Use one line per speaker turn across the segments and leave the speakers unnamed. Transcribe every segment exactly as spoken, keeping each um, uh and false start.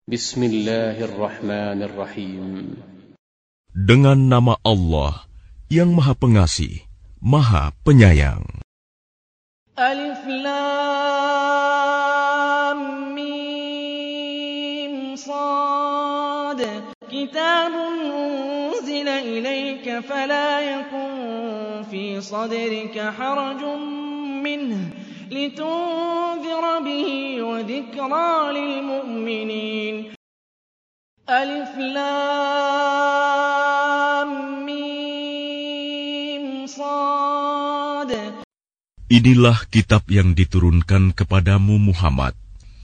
Bismillahirrahmanirrahim.
Dengan nama Allah yang Maha Pengasih, Maha Penyayang.
Alif Lam Mim Shad. Kitabun unzila ilayka fala yakun fi sadrika harajun minhu litunzira bihi wa dhikra lil mu'minin. Alif Lam Mim Shad.
Inilah kitab yang diturunkan kepadamu Muhammad.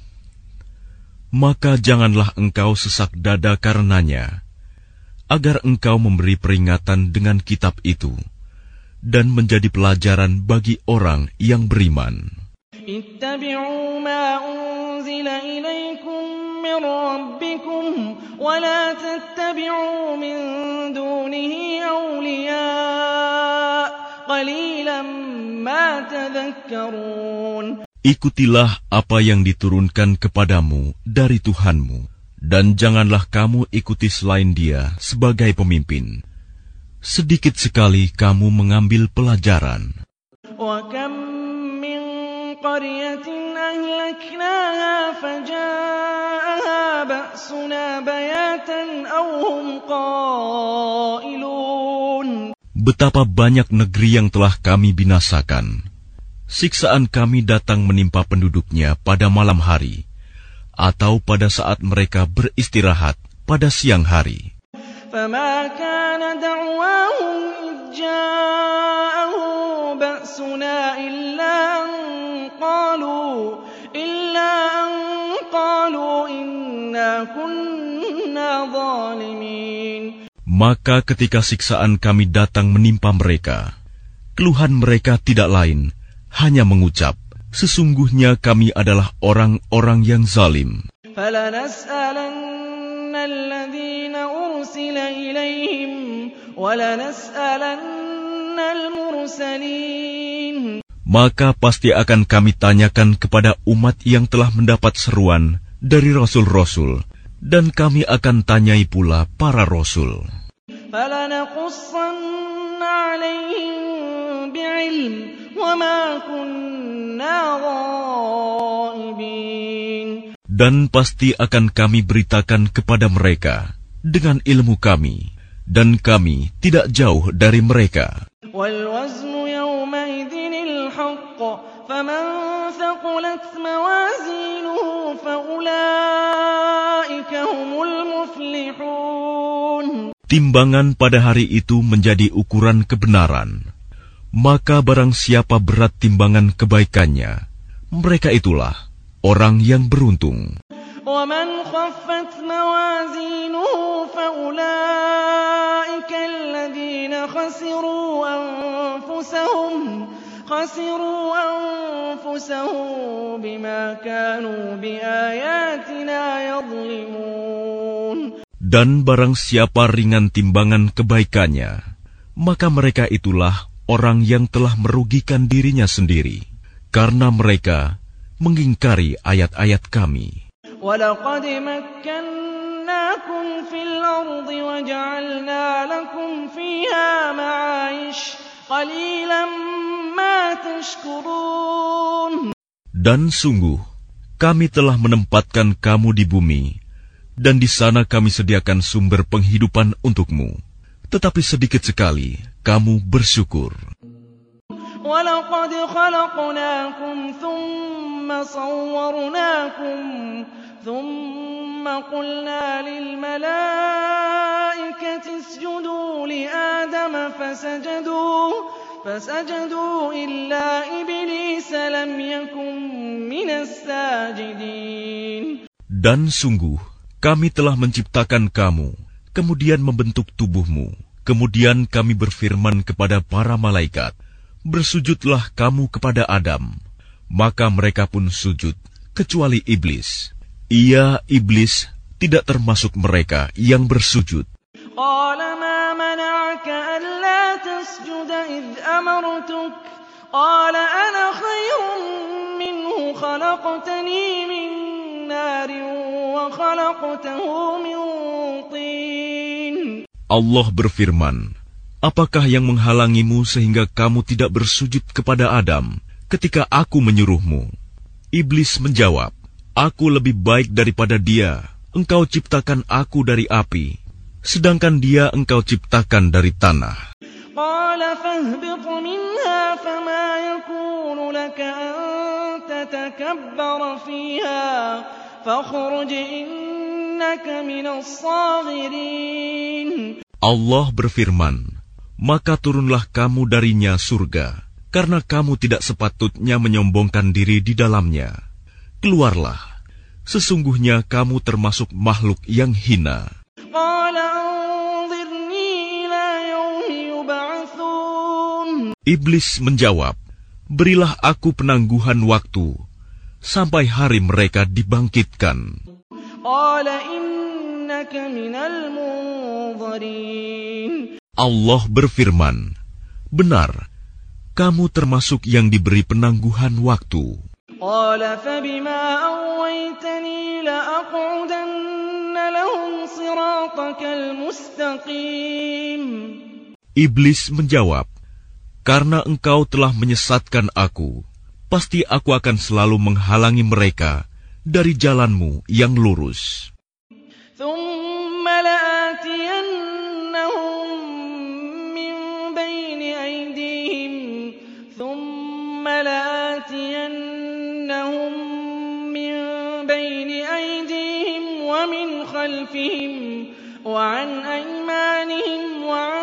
Maka janganlah engkau sesak dada karenanya, agar engkau memberi peringatan dengan kitab itu dan menjadi pelajaran bagi orang yang beriman.
Ittabi'u ma unzila ilaykum min rabbikum wa la tattabi'u min dunihi awliya qalilan ma tadhakkarun.
Ikutilah apa yang diturunkan kepadamu dari Tuhanmu, dan janganlah kamu ikuti selain Dia sebagai pemimpin. Sedikit sekali kamu mengambil pelajaran.
وَكَمْ مِنْ قَرْيَةٍ أَهْلَكْنَاهَا فَجَاءَهَا بَأْسُنَا بَيَاتًا أَوْ هُمْ قَائِلُونَ.
Betapa banyak negeri yang telah kami binasakan. Siksaan kami datang menimpa penduduknya pada malam hari, atau pada saat mereka beristirahat pada siang hari.
فَمَا كَانَ دَعْوَاهُمْ إِذْ جَاءَهُم بَأْسُنَا إِلَّا أَن قَالُوا إِلَّا أَن قَالُوا إِنَّا كُنَّا ظَالِمِينَ.
Maka ketika siksaan kami datang menimpa mereka, keluhan mereka tidak lain, hanya mengucap, sesungguhnya kami adalah orang-orang yang zalim.
فَلَنَسْأَلَنَّ الَّذِينَ أُرْسِلَ إِلَيْهِمْ وَلَنَسْأَلَنَّ الْمُرْسَلِينَ.
Maka pasti akan kami tanyakan kepada umat yang telah mendapat seruan dari rasul-rasul, dan kami akan tanyai pula para rasul.
فَلَنَقُصَّنَّ عَلَيْهِمْ بِعِلْمٍ وَمَا كُنَّا غَائِبِينَ.
Dan pasti akan kami beritakan kepada mereka dengan ilmu kami, dan kami tidak jauh dari mereka.
وَالْوَزْنُ يَوْمَئِذٍ الْحَقُّ فَمَنْ ثَقُلَتْ مَوَازِينُهُ فَأُولَئِكَ هُمُ الْمُفْلِحُونَ.
Timbangan pada hari itu menjadi ukuran kebenaran. Maka barang siapa berat timbangan kebaikannya, mereka itulah orang yang beruntung.
وَمَنْ خَفَّتْ مَوَازِينُهُ فَأُولَئِكَ الَّذِينَ خَسِرُوا أَنفُسَهُمْ خَسِرُوا أَنفُسَهُمْ بِمَا كَانُوا بِآيَاتِنَا يَظْلِمُونَ.
Dan barang siapa ringan timbangan kebaikannya, maka mereka itulah orang yang telah merugikan dirinya sendiri, karena mereka mengingkari ayat-ayat kami.
وَلَقَدْ مَكَّنَّاكُمْ فِي الْأَرْضِ وَجَعَلْنَا لَكُمْ فِيهَا مَعَايِشَ قَلِيلًا مَا تَشْكُرُونَ.
Dan sungguh, kami telah menempatkan kamu di bumi, dan di sana kami sediakan sumber penghidupan untukmu. Tetapi sedikit sekali kamu bersyukur.
وَلَقَدْ خَلَقْنَاكُمْ ثُمَّ صَوَّرْنَاكُمْ ثُمَّ قُلْنَا لِلْمَلَائِكَةِ اسْجُدُوا لِآدَمَ فَسَجَدُوا فَسَجَدُوا إِلَّا إِبْلِيسَ لَمْ يَكُنْ مِنَ السَّاجِدِينَ. Dan
sungguh, kami telah menciptakan kamu, kemudian membentuk tubuhmu. Kemudian kami berfirman kepada para malaikat, bersujudlah kamu kepada Adam. Maka mereka pun sujud, kecuali iblis. Ia, iblis, tidak termasuk mereka yang bersujud.
قَالَ مَا مَنَعَكَ أَلَّا تَسْجُدَ إِذْ أَمَرْتُكَ قَالَ أَنَا خَيْرٌ مِّنْهُ خَلَقْتَنِي مِنْ نَارٍ وخلقته من طين.
Allah berfirman, apakah yang menghalangimu sehingga kamu tidak bersujud kepada Adam ketika aku menyuruhmu? Iblis menjawab, aku lebih baik daripada dia. Engkau ciptakan aku dari api, sedangkan dia engkau ciptakan dari tanah.
قال فاهبط منها فما يكون لك أن تتكبر فيها فاخرج إنك من الصاغرين.
Allah berfirman, maka turunlah kamu darinya surga, karena kamu tidak sepatutnya menyombongkan diri di dalamnya. Keluarlah, sesungguhnya kamu termasuk makhluk yang hina. Iblis menjawab, berilah aku penangguhan waktu sampai hari mereka dibangkitkan. Allah berfirman, benar, kamu termasuk yang diberi penangguhan waktu. Iblis menjawab, karena engkau telah menyesatkan aku, pasti aku akan selalu menghalangi mereka dari jalanmu yang lurus.
وعن أيمانهم وعن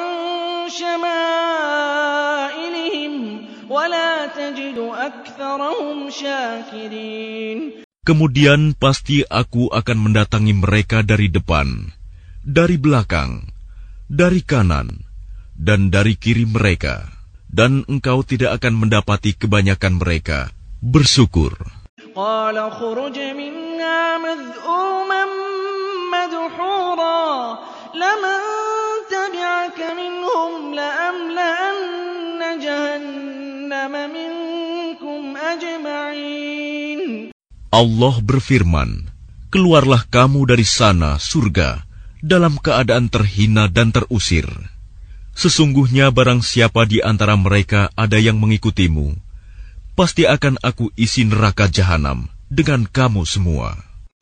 شمائلهم ولا تجد أكثرهم شاكرين.
Kemudian pasti aku akan mendatangi mereka dari depan, dari belakang, dari kanan, dan dari kiri mereka, dan engkau tidak akan mendapati kebanyakan mereka bersyukur.
قال خرج منا مذءوما مدحورا لمن تبعك منهم لأملأن جهنم منكم أجمعين.
Allah berfirman, keluarlah kamu dari sana, surga, dalam keadaan terhina dan terusir. Sesungguhnya barang siapa di antara mereka ada yang mengikutimu, pasti akan aku isi neraka jahanam dengan kamu semua.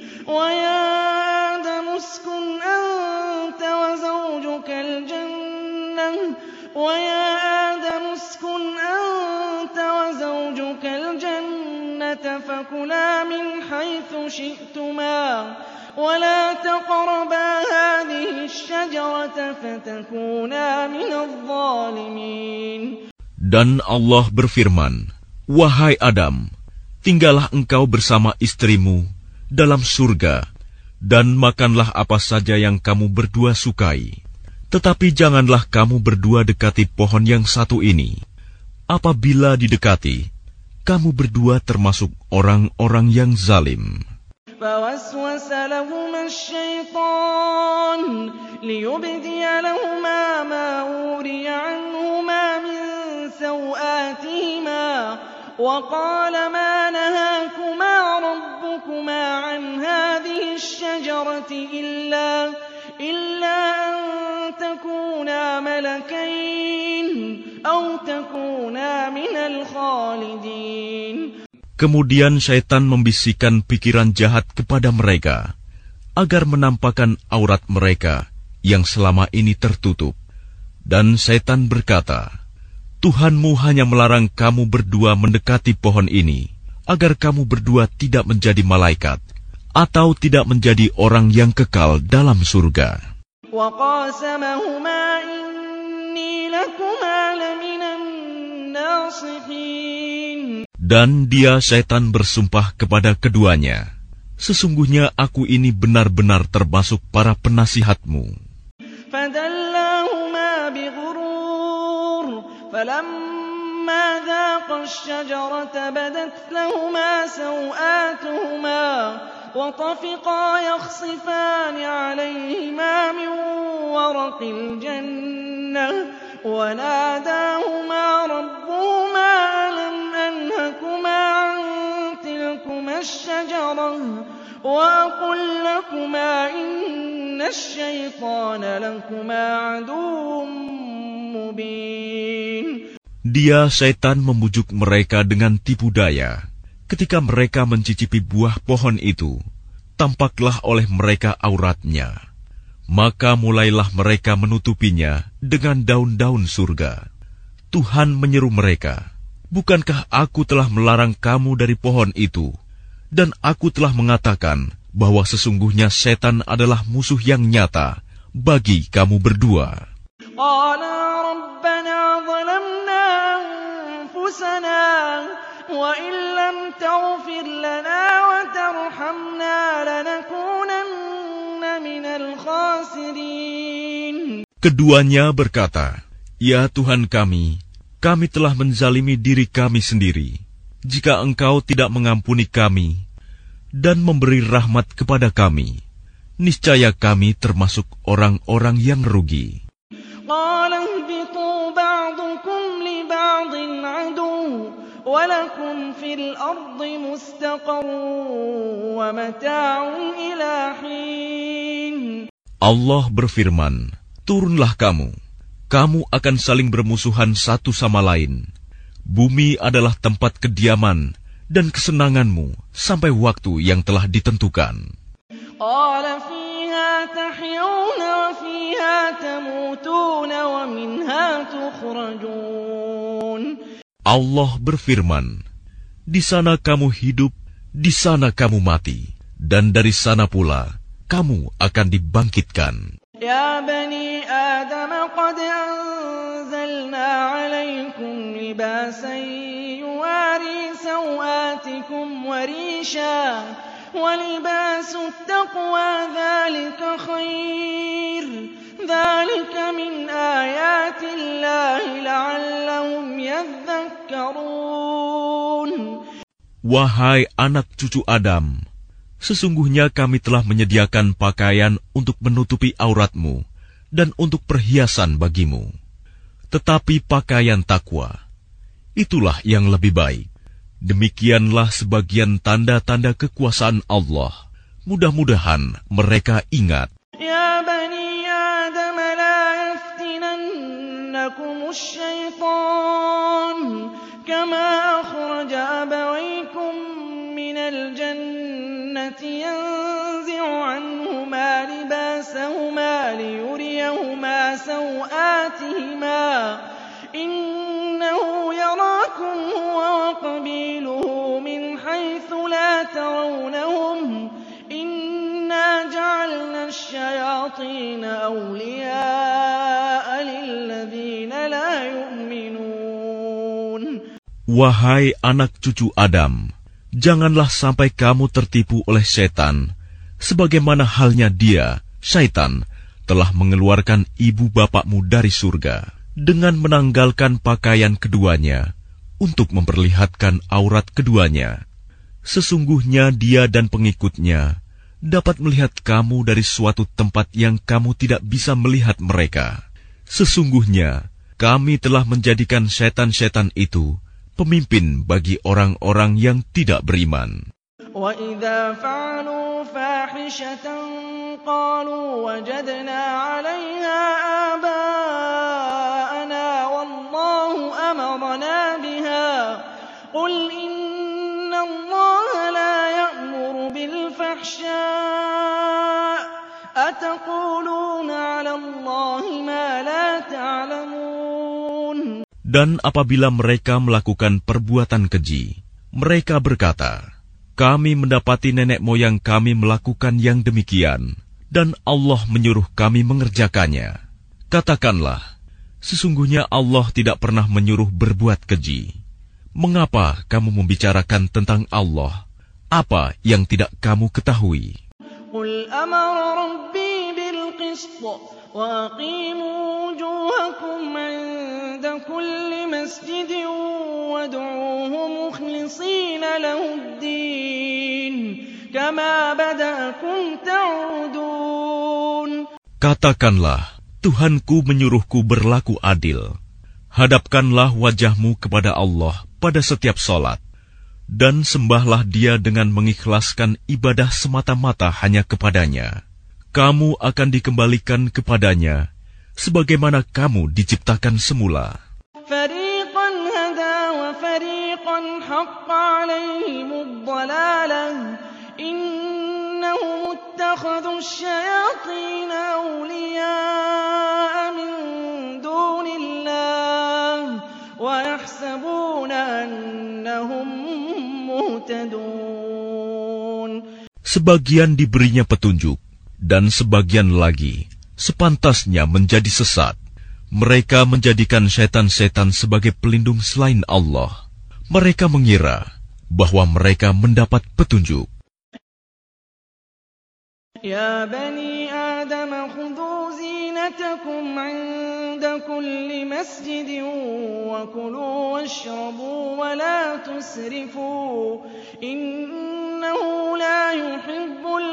وَيَا آدَمُ اسْكُنْ أَنْتَ وَزَوْجُكَ الْجَنَّةَ فَكُلَا مِنْ حَيْثُ شِئْتُمَا وَلَا تَقْرَبَا هَٰذِهِ الشَّجَرَةَ فَتَكُونَا مِنَ الظَّالِمِينَ.
Dan Allah berfirman, wahai Adam, tinggallah engkau bersama istrimu dalam surga, dan makanlah apa saja yang kamu berdua sukai. Tetapi janganlah kamu berdua dekati pohon yang satu ini. Apabila didekati, kamu berdua termasuk orang-orang yang zalim.
فَوَسْوَسَ لَهُمَا الشَّيْطَانُ لِيُبْدِيَ لَهُمَا مَا وُرِيَ عَنْهُمَا مِنْ سَوْآتِهِمَا وَقَالَ مَا نَهَاكُمَا رَبُّكُمَا عَنْ هَٰذِهِ الشَّجَرَةِ إِلَّا إِلَّا أَن تَكُونَا مَلَكَيْنِ أَوْ تَكُونَا مِنَ الْخَالِدِينَ.
Kemudian syaitan membisikkan pikiran jahat kepada mereka, agar menampakkan aurat mereka yang selama ini tertutup. Dan syaitan berkata, Tuhanmu hanya melarang kamu berdua mendekati pohon ini, agar kamu berdua tidak menjadi malaikat, atau tidak menjadi orang yang kekal dalam surga.
وَقَاسَمَهُمَا إِنِّي لَكُمَا لَمِنَ النَّاصِحِينَ.
Dan dia syaitan bersumpah kepada keduanya, sesungguhnya aku ini benar-benar termasuk para penasihatmu.
فَدَلَّاهُمَا بِغُرُورٍ فَلَمَّا ذَاقَا الشَّجَرَةَ بَدَتْ لَهُمَا سَوْآتُهُمَا وَطَفِقَا يَخْصِفَانِ عَلَيْهِمَا مِنْ وَرَقِ الْجَنَّةِ وَنَادَاهُمَا رَبُّهُمَا أَلَمْ أَنْهَكُمَا عَنْ تِلْكُمَا الشَّجَرَةِ وَأَقُلْ لَكُمَا الشيطان لكما عدو مبين.
Dia setan membujuk mereka dengan tipu daya. Ketika mereka mencicipi buah pohon itu, tampaklah oleh mereka auratnya. Maka mulailah mereka menutupinya dengan daun-daun surga. Tuhan menyeru mereka, "Bukankah aku telah melarang kamu dari pohon itu? Dan aku telah mengatakan bahwa sesungguhnya setan adalah musuh yang nyata bagi kamu berdua."
Qala rabbana zalamna anfusana wa in lam taghfir lana wa tarhamna lanakunanna minal khasirin. Keduanya berkata, "Ya Tuhan kami, kami telah menzalimi diri kami sendiri. Jika Engkau tidak mengampuni kami dan memberi rahmat kepada kami, niscaya kami termasuk orang-orang yang rugi." Qala ihbitu ba'dukum li ba'din adu wa lakum fil ardi mustaqarrun wa mata'un ila hin. Allah berfirman, "Turunlah kamu. Kamu akan saling bermusuhan satu sama lain. Bumi adalah tempat kediaman dan kesenanganmu sampai waktu yang telah ditentukan." Qala fiha tahyawna wa fiha tamutuna wa minha tukhrajun. Allah berfirman, "Di sana kamu hidup, di sana kamu mati, dan dari sana pula kamu akan dibangkitkan." Ya bani Adam, qad anzalna alaykum libasan yuwari sawatikum wa risha wa libasut taqwa dhalika khair dhalika min ayati Allahi la'allahum yadhakkarun. Wahai anak cucu Adam, sesungguhnya kami telah menyediakan pakaian untuk menutupi auratmu dan untuk perhiasan bagimu. Tetapi pakaian takwa, itulah yang lebih baik. Demikianlah sebagian tanda-tanda kekuasaan Allah. Mudah-mudahan mereka ingat. Ya bani Adam, la yaftinannakumus syaitan kama akhraja abawaykum minal jannah ينزع عنهما لباسهما ليريهما سوآتهما إنه يراكم هو وقبيله من حيث لا ترونهم إنا جعلنا الشياطين أولياء للذين لا يؤمنون. Wahai anak cucu Adam, janganlah sampai kamu tertipu oleh setan, sebagaimana halnya dia, syaitan, telah mengeluarkan ibu bapakmu dari surga dengan menanggalkan pakaian keduanya untuk memperlihatkan aurat keduanya. Sesungguhnya dia dan pengikutnya dapat melihat kamu dari suatu tempat yang kamu tidak bisa melihat mereka. Sesungguhnya kami telah menjadikan setan-setan itu pemimpin bagi orang-orang yang tidak beriman. وَإِذَا فَعَلُوا فَاحِشَةً قَالُوا وَجَدْنَا عَلَيْهَا آبَاءَنَا وَاللَّهُ أَمَرَنَا بِهَا قُلْ إِنَّ اللَّهَ لَا يَأْمُرُ بِالْفَحْشَاءِ أَتَقُولُونَ عَلَى اللَّهِ مَا لَا تَعْلَمُونَ. Dan apabila mereka melakukan perbuatan keji, mereka berkata, "Kami mendapati nenek moyang kami melakukan yang demikian, dan Allah menyuruh kami mengerjakannya." Katakanlah, sesungguhnya Allah tidak pernah menyuruh berbuat keji. Mengapa kamu membicarakan tentang Allah apa yang tidak kamu ketahui? Qul amara rabbi bil qist wa aqimu wujuhakum 'inda kulli masjidin wad'uuhu mukhlishina lahud-din kama bada'akum ta'udun. Katakanlah, Tuhanku menyuruhku berlaku adil. Hadapkanlah wajahmu kepada Allah pada setiap salat, dan sembahlah Dia dengan mengikhlaskan ibadah semata-mata hanya kepadanya.
kamu akan dikembalikan kepadanya sebagaimana kamu diciptakan semula.
فريقا هدى وفريقا حق عليهم الضلالة إنهم اتخذوا الشياطين أولياء من دون الله ويحسبون أنهم مهتدون.
Sebagian diberinya petunjuk, dan sebagian lagi sepantasnya menjadi sesat. Mereka menjadikan setan-setan sebagai pelindung selain Allah. Mereka mengira bahwa mereka mendapat petunjuk.
Ya bani Adam khudhu zinatakum 'inda kulli masjidin wa kulu washrabu wa la tusrifu innahu la yuhibbul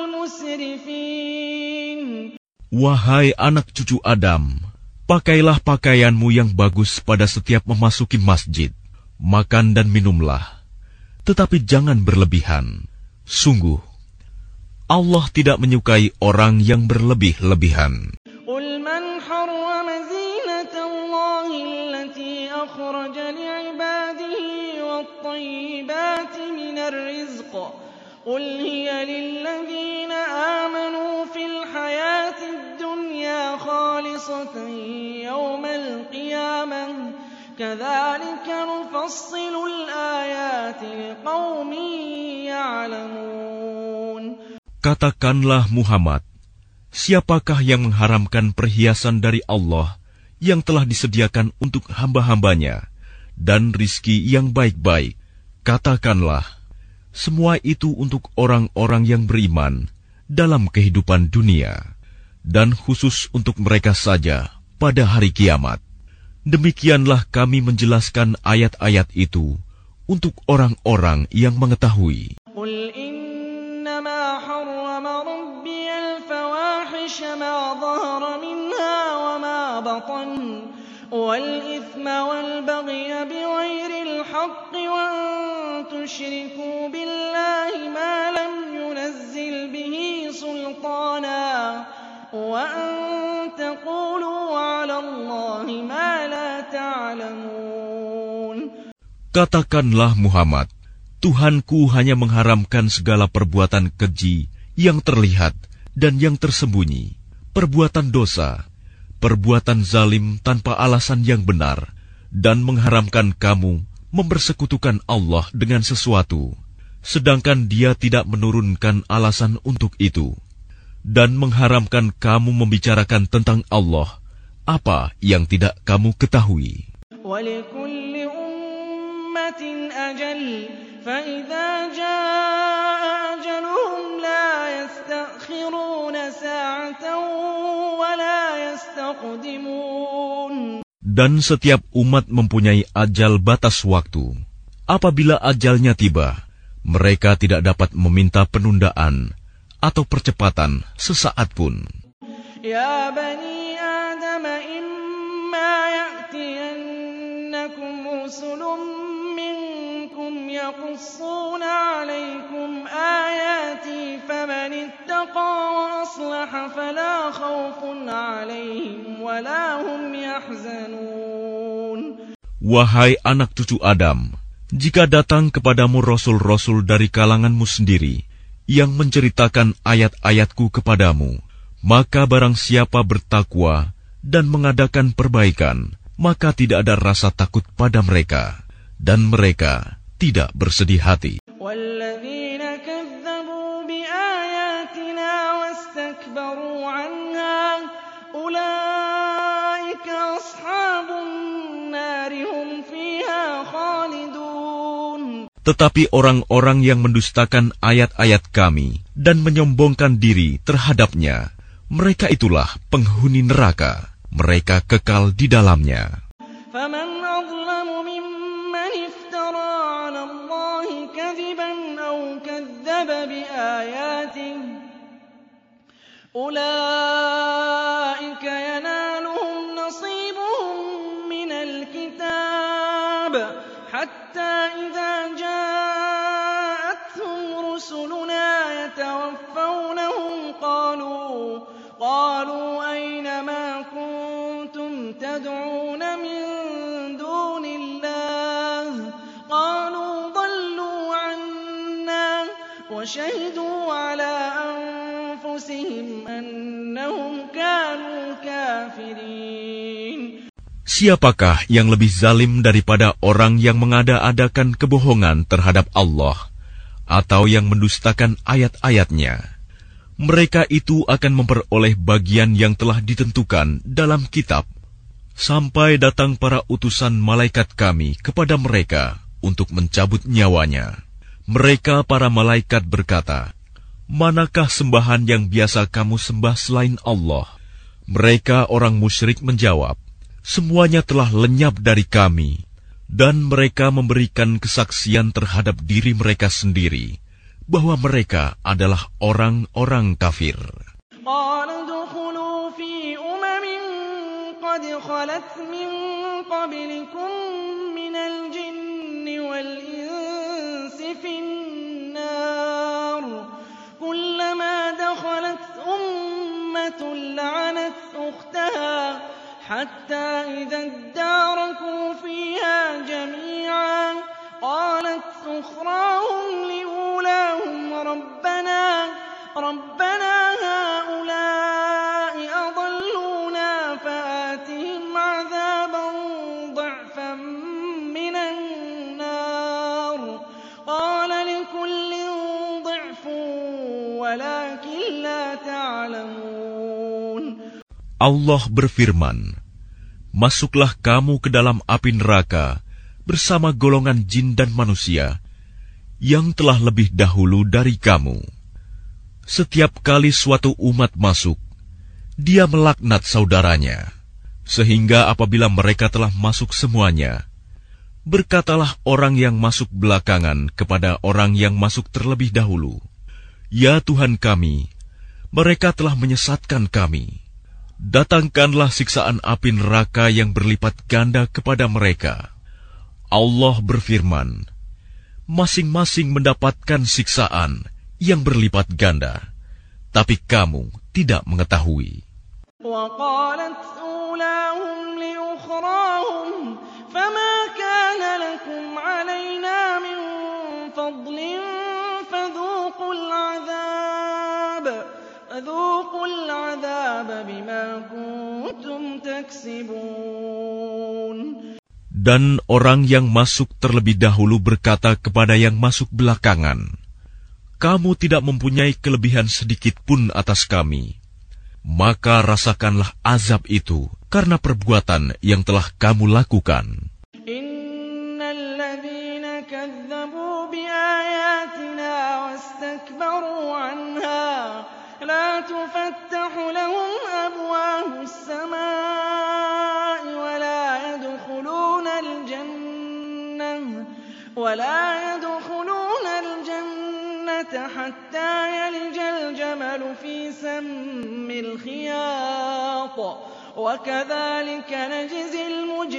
musrifin.
Wahai anak cucu Adam, pakailah pakaianmu yang bagus pada setiap memasuki masjid. Makan dan minumlah, tetapi jangan berlebihan. Sungguh, Allah tidak menyukai orang yang berlebih-lebihan.
Qul man harrama zinatallahi allati akhraja li'ibadihi wat-tayyibati minar rizq. Qul hiya lilladzina amanu fil hayatid dunya khalisatan yawmal qiyamah kadzalika nufassilul ayati liqaumin ya'lamun.
Katakanlah Muhammad, siapakah yang mengharamkan perhiasan dari Allah yang telah disediakan untuk hamba-hambanya dan rizki yang baik-baik? Katakanlah, semua itu untuk orang-orang yang beriman dalam kehidupan dunia, dan khusus untuk mereka saja pada hari kiamat. Demikianlah kami menjelaskan ayat-ayat itu untuk orang-orang yang mengetahui.
Qul innama harrama rabbiyal fawahisha ma dhahara minha wa ma batan wal ithma wal baghya bighairil haqqi wa an tushriku billahi ma lam yunazzil bihi sultana wa an taqulu 'ala Allahi ma la ta'lamun.
Katakanlah Muhammad, Tuhanku hanya mengharamkan segala perbuatan keji yang terlihat dan yang tersembunyi, perbuatan dosa, perbuatan zalim tanpa alasan yang benar, dan mengharamkan kamu mempersekutukan Allah dengan sesuatu, sedangkan Dia tidak menurunkan alasan untuk itu, dan mengharamkan kamu membicarakan tentang Allah apa yang tidak kamu ketahui.
وَلِكُلِّ أُمَّةٍ أَجَلٌ فَإِذَا جَاءَ أَجَلُهُمْ لَا يَسْتَأْخِرُونَ سَاعَةً وَلَا يَسْتَقْدِمُونَ.
Dan setiap umat mempunyai ajal batas waktu. Apabila ajalnya tiba, mereka tidak dapat meminta penundaan atau percepatan sesaat pun.
Ya bani Adam imma ya'tiyannakum rusulun minkum yaqussuna 'alaykum ayati faman ittaqa wa aslaha fala khawfun 'alayhim wa la hum yahzanun.
Wahai anak cucu Adam, jika datang kepadamu rasul-rasul dari kalanganmu sendiri yang menceritakan ayat-ayatku kepadamu, maka barang siapa bertakwa dan mengadakan perbaikan, maka tidak ada rasa takut pada mereka, dan mereka tidak bersedih hati.
وَالَّذِينَ كَذَّبُوا بِآيَاتِنَا وَاسْتَكْبَرُوا عَنْهَا أُولَئِكَ أَصْحَابُ النَّارِ هُمْ فِيهَا خَالِدُونَ.
Tetapi orang-orang yang mendustakan ayat-ayat kami dan menyombongkan diri terhadapnya, mereka itulah penghuni neraka. Mereka kekal di dalamnya.
فَمَنْ أَظْلَمُ مِمَّنِ افْتَرَى عَلَى اللَّهِ كَذِبًا أَوْ كَذَّبَ بِآيَاتِهِ أُولَئِكَ يَنَالُهُمْ نَصِيبُهُم مِّنَ الْكِتَابِ حَتَّى إِذَا جَاءَتْهُمْ رُسُلُنَا يَتَوَفَّوْنَهُمْ قَالُوا قالوا أين ما كنتم تدعون من دون الله قالوا ضلوا عنا وشهدوا على أنفسهم أنهم كانوا كافرين.
Siapakah yang lebih zalim daripada orang yang mengada-adakan kebohongan terhadap Allah atau yang mendustakan ayat-ayatnya? Mereka itu akan memperoleh bagian yang telah ditentukan dalam kitab, sampai datang para utusan malaikat kami kepada mereka untuk mencabut nyawanya. Mereka para malaikat berkata, "Manakah sembahan yang biasa kamu sembah selain Allah?" Mereka orang musyrik menjawab, "Semuanya telah lenyap dari kami," dan mereka memberikan kesaksian terhadap diri mereka sendiri bahwa mereka adalah orang-orang kafir.
قال ادخلوا في أمم قد خلت من قبلكم من الجن والإنس في النار كلما دخلت أمة لعنت أختها حتى إذا اداركوا فيها جميعا قالت أخراهم لأولاهم ربنا ربنا هؤلاء أضلونا فآتهم عذابا ضعفا من النار قال لكل ضعف ولكن لا تعلمون.
Allah berfirman, "Masuklah kamu ke dalam api neraka bersama golongan jin dan manusia yang telah lebih dahulu dari kamu. Setiap kali suatu umat masuk, dia melaknat saudaranya, sehingga apabila mereka telah masuk semuanya, berkatalah orang yang masuk belakangan kepada orang yang masuk terlebih dahulu, 'Ya Tuhan kami, mereka telah menyesatkan kami. Datangkanlah siksaan api neraka yang berlipat ganda kepada mereka.' Allah berfirman, masing-masing mendapatkan siksaan yang berlipat ganda, tapi kamu tidak mengetahui.
وقالت أولاهم لأخراهم فما كان لكم علينا من فضل فذوقوا العذاب فذوقوا العذاب بما كنتم تكسبون.
Dan orang yang masuk terlebih dahulu berkata kepada yang masuk belakangan, "Kamu tidak mempunyai kelebihan sedikit pun atas kami. Maka rasakanlah azab itu karena perbuatan yang telah kamu lakukan."
Innal ladzina kazzabu biayatina wastakbaru anha la tufattahu lahum abwabus samaa'i wa la yadkhuluna al-jannah wa la yadkhuluna al-jannata hatta yalija al-jamalu fi sammil khiyat wa kadzalika najzil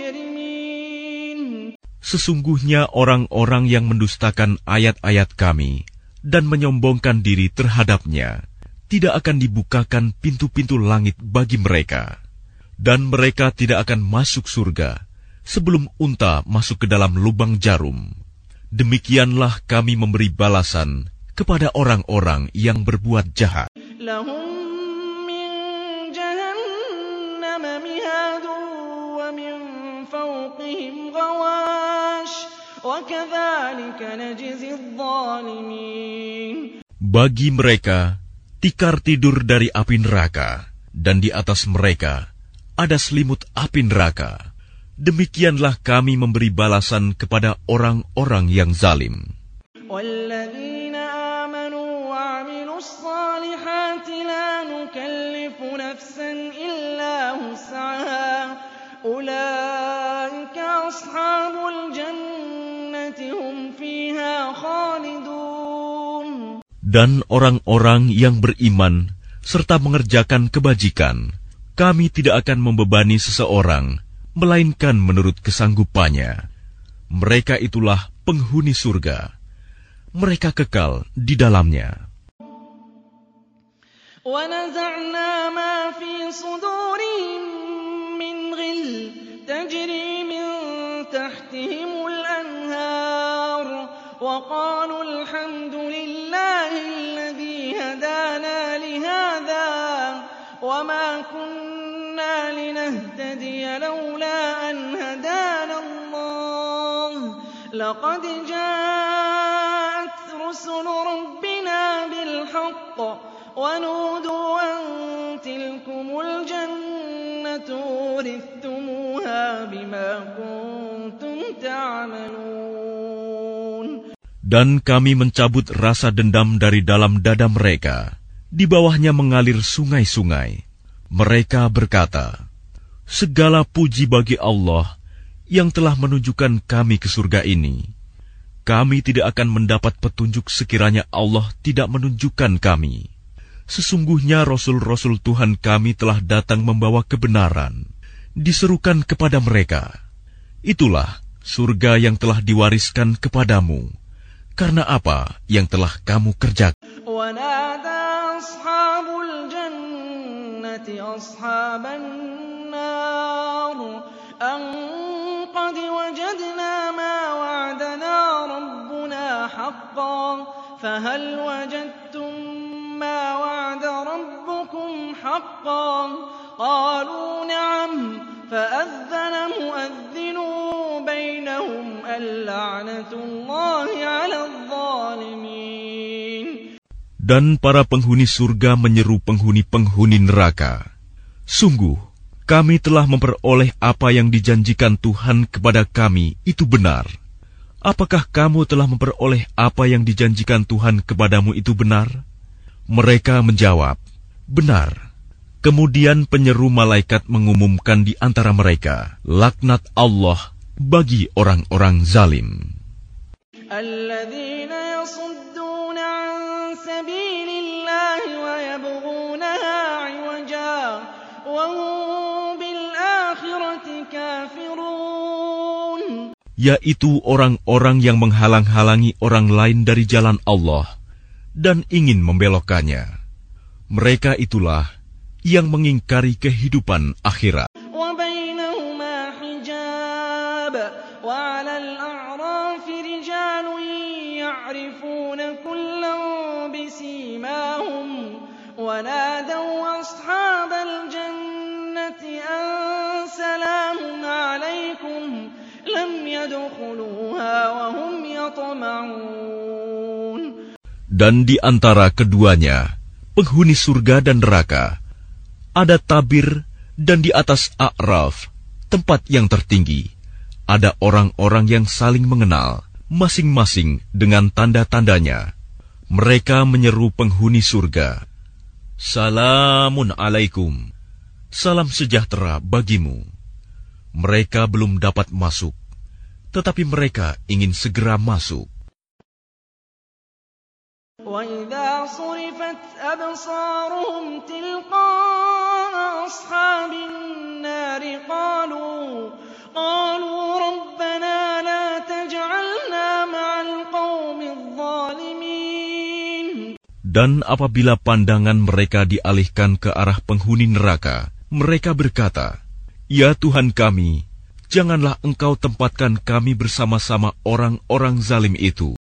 mujrimin.
Sesungguhnya orang-orang yang mendustakan ayat-ayat kami dan menyombongkan diri terhadapnya, tidak akan dibukakan pintu-pintu langit bagi mereka, dan mereka tidak akan masuk surga sebelum unta masuk ke dalam lubang jarum. Demikianlah kami memberi balasan kepada orang-orang yang berbuat jahat.
Lahum min jahannam mihadun wa min fawqihim ghawash wa kadzalika najzil zalimin.
Bagi mereka tikar tidur dari api neraka, dan di atas mereka ada selimut api neraka. Demikianlah kami memberi balasan kepada orang-orang yang zalim.
Walladzina amanu wa 'amilus salihati la nukallifu nafsan illa wus'aha ulaika ashabul jannati hum fiha khalidun.
Dan orang-orang yang beriman serta mengerjakan kebajikan, kami tidak akan membebani seseorang, melainkan menurut kesanggupannya. Mereka itulah penghuni surga. Mereka kekal di dalamnya.
ونزعنا ما في صدورهم من غل تجري من تحتهم الأنهار وقالوا الحمد لله الذي هدانا لهذا وما كنا لنهتدي لولا أن هدانا الله لقد جاءت رسل ربنا بالحق ونودوا أن تلكم الجنة ورثتموها بما كنتم تعملون.
Dan kami mencabut rasa dendam dari dalam dada mereka. Di bawahnya mengalir sungai-sungai. Mereka berkata, segala puji bagi Allah yang telah menunjukkan kami ke surga ini. Kami tidak akan mendapat petunjuk sekiranya Allah tidak menunjukkan kami. Sesungguhnya Rasul-Rasul Tuhan kami telah datang membawa kebenaran. Diserukan kepada mereka, itulah surga yang telah diwariskan kepadamu, karena apa yang telah kamu kerjakan.
وَنَادَى أَصْحَابُ الْجَنَّةِ أَصْحَابَ النَّارِ أَنْ قَدْ وَجَدْنَا مَا وَعَدَنَا رَبُّنَا حَقًّا فَهَلْ وَجَدتُّم مَّا وَعَدَ رَبُّكُمْ حَقًّا قَالُوا نَعَمْ فَأَذَّنَ مُؤَذِّنٌ بَيْنَهُمْ اللَّعْنَةُ اللَّهِ عَلَى الظَّالِمِينَ.
Dan para penghuni surga menyeru penghuni-penghuni neraka, sungguh, kami telah memperoleh apa yang dijanjikan Tuhan kepada kami itu benar. Apakah kamu telah memperoleh apa yang dijanjikan Tuhan kepadamu itu benar? Mereka menjawab, benar. Kemudian penyeru malaikat mengumumkan di antara mereka, laknat Allah bagi orang-orang zalim.
Alladzina yasudduna an sabilillahi wa yabghunaha 'iwaja wa hum bil akhirati kafirun.
Yaitu orang-orang yang menghalang-halangi orang lain dari jalan Allah dan ingin membelokkannya. Mereka itulah yang mengingkari kehidupan akhirat. Dan di antara keduanya, penghuni surga dan neraka, ada tabir, dan di atas A'raf, tempat yang tertinggi, ada orang-orang yang saling mengenal, masing-masing dengan tanda-tandanya. Mereka menyeru penghuni surga, Salamun alaikum, salam sejahtera bagimu. Mereka belum dapat masuk, tetapi mereka ingin segera masuk.
وَإِذَا صُرِفَتْ أَبْصَارُهُمْ تِلْقَاءَ أَصْحَابِ النَّارِ قَالُوا قَالُوا رَبَّنَا لَا تَجْعَلْنَا مَعَ الْقَوْمِ الظَّالِمِينَ.
Dan apabila pandangan mereka dialihkan ke arah penghuni neraka, mereka berkata, Ya Tuhan kami, janganlah Engkau tempatkan kami bersama-sama orang-orang zalim itu.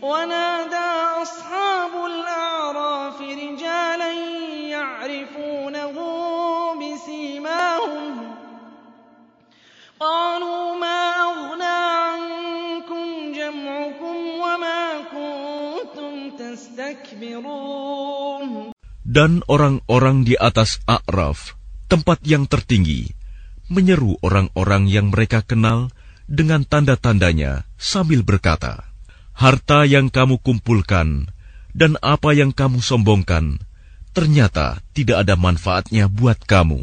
Dan orang-orang di atas A'raf, tempat yang tertinggi, menyeru orang-orang yang mereka kenal dengan tanda-tandanya sambil berkata, harta yang kamu kumpulkan dan apa yang kamu sombongkan ternyata tidak ada manfaatnya buat kamu.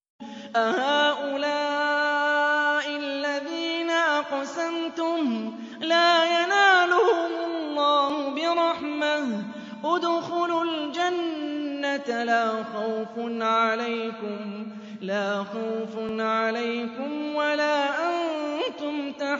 لا خوف عليكم لا خوف عليكم ولا أنتم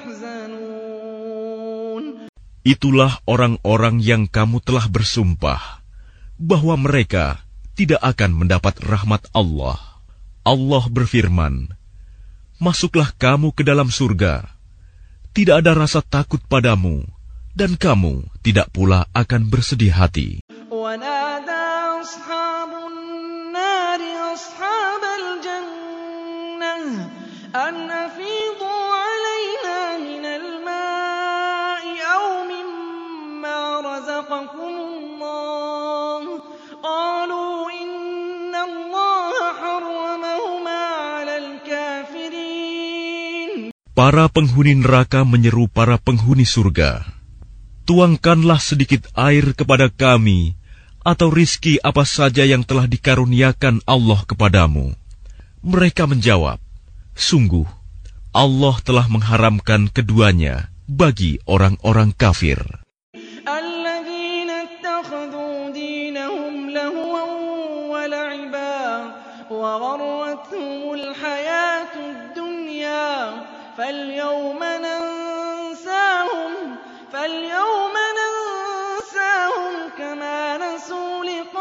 تحزنون.
Itulah orang-orang yang kamu telah bersumpah bahwa mereka tidak akan mendapat rahmat Allah. Allah berfirman, "Masuklah kamu ke dalam surga. Tidak ada rasa takut padamu, dan kamu tidak pula akan bersedih hati."
وَنَادَى أَصْحَابُ النَّارِ أَصْحَابَ الْجَنَّةِ أَنْ أَفِيضُوا عَلَيْنَا مِنَ الْمَاءِ أَوْ مِمَّا رَزَقَكُمُ اللَّهُ قَالُوا إِنَّ اللَّهَ حَرَّمَهُمَا عَلَى الْكَافِرِينَ.
Para penghuni neraka menyeru para penghuni surga, "Tuangkanlah sedikit air kepada kami, atau rizki apa saja yang telah dikaruniakan Allah kepadamu." Mereka menjawab, "Sungguh, Allah telah mengharamkan keduanya bagi orang-orang kafir."
الَّذِينَ اتَّخَذُوا دِينَهُمْ لَهْوًا وَلَعِبًا وَغَرَّتْهُمُ الْحَيَاةُ الدُّنْيَا فَالْيَوْمَ نَنسَاهُمْ فَالْيَوْمَ نَنسَاهُمْ كَمَا نَسُوا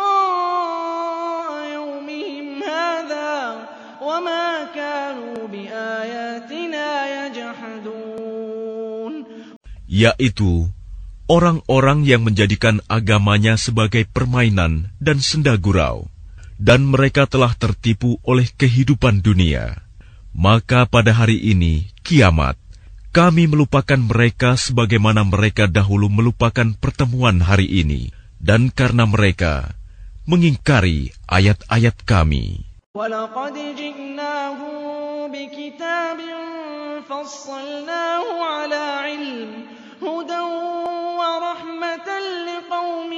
لِقَاءَ يَوْمِهِمْ هَٰذَا وَمَا كَانُوا بِآيَاتِنَا يَجْحَدُونَ.
Yaitu orang-orang yang menjadikan agamanya sebagai permainan dan senda gurau, dan mereka telah tertipu oleh kehidupan dunia. Maka pada hari ini, kiamat, kami melupakan mereka sebagaimana mereka dahulu melupakan pertemuan hari ini, dan karena mereka mengingkari ayat-ayat kami.
وَلَقَدْ جِئْنَاهُم بِكِتَابٍ فَصَّلْنَاهُ عَلَىٰ عِلْمٍ هُدًى وَرَحْمَةً لِقَوْمٍ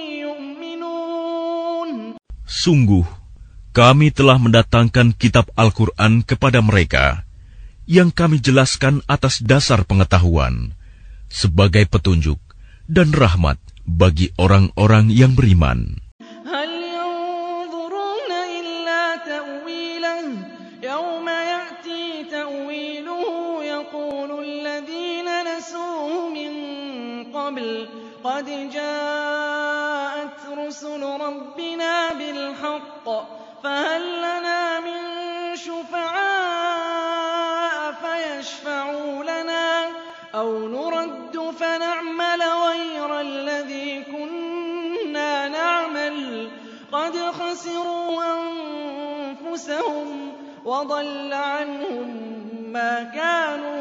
يُؤْمِنُونَ.
Sungguh, kami telah mendatangkan kitab Al-Quran kepada mereka, yang kami jelaskan atas dasar pengetahuan, sebagai petunjuk dan rahmat bagi orang-orang yang beriman.
هَلْ يَنظُرُونَ إِلَّا تَأْوِيلَهُ يَوْمَ يَأْتِي تَأْوِيلُهُ يَقُولُ الَّذِينَ نَسُوهُ مِن قَبْلُ قَدْ جَاءَتْ رُسُلُ رَبِّنَا بِالْحَقِّ فَهَل لَّنَا مِن شُفَعَاءَ فَيَشْفَعُوا لَنَا أَوْ نُرَدُّ فَنَعْمَلَ غَيْرَ الَّذِي كُنَّا نَعْمَلُ قَدْ خَسِرُوا أَنفُسَهُمْ وَضَلَّ عَنْهُم مَّا كَانُوا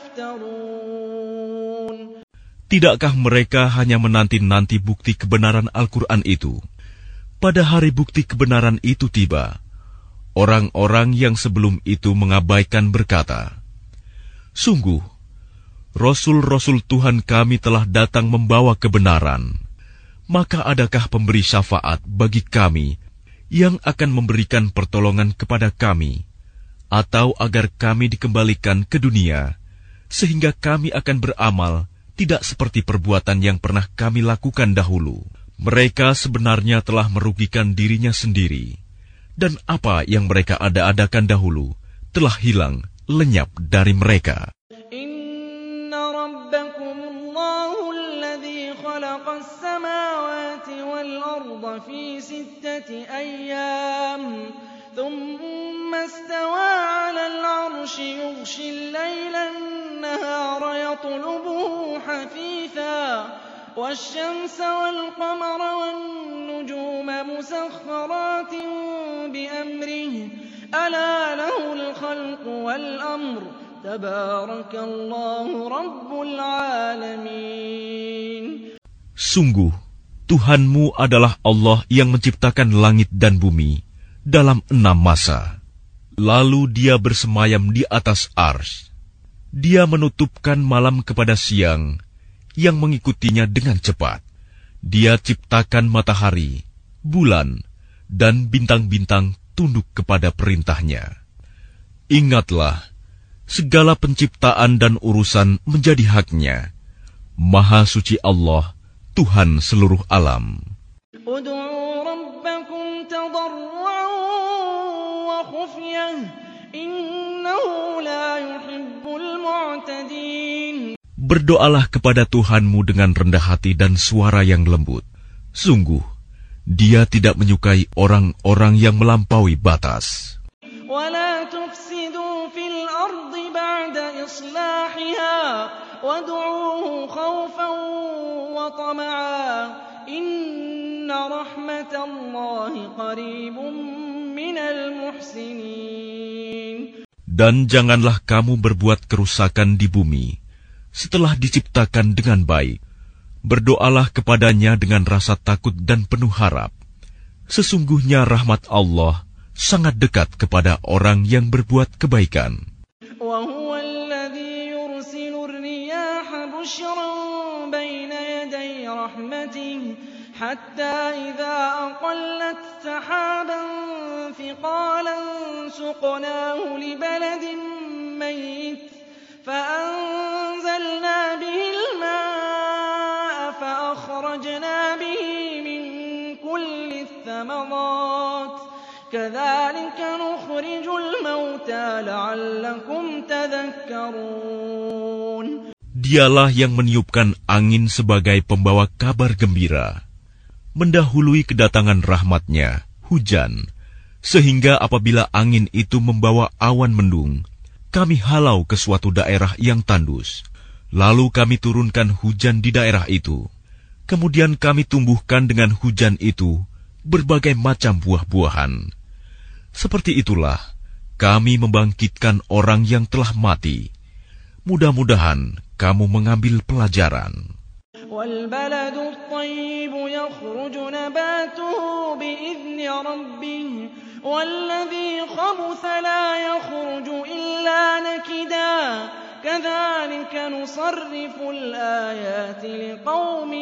يَفْتَرُونَ.
Tidakkah mereka hanya menanti-nanti bukti kebenaran Al-Quran itu? Pada hari bukti kebenaran itu tiba, orang-orang yang sebelum itu mengabaikan berkata, "Sungguh, Rasul-Rasul Tuhan kami telah datang membawa kebenaran. Maka adakah pemberi syafaat bagi kami yang akan memberikan pertolongan kepada kami, atau agar kami dikembalikan ke dunia, sehingga kami akan beramal tidak seperti perbuatan yang pernah kami lakukan dahulu?" Mereka sebenarnya telah merugikan dirinya sendiri, dan apa yang mereka ada-adakan dahulu telah hilang lenyap dari mereka.
Inna rabbakumullahu alladhi khalaqas samawati wal arda fi sittati ayyam thumma istawa 'alal 'arsyi yughshil layla an-nahara yatlubuhu hafitha والشمس والقمر والنجوم مسخرات بأمره ألا له الخلق والأمر تبارك الله رب العالمين.
Sungguh, Tuhanmu adalah Allah yang menciptakan langit dan bumi dalam enam masa. Lalu Dia bersemayam di atas Arsy. Dia menutupkan malam kepada siang, yang mengikutinya dengan cepat. Dia ciptakan matahari, bulan, dan bintang-bintang tunduk kepada perintahnya. Ingatlah, segala penciptaan dan urusan menjadi haknya. Maha suci Allah, Tuhan seluruh alam.
Ud'u rabbakum tadarru'an wa khufyah, innahu la yuhibbul mu'tadin.
Berdoalah kepada Tuhanmu dengan rendah hati dan suara yang lembut. Sungguh, Dia tidak menyukai orang-orang yang melampaui batas.
ولا تفسدوا في الأرض بعد إصلاحها وادعوه خوفا وطمعا إن رحمة الله قريب من المحسنين.
Dan janganlah kamu berbuat kerusakan di bumi setelah diciptakan dengan baik. Berdoalah kepadanya dengan rasa takut dan penuh harap. Sesungguhnya rahmat Allah sangat dekat kepada orang yang berbuat kebaikan.
وهو الذي يرسل الرياح بشرا بين يدي رحمته حتى إذا أقلت سحابا ثقالا سقناه لبلد ميت فأنزلنا به الماء فأخرجنا به من كل الثمرات كذلك نخرج الموتى لعلكم تذكرون.
Dialah yang meniupkan angin sebagai pembawa kabar gembira, mendahului kedatangan rahmatnya, hujan, sehingga apabila angin itu membawa awan mendung, kami halau ke suatu daerah yang tandus. Lalu kami turunkan hujan di daerah itu. Kemudian kami tumbuhkan dengan hujan itu berbagai macam buah-buahan. Seperti itulah kami membangkitkan orang yang telah mati. Mudah-mudahan kamu mengambil pelajaran.
وَالْبَلَدُ الطَّيِّبُ يَخْرُجُ نَبَاتُهُ بِإِذْنِ رَبِّهِ وَالَّذِي خَبُثَ لَا يَخْرُجُ إِلَّا نَكِدًا كَذَلِكَ نُصَرِّفُ الْآيَاتِ لِقَوْمٍ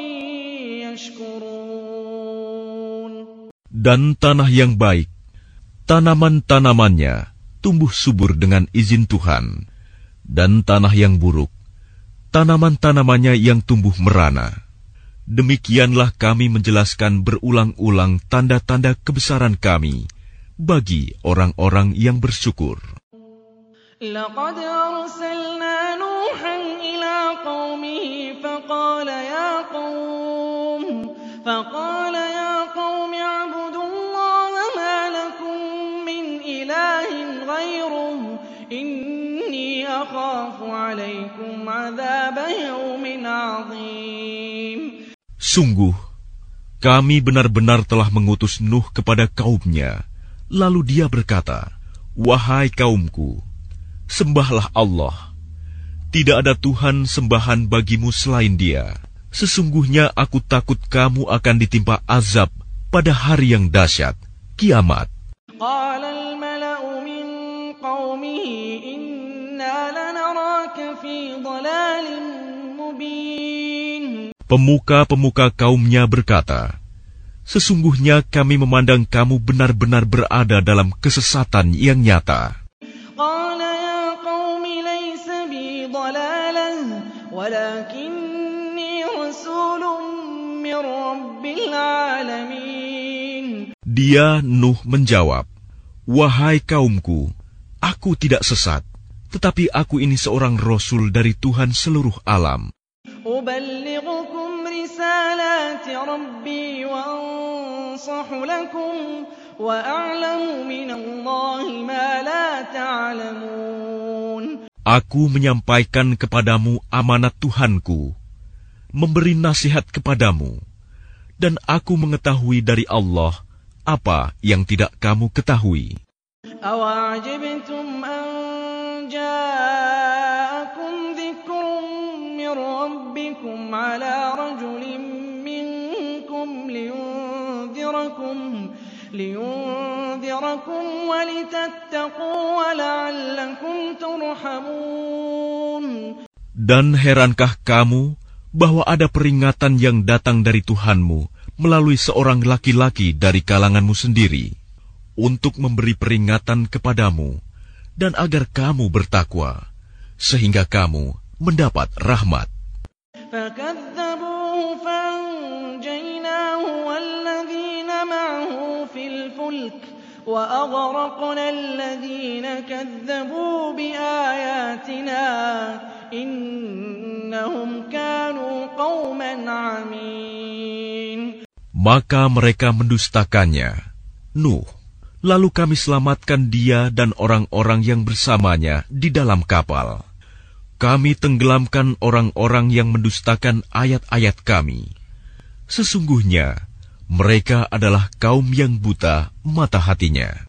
يَشْكُرُونَ.
Dan tanah yang baik, tanaman-tanamannya tumbuh subur dengan izin Tuhan, dan tanah yang buruk, tanaman-tanamannya yang tumbuh merana. Demikianlah kami menjelaskan berulang-ulang tanda-tanda kebesaran kami bagi orang-orang yang bersyukur.
لقد أرسلنا نوحا إلى قومه فقال يا قوم فقال يا قوم اعبدوا الله ما لكم من إله غيره إني أخاف عليكم عذاب يوم عظيم.
Sungguh, kami benar-benar telah mengutus Nuh kepada kaumnya. Lalu dia berkata, "Wahai kaumku, sembahlah Allah. Tidak ada Tuhan sembahan bagimu selain Dia. Sesungguhnya aku takut kamu akan ditimpa azab pada hari yang dahsyat, kiamat."
قال الملأ من قومه إنا لنراك في ضلال مبين.
Pemuka-pemuka kaumnya berkata, "Sesungguhnya kami memandang kamu benar-benar berada dalam kesesatan yang nyata."
قال يا قوم ليس بي ضلالة ولكني رسول من رب العالمين.
Dia Nuh menjawab, "Wahai kaumku, aku tidak sesat, tetapi aku ini seorang rasul dari Tuhan seluruh alam.
أبلغكم رسالات ربي وأنصح لكم وأعلم من الله ما لا تعلمون.
Aku menyampaikan kepadamu amanat Tuhanku, memberi nasihat kepadamu, dan aku mengetahui dari Allah apa yang tidak kamu ketahui.
أَوَعَجِبْتُمْ أَنْ جَاءَكُمْ ذِكْرٌ مِّنْ رَبِّكُمْ عَلَى رَجُلٍ مِّنْكُمْ لِيُنْذِرَكُمْ لِيُنْذِرَكُمْ وَلِتَتَّقُوا وَلَعَلَّكُمْ تُرْحَمُونَ.
Dan herankah kamu bahwa ada peringatan yang datang dari Tuhanmu melalui seorang laki-laki dari kalanganmu sendiri, untuk memberi peringatan kepadamu, dan agar kamu bertakwa, sehingga kamu mendapat rahmat.
فَكَذَّبُوهُ فَأَنْجَيْنَاهُ وَالَّذِينَ مَعَهُ فِي الْفُلْكِ وَأَغْرَقْنَا الَّذِينَ كَذَّبُوا بِآيَاتِنَا إِنَّهُمْ كَانُوا قَوْمًا عَمِينَ.
Maka mereka mendustakannya, Nuh. Lalu kami selamatkan dia dan orang-orang yang bersamanya di dalam kapal. Kami tenggelamkan orang-orang yang mendustakan ayat-ayat kami. Sesungguhnya, mereka adalah kaum yang buta mata hatinya.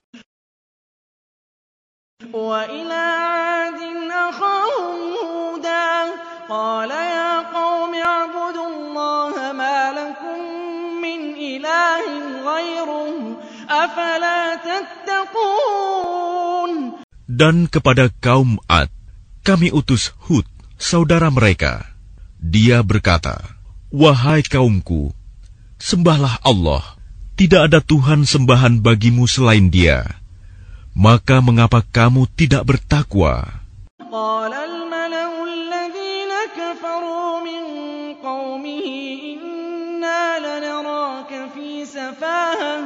Wa ila 'adin akhahum Huda qala ya qaumi i'budullaha ma lakum min ilahin ghairuhu afala tattaqun.
Dan kepada kaum Ad, kami utus Hud, saudara mereka. Dia berkata, wahai kaumku, sembahlah Allah, tidak ada Tuhan sembahan bagimu selain Dia. Maka mengapa kamu tidak bertakwa?
قال الملأ الذين كفروا من قومه إنا لنراك في سفاهة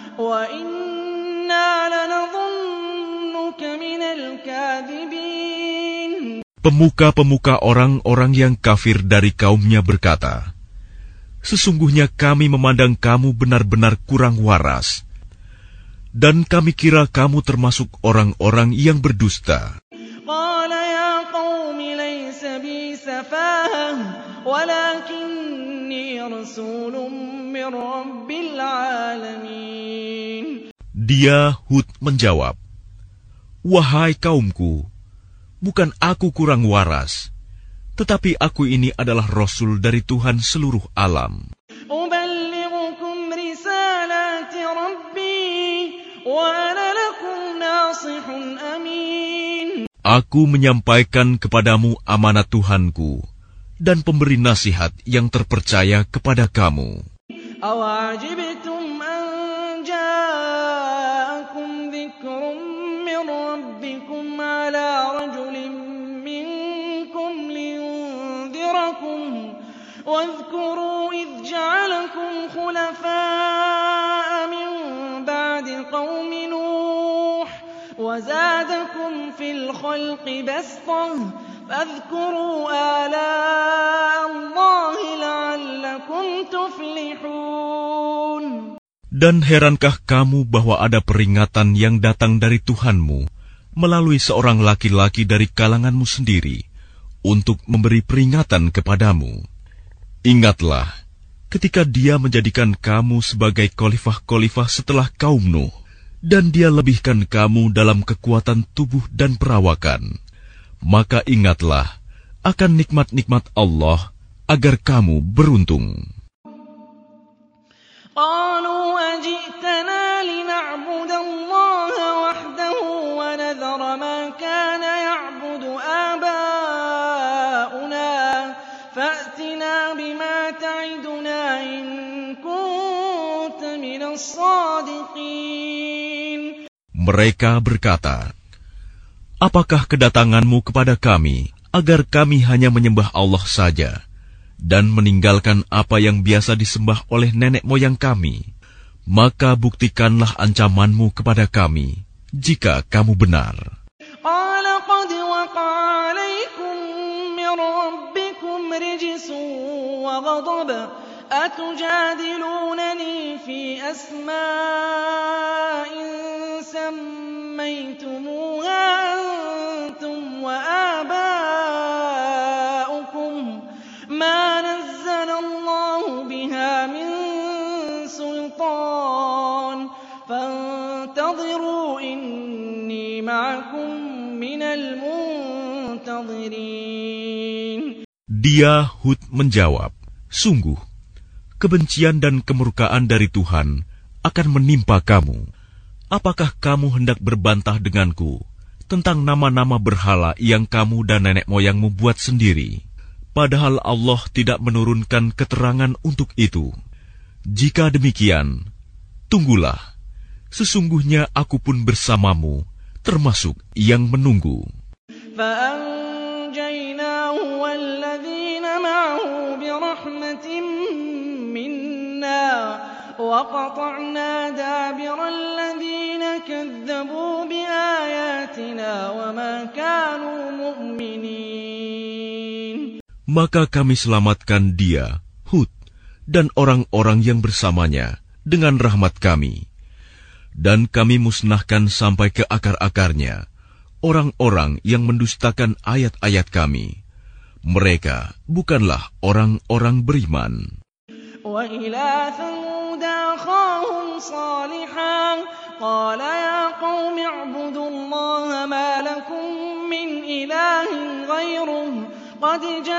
وإنا لنظنك من الكاذبين.
Pemuka-pemuka orang-orang yang kafir dari kaumnya berkata, sesungguhnya kami memandang kamu benar-benar kurang waras, dan kami kira kamu termasuk orang-orang yang berdusta.
قال يا قوم ليس بي سفاهة ولكني رسول من رب العالمين.
Dia Hud menjawab, wahai kaumku, bukan aku kurang waras, tetapi aku ini adalah Rasul dari Tuhan seluruh alam.
أبلغكم رسالات ربي وأنا لكم ناصح أمين.
Aku menyampaikan kepadamu amanat Tuhanku dan pemberi nasihat yang terpercaya kepada kamu.
أَوَعَجِبْتُمْ أَنْ جَاءَكُمْ ذِكْرٌ مِّنْ رَبِّكُمْ عَلَى رَجُلٍ مِّنْكُمْ لِيُنذِرَكُمْ وَاذْكُرُوا إِذْ جَعَلَكُمْ خُلَفَاءَ مِنْ بَعْدِ قَوْمِ نُوحٍ وَزَادَكُمْ فِي الْخَلْقِ بَسْطَةً فَاذْكُرُوا آلَاءَ اللَّهِ لَعَلَّكُمْ تُفْلِحُونَ.
Dan herankah kamu bahwa ada peringatan yang datang dari Tuhanmu melalui seorang laki-laki dari kalanganmu sendiri untuk memberi peringatan kepadamu? Ingatlah ketika dia menjadikan kamu sebagai khalifah-khalifah setelah kaum Nuh, dan dia lebihkan kamu dalam kekuatan tubuh dan perawakan. Maka ingatlah akan nikmat-nikmat Allah agar kamu beruntung.
قالوا أجئتنا لنعبد الله وحده ونذر ما كان يعبد آباؤنا فأتنا بما تعدنا إن كنت من الصادقين.
Mereka berkata, apakah kedatanganmu kepada kami agar kami hanya menyembah Allah saja dan meninggalkan apa yang biasa disembah oleh nenek moyang kami? Maka buktikanlah ancamanmu kepada kami jika kamu benar.
قال قد وقع عليكم من ربكم رجس وغضب أتجادلونني في أسماء سميتموها أنتم وآباؤكم ما نزل الله بها من سلطان فانتظروا إني معكم من المنتظرين.
Dia Hud menjawab, sungguh kebencian dan kemurkaan dari Tuhan akan menimpa kamu. Apakah kamu hendak berbantah denganku tentang nama-nama berhala yang kamu dan nenek moyangmu buat sendiri, padahal Allah tidak menurunkan keterangan untuk itu? Jika demikian, tunggulah, sesungguhnya aku pun bersamamu, termasuk yang menunggu.
فَأَنْجَيْنَاهُ وَالَّذِينَ مَعَهُ بِرَحْمَةٍ مِنَّا وَقَطَعْنَا دَابِرَ الَّذِينَ كَذَّبُوا بِآيَاتِنَا وَمَا كَانُوا مُؤْمِنِينَ.
Maka kami selamatkan dia, Hud, dan orang-orang yang bersamanya dengan rahmat kami. Dan kami musnahkan sampai ke akar-akarnya orang-orang yang mendustakan ayat-ayat kami. Mereka bukanlah orang-orang beriman.
Wa ila Thamud akhahum Salihan qala ya qaumi i'budullaha ma lakum min ilahin ghairuh qad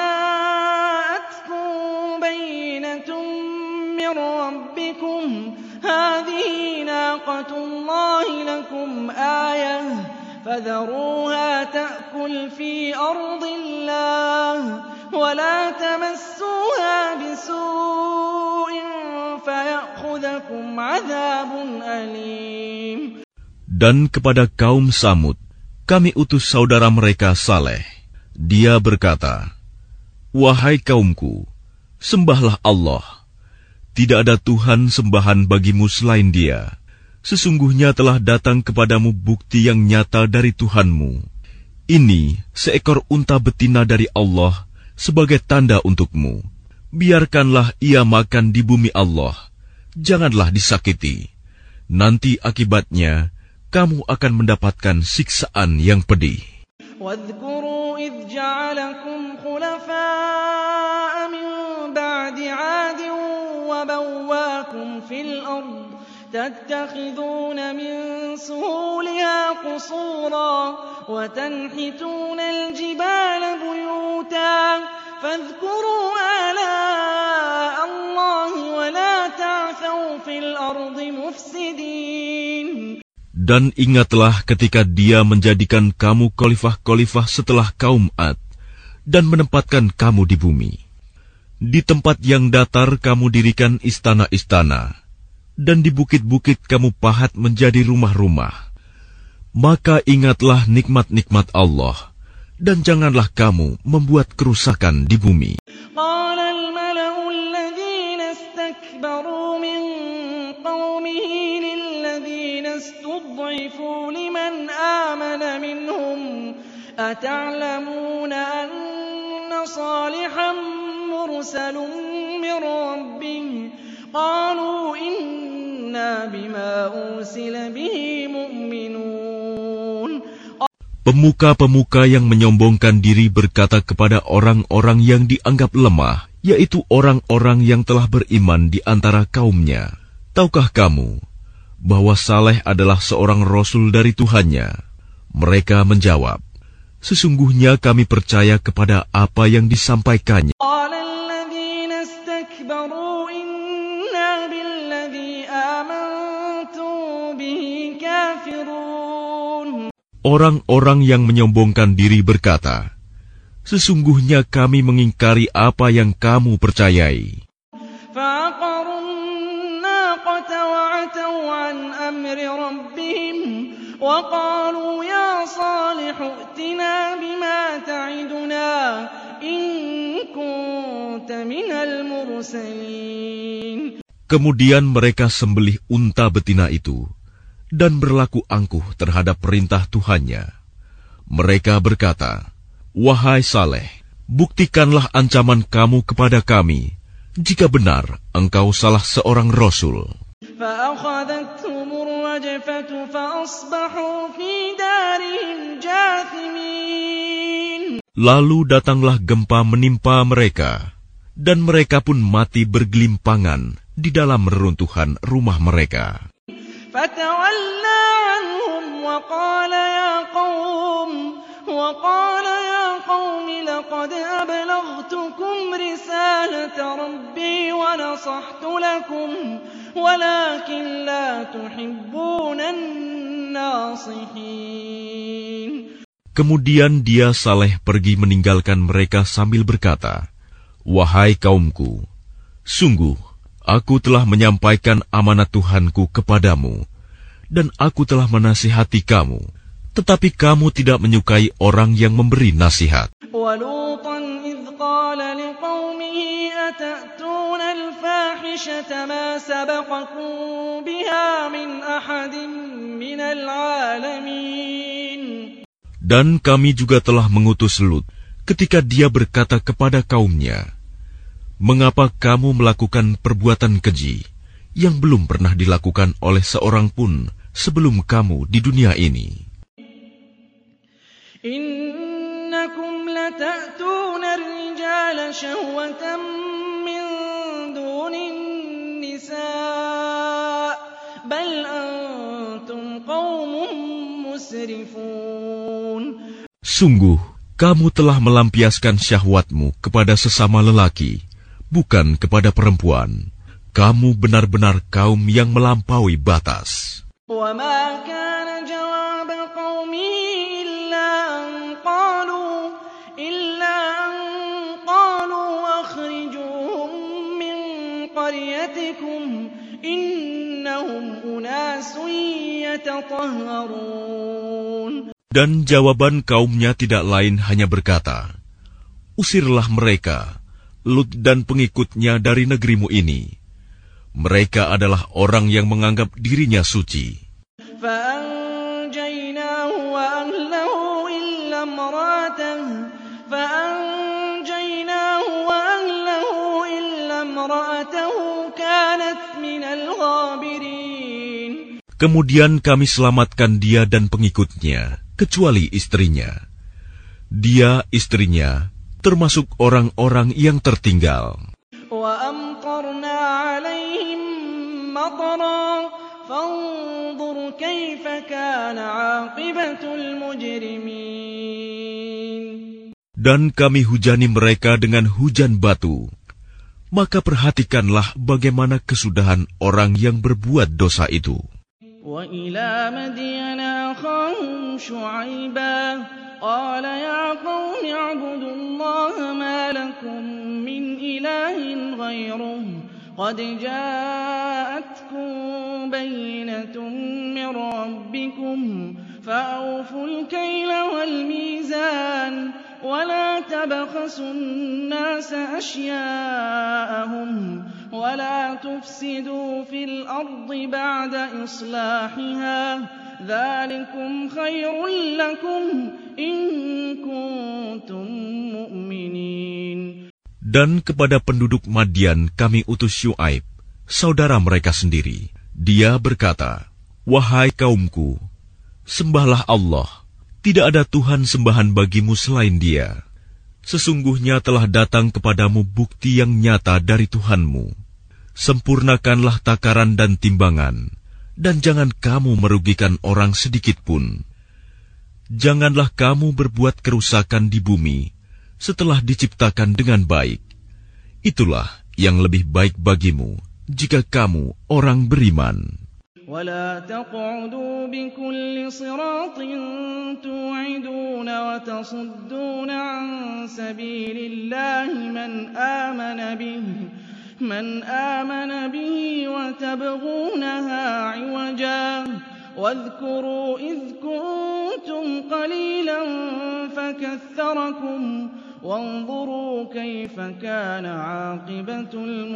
ja'atkum bayyinatun min rabbikum hadhihi naqatullahi lakum ayah فذروها تأكل في أرض الله ولا تمسوها بسوء فيأخذكم عذاب أليم.
Dan kepada kaum Samud, kami utus saudara mereka Saleh. Dia berkata, wahai kaumku, sembahlah Allah. Tidak ada Tuhan sembahan bagimu selain Dia. Sesungguhnya telah datang kepadamu bukti yang nyata dari Tuhanmu. Ini seekor unta betina dari Allah sebagai tanda untukmu. Biarkanlah ia makan di bumi Allah. Janganlah disakiti. Nanti akibatnya kamu akan mendapatkan siksaan yang pedih.
وَاذْكُرُوا إِذْ جَعَلَكُمْ خُلَفَاءَ مِنْ بَعْدِ عَادٍ وَبَوَّاكُمْ فِي الْأَرْضِ تتخذون من سهولها قصورا وتنحتون الجبال بيوتا فاذكروا آلاء الله ولا تعثوا في الأرض مفسدين.
Dan ingatlah ketika Dia menjadikan kamu khalifah-khalifah setelah kaum Ad dan menempatkan kamu di bumi. Di tempat yang datar kamu dirikan istana-istana, dan di bukit-bukit kamu pahat menjadi rumah-rumah. Maka ingatlah nikmat-nikmat Allah, dan janganlah kamu membuat kerusakan di bumi.
قال الملأ الذين استكبروا من قومه للذين استضعفوا لمن آمن منهم أتعلمون أن صالحا مرسل من ربه قالوا إنا بما أرسل به مؤمنون.
Pemuka-pemuka yang menyombongkan diri berkata kepada orang-orang yang dianggap lemah, yaitu orang-orang yang telah beriman di antara kaumnya, tahukah kamu bahwa Saleh adalah seorang Rasul dari Tuhannya? Mereka menjawab, sesungguhnya kami percaya kepada apa yang disampaikannya. Orang-orang yang menyombongkan diri berkata, sesungguhnya kami mengingkari apa yang kamu percayai. Kemudian mereka sembelih unta betina itu dan berlaku angkuh terhadap perintah Tuhannya. Mereka berkata, wahai Saleh, buktikanlah ancaman kamu kepada kami, jika benar engkau salah seorang Rasul. Lalu datanglah gempa menimpa mereka, dan mereka pun mati bergelimpangan di dalam reruntuhan rumah mereka.
فتولى عنهم وقال يا قوم وقال يا قوم لقد أبلغتكم رسالة ربي ونصحت لكم ولكن لا تحبون الناصحين.
Kemudian dia Saleh pergi meninggalkan mereka sambil berkata, wahai kaumku, sungguh aku telah menyampaikan amanat Tuhanku kepadamu, dan aku telah menasihati kamu, tetapi kamu tidak menyukai orang yang memberi nasihat. Dan kami juga telah mengutus Lut ketika dia berkata kepada kaumnya, Mengapa kamu melakukan perbuatan keji yang belum pernah dilakukan oleh seorang pun sebelum kamu di dunia ini?
Innakum lata'tuna ar-rijala syahwatan min dunin nisa' bal antum qaumun musrifun.
Sungguh, kamu telah melampiaskan syahwatmu kepada sesama lelaki, bukan kepada perempuan. Kamu benar-benar kaum yang melampaui batas.
وَمَا كَانَ جَوَابَ قَوْمِهِ إِلَّا أَن قَالُوا إِلَّا أَن قَالُوا أَخْرِجُوهُم مِّن قَرْيَتِكُمْ إِنَّهُمْ أُنَاسٌ يَتَطَهَّرُونَ.
Dan jawaban kaumnya tidak lain hanya berkata, usirlah mereka, Lut dan pengikutnya dari negerimu ini. Mereka adalah orang yang menganggap dirinya suci.
فَأَنْجَيْنَاهُ وَأَهْلَهُ إِلَّا امْرَأَتَهُ فَأَنْجَيْنَاهُ وَأَهْلَهُ إِلَّا امْرَأَتَهُ كَانَتْ مِنَ الْغَابِرِينَ.
Kemudian kami selamatkan dia dan pengikutnya, kecuali istrinya. Dia, istrinya, termasuk orang-orang yang tertinggal.
وَأَمْطَرْنَا عَلَيْهِمْ مَطَرًا فَانظُرْ كَيْفَ كَانَ عَاقِبَةُ الْمُجْرِمِينَ.
Dan kami hujani mereka dengan hujan batu. Maka perhatikanlah bagaimana kesudahan orang yang berbuat dosa itu.
وَإِلَى مَدْيَنَ أَخَاهُمْ شُعَيْبًا قَالَ يَا قَوْمِ اعْبُدُوا اللَّهَ مَا لَكُمْ مِنْ إِلَٰهٍ غَيْرُهُ قَدْ جَاءَتْكُمْ بَيِّنَةٌ مِّن رَّبِّكُمْ فَأَوْفُوا الْكَيْلَ وَالْمِيزَانَ وَلَا تَبْخَسُوا النَّاسَ أَشْيَاءَهُمْ وَلَا تُفْسِدُوا فِي الْأَرْضِ بَعْدَ إِصْلَاحِهَا ذَلِكُمْ خَيْرٌ لَّكُمْ إِن كُنتُم مُّؤْمِنِينَ.
Dan kepada penduduk Madian kami utus Syuaib, saudara mereka sendiri. Dia berkata, wahai kaumku, sembahlah Allah, tidak ada Tuhan sembahan bagimu selain Dia. Sesungguhnya telah datang kepadamu bukti yang nyata dari Tuhanmu. Sempurnakanlah takaran dan timbangan, dan jangan kamu merugikan orang sedikit pun. Janganlah kamu berbuat kerusakan di bumi setelah diciptakan dengan baik. Itulah yang lebih baik bagimu jika kamu orang beriman.
ولا تقعدوا بكل صراط توعدون وتصدون عن سبيل الله من آمن به من آمن به وتبغونها عوجا واذكروا إذ كنتم قليلا فكثركم وانظروا كيف كان عاقبة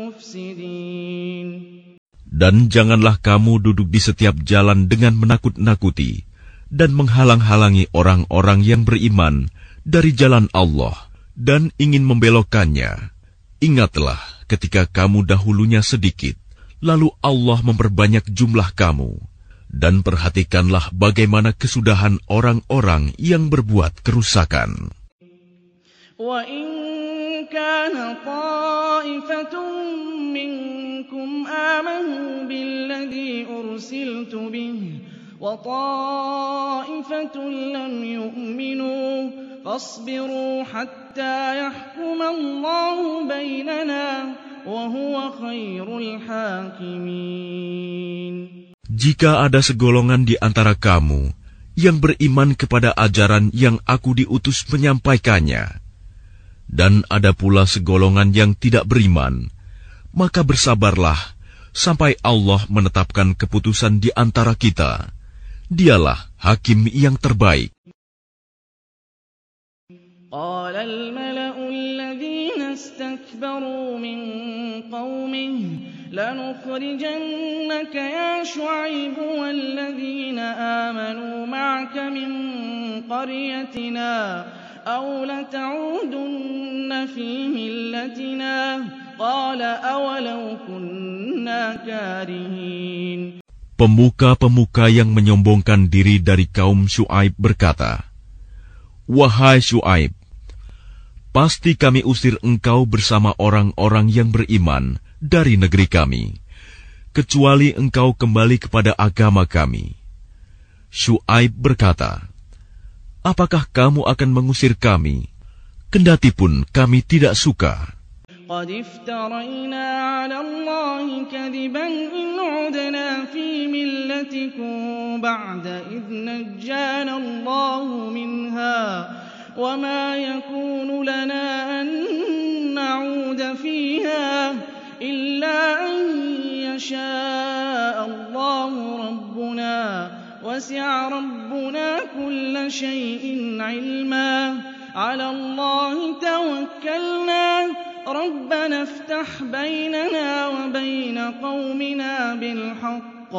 المفسدين.
Dan janganlah kamu duduk di setiap jalan dengan menakut-nakuti dan menghalang-halangi orang-orang yang beriman dari jalan Allah dan ingin membelokkannya. Ingatlah ketika kamu dahulunya sedikit, lalu Allah memperbanyak jumlah kamu. Dan perhatikanlah bagaimana kesudahan orang-orang yang berbuat kerusakan.
وَإِن كَانَ طَائِفَةٌ مِّنكُمْ آمَنُوا بِالَّذِي أُرْسِلْتُ بِهِ وَطَائِفَةٌ لَّمْ يُؤْمِنُوا فَاصْبِرُوا حَتَّىٰ يَحْكُمَ اللَّهُ بَيْنَنَا وَهُوَ خَيْرُ الْحَاكِمِينَ.
Jika ada segolongan di antara kamu yang beriman kepada ajaran yang aku diutus menyampaikannya, dan ada pula segolongan yang tidak beriman, maka bersabarlah sampai Allah menetapkan keputusan di antara kita. Dialah hakim yang terbaik.
قال الملأ الذين استكبروا من قومه لنخرجنك يا شعيب والذين آمنوا معك من قريتنا أو لتعودن في ملتنا قال أولو كنا كارهين.
Pemuka-pemuka yang menyombongkan diri dari kaum Syuaib berkata, "Wahai Syuaib, pasti kami usir engkau bersama orang-orang yang beriman dari negeri kami, kecuali engkau kembali kepada agama kami." Syuaib berkata, "Apakah kamu akan mengusir kami, kendati pun kami tidak suka?"
قد افترينا على الله كذبا إن عدنا في ملتكم بعد إذ نجانا الله منها وما يكون لنا أن نعود فيها إلا أن يشاء الله ربنا وسع ربنا كل شيء علما على الله توكلنا ربنا افتح بيننا وبين قومنا بالحق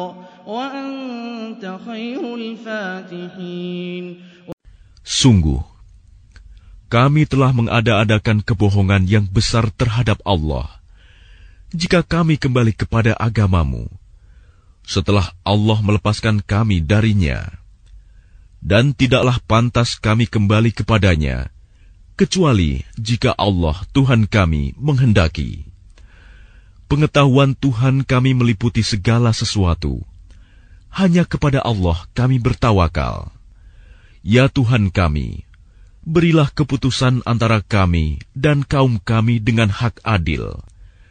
وأنت خير الفاتحين.
Sungguh, kami telah mengada-adakan kebohongan yang besar terhadap Allah, jika kami kembali kepada agamamu, setelah Allah melepaskan kami darinya. Dan tidaklah pantas kami kembali kepadanya, kecuali jika Allah Tuhan kami menghendaki. Pengetahuan Tuhan kami meliputi segala sesuatu. Hanya kepada Allah kami bertawakal. Ya Tuhan kami, berilah keputusan antara kami dan kaum kami dengan hak adil.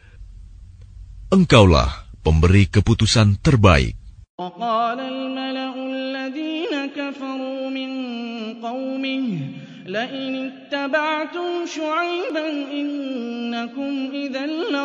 Engkaulah pemberi keputusan terbaik.
وقال الملأ الذين كفروا من قومه لئن اتبعتم شعيبا إنكم إذا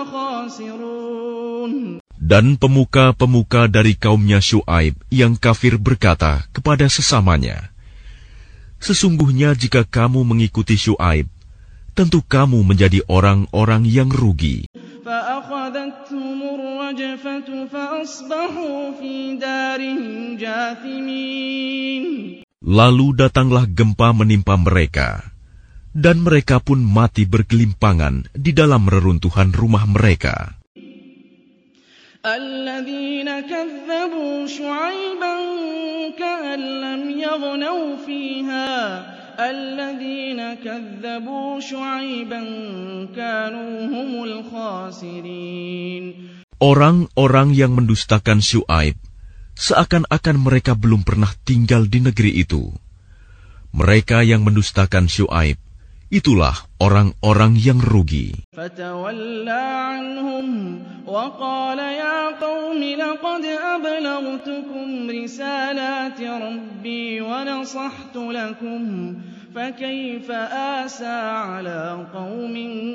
لخاسرون.
Dan pemuka-pemuka dari kaumnya Syuaib yang kafir berkata kepada sesamanya, "Sesungguhnya jika kamu mengikuti Syuaib, tentu kamu menjadi orang-orang yang rugi."
فأخذتهم الرجفة فأصبحوا في دارهم جاثمين.
Lalu datanglah gempa menimpa mereka, dan mereka pun mati bergelimpangan di dalam reruntuhan rumah mereka.
الذين كذبوا شعيبا كأن لم يغنوا فيها الذين كذبوا شعيبا كانوا هم الخاسرين.
Orang-orang yang mendustakan Syuaib seakan-akan mereka belum pernah tinggal di negeri itu. Mereka yang mendustakan Syuaib, itulah orang-orang yang rugi.
فَتَوَلَّى عَنْهُمْ وَقَالَ يَا قَوْمِ لَقَدْ أَبْلَغْتُكُمْ رِسَالَاتِ رَبِّي وَنَصَحْتُ لَكُمْ فَكَيْفَ آسَىٰ عَلَىٰ قَوْمٍ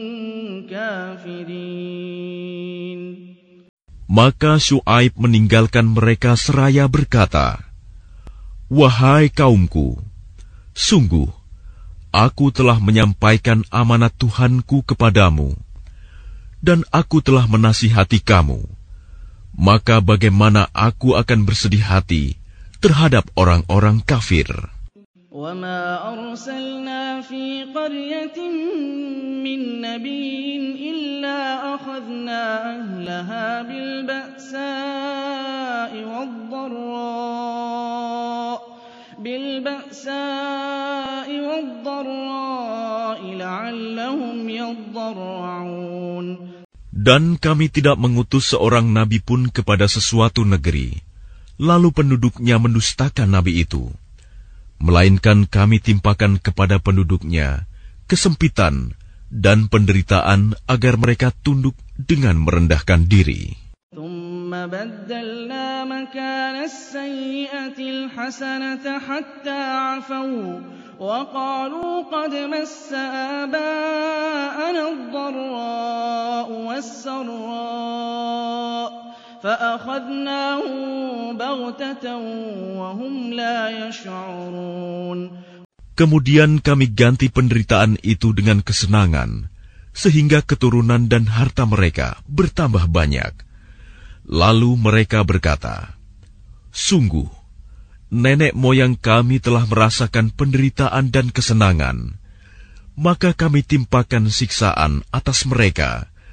كَافِرِينَ.
Maka Syuaib meninggalkan mereka seraya berkata, "Wahai kaumku, sungguh, aku telah menyampaikan amanat Tuhanku kepadamu, dan aku telah menasihati kamu. Maka bagaimana aku akan bersedih hati terhadap orang-orang kafir?"
وَمَا أَرْسَلْنَا فِي قَرْيَةٍ مِّن نَّبِيٍّ إِلَّا أَخَذْنَا أَهْلَهَا بِالْبَأْسَاءِ وَالضَّرَّاءِ بِالْبَأْسَاءِ وَالضَّرَّاءِ لَعَلَّهُمْ يَضَّرَّعُونَ.
Dan kami tidak mengutus seorang nabi pun kepada sesuatu negeri, lalu penduduknya mendustakan nabi itu. Melainkan kami timpakan kepada penduduknya kesempitan dan penderitaan agar mereka tunduk dengan merendahkan diri.
ثُمَّ بَدَّلْنَا مَكَانَ السَّيِّئَةِ الْحَسَنَةَ حَتَّى عَفَوْا وَقَالُوا قَدْ مَسَّ آبَاءَنَا الضَّرَّاءُ وَالسَّرَّاءُ فَأَخَذْنَاهُم بَغْتَةً وَهُمْ لَا يَشْعُرُونَ.
Kemudian kami ganti penderitaan itu dengan kesenangan, sehingga keturunan dan harta mereka bertambah banyak. Lalu mereka berkata, "Sungguh, nenek moyang kami telah merasakan penderitaan dan kesenangan, maka kami timpakan siksaan atas mereka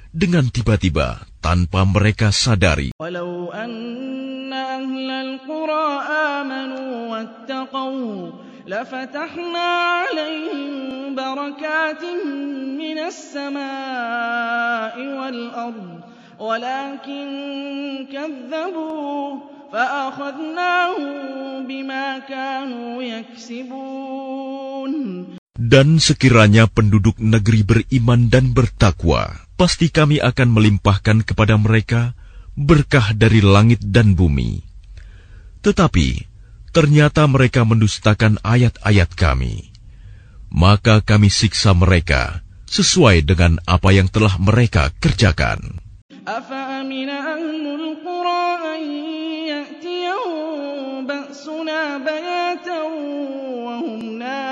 dengan tiba-tiba tanpa mereka sadari.
Walau anna ahlal qura amanu wattaqaw lafatahna 'alaihim barakatin minas samaa'i wal ardh walakin kadzdzabu fa'akhadnahum bima kanu yaksibun.
Dan sekiranya penduduk negeri beriman dan bertakwa, pasti kami akan melimpahkan kepada mereka berkah dari langit dan bumi. Tetapi ternyata mereka mendustakan ayat-ayat kami. Maka kami siksa mereka sesuai dengan apa yang telah mereka kerjakan.
Afa amina ahlul qura an ya'tiyahum ba'suna bayatan wa hum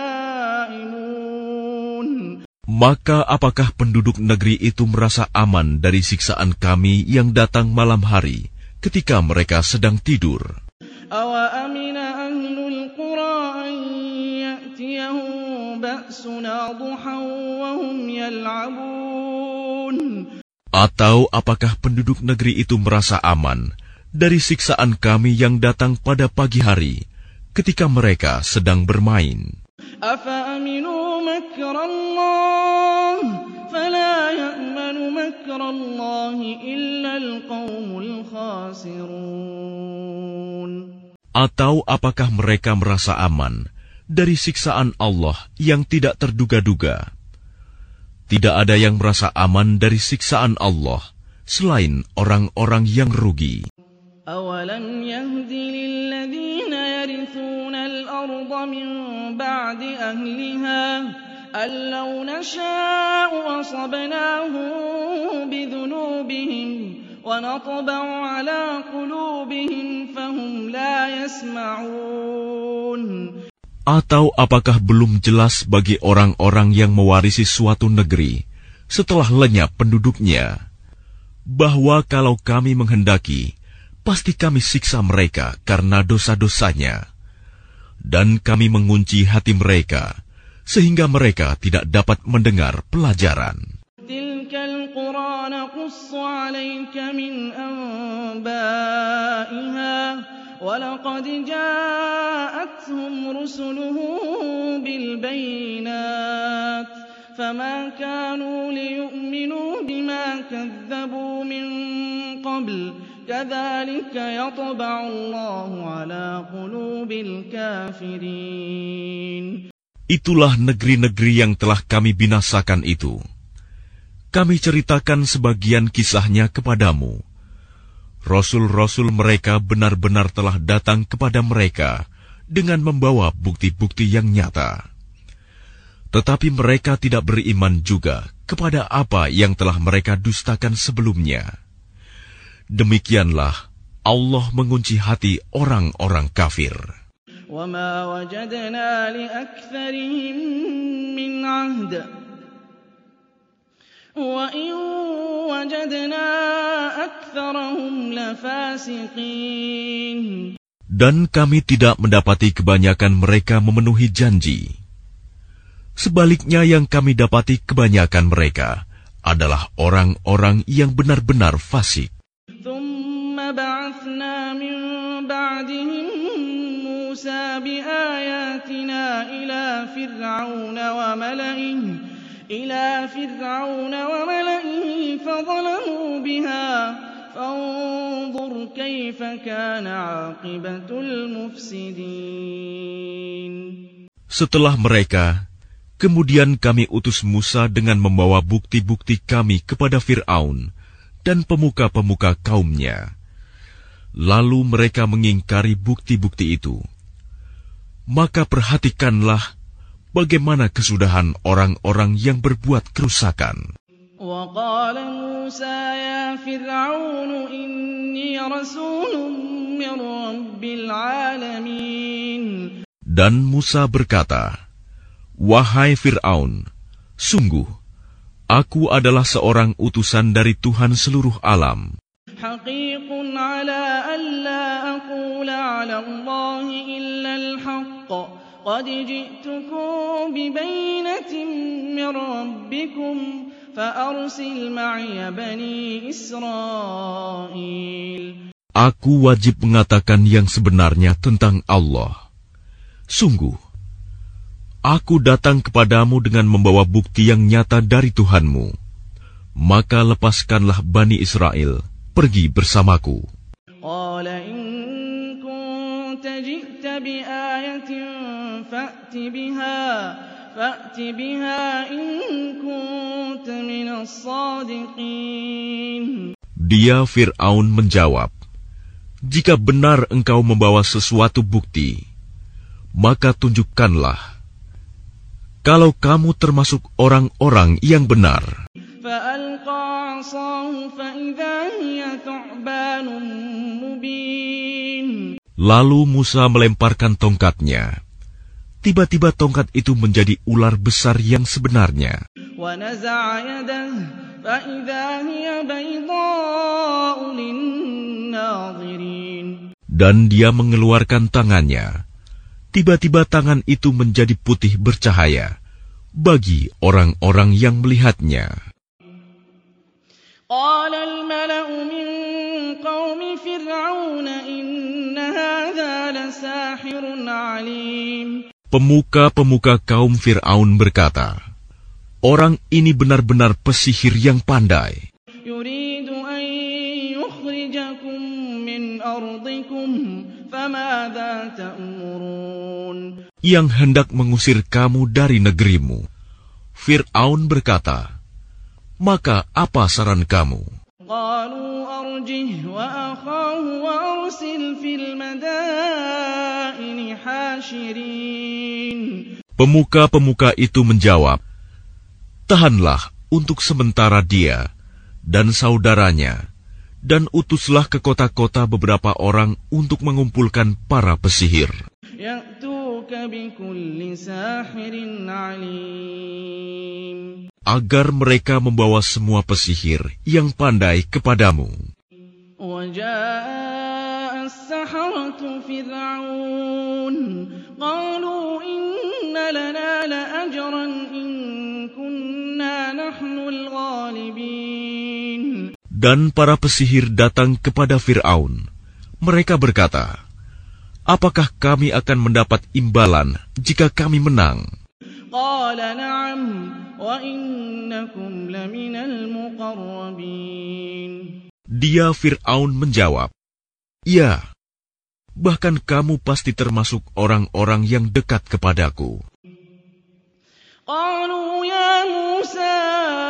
naimun.
Maka apakah penduduk negeri itu merasa aman dari siksaan kami yang datang malam hari ketika mereka sedang tidur?
Awa amina ahlul qura an ya'tiyahum ba'suna duhan wa hum yal'abun.
Atau apakah penduduk negeri itu merasa aman dari siksaan kami yang datang pada pagi hari ketika mereka sedang bermain?
Afa aminu makrallah fala ya'manu makrallahi illa alqaumul khasirun.
Atau apakah mereka merasa aman dari siksaan Allah yang tidak terduga-duga? Tidak ada yang merasa aman dari siksaan Allah selain orang-orang yang rugi.
Awalam yahdi lilladhina yarithuna al-ardha min ba'di ahliha an law nasha'u asabnahum bidhunubihim wa natba'u ala qulubihim fahum la yasma'un.
Atau apakah belum jelas bagi orang-orang yang mewarisi suatu negeri setelah lenyap penduduknya, bahwa kalau kami menghendaki, pasti kami siksa mereka karena dosa-dosanya, dan kami mengunci hati mereka, sehingga mereka tidak dapat mendengar pelajaran.
Tilkal qura naqussu 'alaika min anba'iha وَلَقَدْ جَاءَتْهُمْ رُسُلُهُم بِالْبَيِّنَاتِ فَمَا كَانُوا لِيُؤْمِنُوا بِمَا كَذَّبُوا مِن قَبْلُ كَذَلِكَ يَطْبَعُ اللَّهُ عَلَى قُلُوبِ الْكَافِرِينَ.
Itulah negeri-negeri yang telah kami binasakan itu. Kami ceritakan sebagian kisahnya kepadamu. Rasul-rasul mereka benar-benar telah datang kepada mereka dengan membawa bukti-bukti yang nyata. Tetapi mereka tidak beriman juga kepada apa yang telah mereka dustakan sebelumnya. Demikianlah Allah mengunci hati orang-orang kafir.
وَمَا وَجَدْنَا لِأَكْثَرِهِم مِّنْ عَهْدٍ وَإِن وَجَدْنَا أَكْثَرَهُمْ لَفَاسِقِينَ.
Dan kami tidak mendapati kebanyakan mereka memenuhi janji. Sebaliknya yang kami dapati kebanyakan mereka adalah orang-orang yang benar-benar fasik.
ثُمَّ بَعَثْنَا مِن بَعْدِهِم مُوسَى بِآيَاتِنَا إِلَى فِرْعَوْنَ وَمَلَئِهِ إلى فرعون وملئه فظلموا بها فانظر كيف كان عاقبة المفسدين.
Setelah mereka, kemudian kami utus Musa dengan membawa bukti-bukti kami kepada Fir'aun dan pemuka-pemuka kaumnya. Lalu mereka mengingkari bukti-bukti itu. Maka perhatikanlah bagaimana kesudahan orang-orang yang berbuat kerusakan.
وَقَالَ مُوسَى يَا فِرْعَوْنُ إِنِّي رَسُولٌ مِّن رَّبِّ الْعَالَمِينَ.
Dan Musa berkata, "Wahai Fir'aun, sungguh, aku adalah seorang utusan dari Tuhan seluruh alam.
حَقِيقٌ عَلَىٰ أَلَّا أَقُولَ عَلَى اللَّهِ إِلَّا الْحَقَّ قَدْ جِئْتُكُم بِبَيِّنَةٍ مِّن رَّبِّكُمْ فأرسل معي بني إسرائيل.
Aku wajib mengatakan yang sebenarnya tentang Allah. Sungguh, aku datang kepadamu dengan membawa bukti yang nyata dari Tuhanmu. Maka lepaskanlah Bani Israel, pergi bersamaku.
قال إن كنت جئت بآية فأت بها فأت بها إن كنت من الصادقين.
Dia Fir'aun menjawab, jika benar engkau membawa sesuatu bukti, maka tunjukkanlah. Kalau kamu termasuk orang-orang yang benar.
فألقى عصاه فإذا هي ثعبان مبين.
Lalu Musa melemparkan tongkatnya. Tiba-tiba tongkat itu menjadi ular besar yang sebenarnya.
ونزع يده فإذا هي بيضاء للناظرين.
Dan dia mengeluarkan tangannya. Tiba-tiba tangan itu menjadi putih bercahaya bagi orang-orang yang melihatnya.
قال الملأ من قوم فرعون إن هذا لساحر عليم.
Pemuka-pemuka kaum Fir'aun berkata, orang ini benar-benar pesihir yang pandai.
يريد أن يخرجكم من أرضكم فماذا تأمرون.
Yang hendak mengusir kamu dari negerimu. Fir'aun berkata, maka apa saran kamu?
قالوا أرجه وأخاه وأرسل في المدائن حاشرين.
Pemuka-pemuka itu menjawab, tahanlah untuk sementara dia dan saudaranya, dan utuslah ke kota-kota beberapa orang untuk mengumpulkan para pesihir.
يأتوك بكل ساحر عليم.
Agar mereka membawa semua pesihir yang pandai kepadamu.
وجاء السحرة فرعون قالوا إن لنا لأجرا إن كنا نحن الغالبين.
Dan para pesihir datang kepada Fir'aun. Mereka berkata, apakah kami akan mendapat imbalan jika kami menang?
قال نعم وإنكم لمن المقربين.
Dia Fir'aun menjawab, ya, bahkan kamu pasti termasuk orang-orang yang dekat kepadaku.
قالوا يا موسى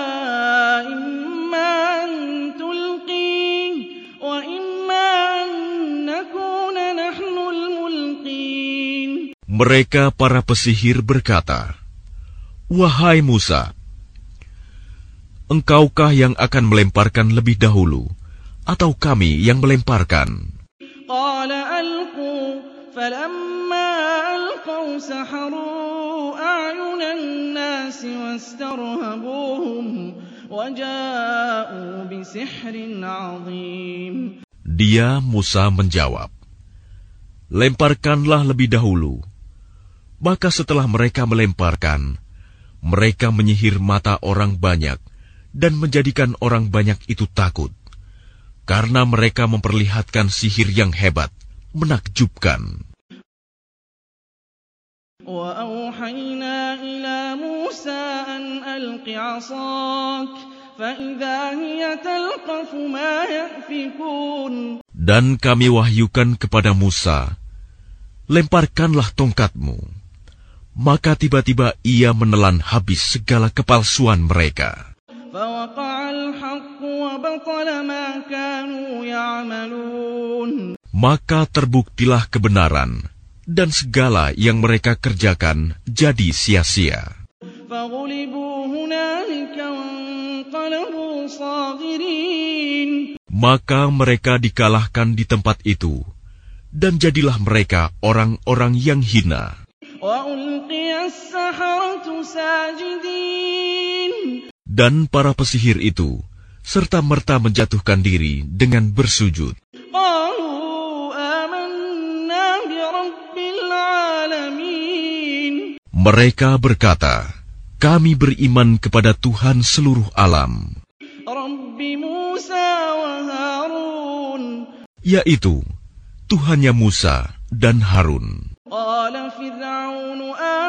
إما أن تلقي وإما أن نكون نحن الملقين.
Mereka para pesihir berkata, wahai Musa, engkaukah yang akan melemparkan lebih dahulu, atau kami yang melemparkan?
قال ألقوا فلما ألقوا سحروا أعين الناس واسترهبوهم وجاءوا بسحر عظيم.
Dia Musa menjawab, lemparkanlah lebih dahulu. Maka setelah mereka melemparkan, mereka menyihir mata orang banyak dan menjadikan orang banyak itu takut, karena mereka memperlihatkan sihir yang hebat, menakjubkan.
وأوحينا إلى موسى أن ألق عصاك فإذا هي تلقف ما يأفكون.
Dan kami wahyukan kepada Musa, lemparkanlah tongkatmu. Maka tiba-tiba ia menelan habis segala kepalsuan mereka.
فوقع الحق وبطل ما كانوا يعملون.
Maka terbuktilah kebenaran, dan segala yang mereka kerjakan jadi sia-sia.
فغلبوا هنالك وانقلبوا صاغرين.
Maka mereka dikalahkan di tempat itu, dan jadilah mereka orang-orang yang hina.
وألقي السحرة ساجدين.
Dan para pesihir itu serta-merta menjatuhkan diri dengan bersujud.
قالوا آمنا برب العالمين.
Mereka berkata, Kami beriman kepada Tuhan seluruh alam,
Rabbi Musa wa Harun,
yaitu Tuhannya Musa dan Harun.
Qala Fir'aun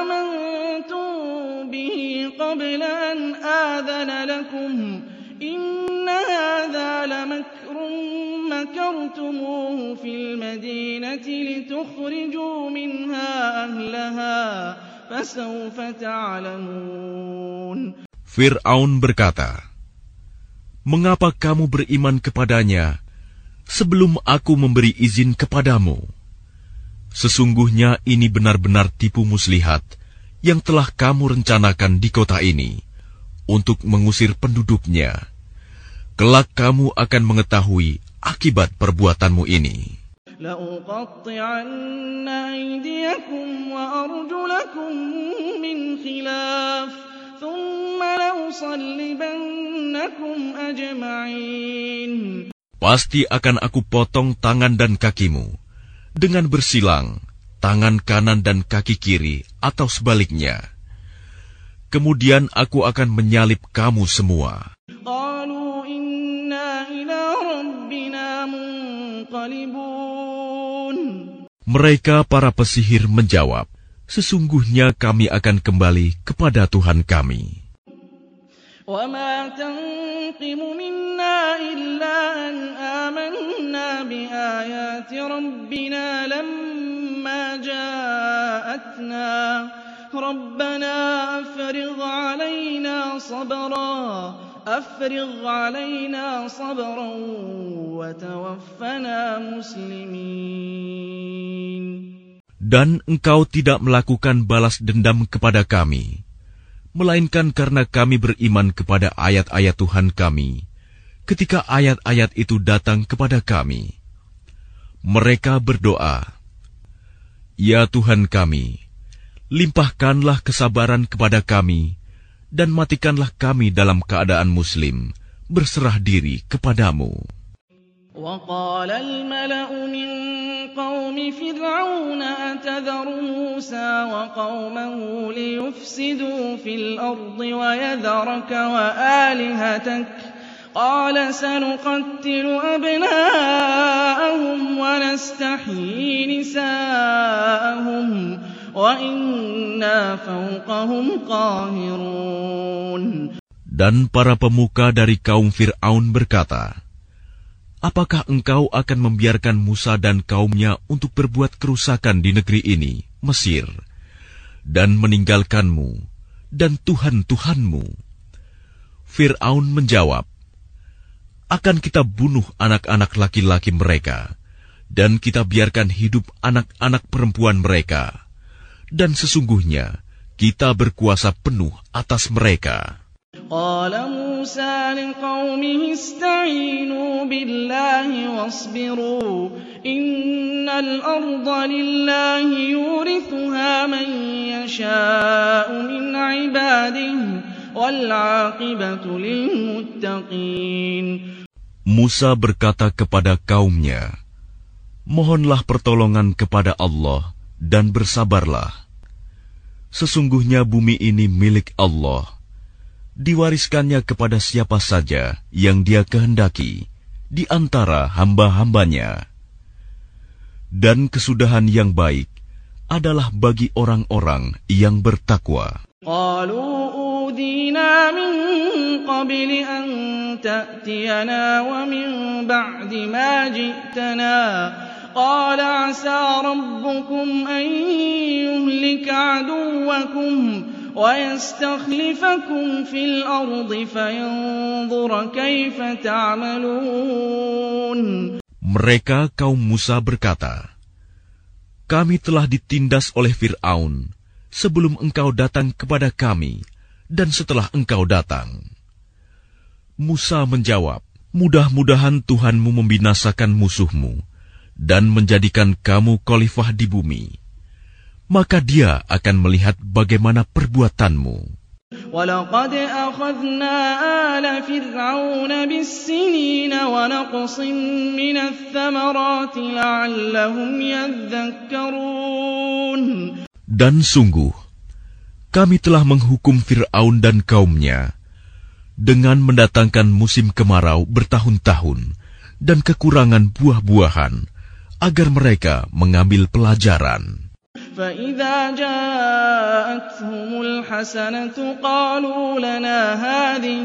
amantum bihi qabla an adhana lakum inna hadha lamakrun makartumuhu fil madinati litukhrijuu minha ahlaha fasawfa ta'lamun.
Fir'aun berkata, "Mengapa kamu beriman kepadanya sebelum aku memberi izin kepadamu? Sesungguhnya ini benar-benar tipu muslihat yang telah kamu rencanakan di kota ini untuk mengusir penduduknya. Kelak kamu akan mengetahui akibat perbuatanmu ini."
لَأُقَطِّعَنَّ أَيْدِيَكُمْ وَأَرْجُلَكُمْ مِنْ خِلَافٍ ثُمَّ لَأُصَلِّبَنَّكُمْ أَجْمَعِينَ.
Pasti akan aku potong tangan dan kakimu dengan bersilang, tangan kanan dan kaki kiri atau sebaliknya. Kemudian aku akan menyalib kamu semua.
قَالُوا إِنَّا إِلَى رَبِّنَا مُنْقَلِبُونَ.
Mereka para pesihir menjawab, "Sesungguhnya kami akan kembali kepada Tuhan kami."
وَمَا تَنْقِمُ مِنَّا إِلَّا أَنْ آمَنَّا بِآيَاتِ رَبِّنَا لَمَّا جَاءَتْنَا رَبَّنَا أَفْرِغْ عَلَيْنَا صَبْرًا أَفْرِغْ عَلَيْنَا صَبْرًا وَتَوَفَّنَا مُسْلِمِينَ.
Dan engkau tidak melakukan balas dendam kepada kami, melainkan karena kami beriman kepada ayat-ayat Tuhan kami, ketika ayat-ayat itu datang kepada kami. Mereka berdoa, "Ya Tuhan kami, limpahkanlah kesabaran kepada kami, dan matikanlah kami dalam keadaan muslim, berserah diri kepadamu."
وَقَالَ الْمَلَأُ مِنْ قَوْمِ فِرْعَوْنَ أَتَذَرُ مُوسَى وَقَوْمَهُ لِيُفْسِدُوا فِي الْأَرْضِ وَيَذَرَكَ وَآلِهَتَكَ قَالَ سَنُقَتِّلُ أَبْنَاءَهُمْ وَنَسْتَحْيِي نِسَاءَهُمْ وَإِنَّا فَوْقَهُمْ قَاهِرُونَ.
Dan para pemuka dari kaum Fir'aun berkata, "Apakah engkau akan membiarkan Musa dan kaumnya untuk berbuat kerusakan di negeri ini, Mesir, dan meninggalkanmu dan Tuhan-Tuhanmu?" Fir'aun menjawab, "Akan kita bunuh anak-anak laki-laki mereka, dan kita biarkan hidup anak-anak perempuan mereka, dan sesungguhnya kita berkuasa penuh atas mereka."
قال موسى لقومه استعينوا بالله واصبروا إن الأرض لله يورثها من يشاء من عباده والعاقبة للمتقين.
Musa berkata kepada kaumnya, "Mohonlah pertolongan kepada Allah dan bersabarlah. Sesungguhnya bumi ini milik Allah. Diwariskannya kepada siapa saja yang Dia kehendaki di antara hamba-hambanya. Dan kesudahan yang baik adalah bagi orang-orang yang bertakwa."
قالوا أوذينا من قبل أن تأتينا ومن بعد ما جئتنا قال عسى ربكم أن يهلك عدوكم وَيَسْتَخْلِفَكُمْ فِي الْأَرْضِ فَيَنْظُرَ كَيْفَ تَعْمَلُونَ.
Mereka kaum Musa berkata, "Kami telah ditindas oleh Fir'aun sebelum engkau datang kepada kami dan setelah engkau datang." Musa menjawab, "Mudah-mudahan Tuhanmu membinasakan musuhmu dan menjadikan kamu khalifah di bumi. Maka Dia akan melihat bagaimana perbuatanmu."
وَلَقَدْ أَخَذْنَا آلَ فِرْعَوْنَ بِالسِّنِينَ وَنَقْصٍ مِّنَ الثَّمَرَاتِ لَعَلَّهُمْ يَذَّكَّرُونَ.
Dan sungguh, Kami telah menghukum Fir'aun dan kaumnya dengan mendatangkan musim kemarau bertahun-tahun dan kekurangan buah-buahan, agar mereka mengambil pelajaran.
فَإِذَا جَاءَتْهُمُ الْحَسَنَةُ قَالُوا لَنَا هَٰذِهِ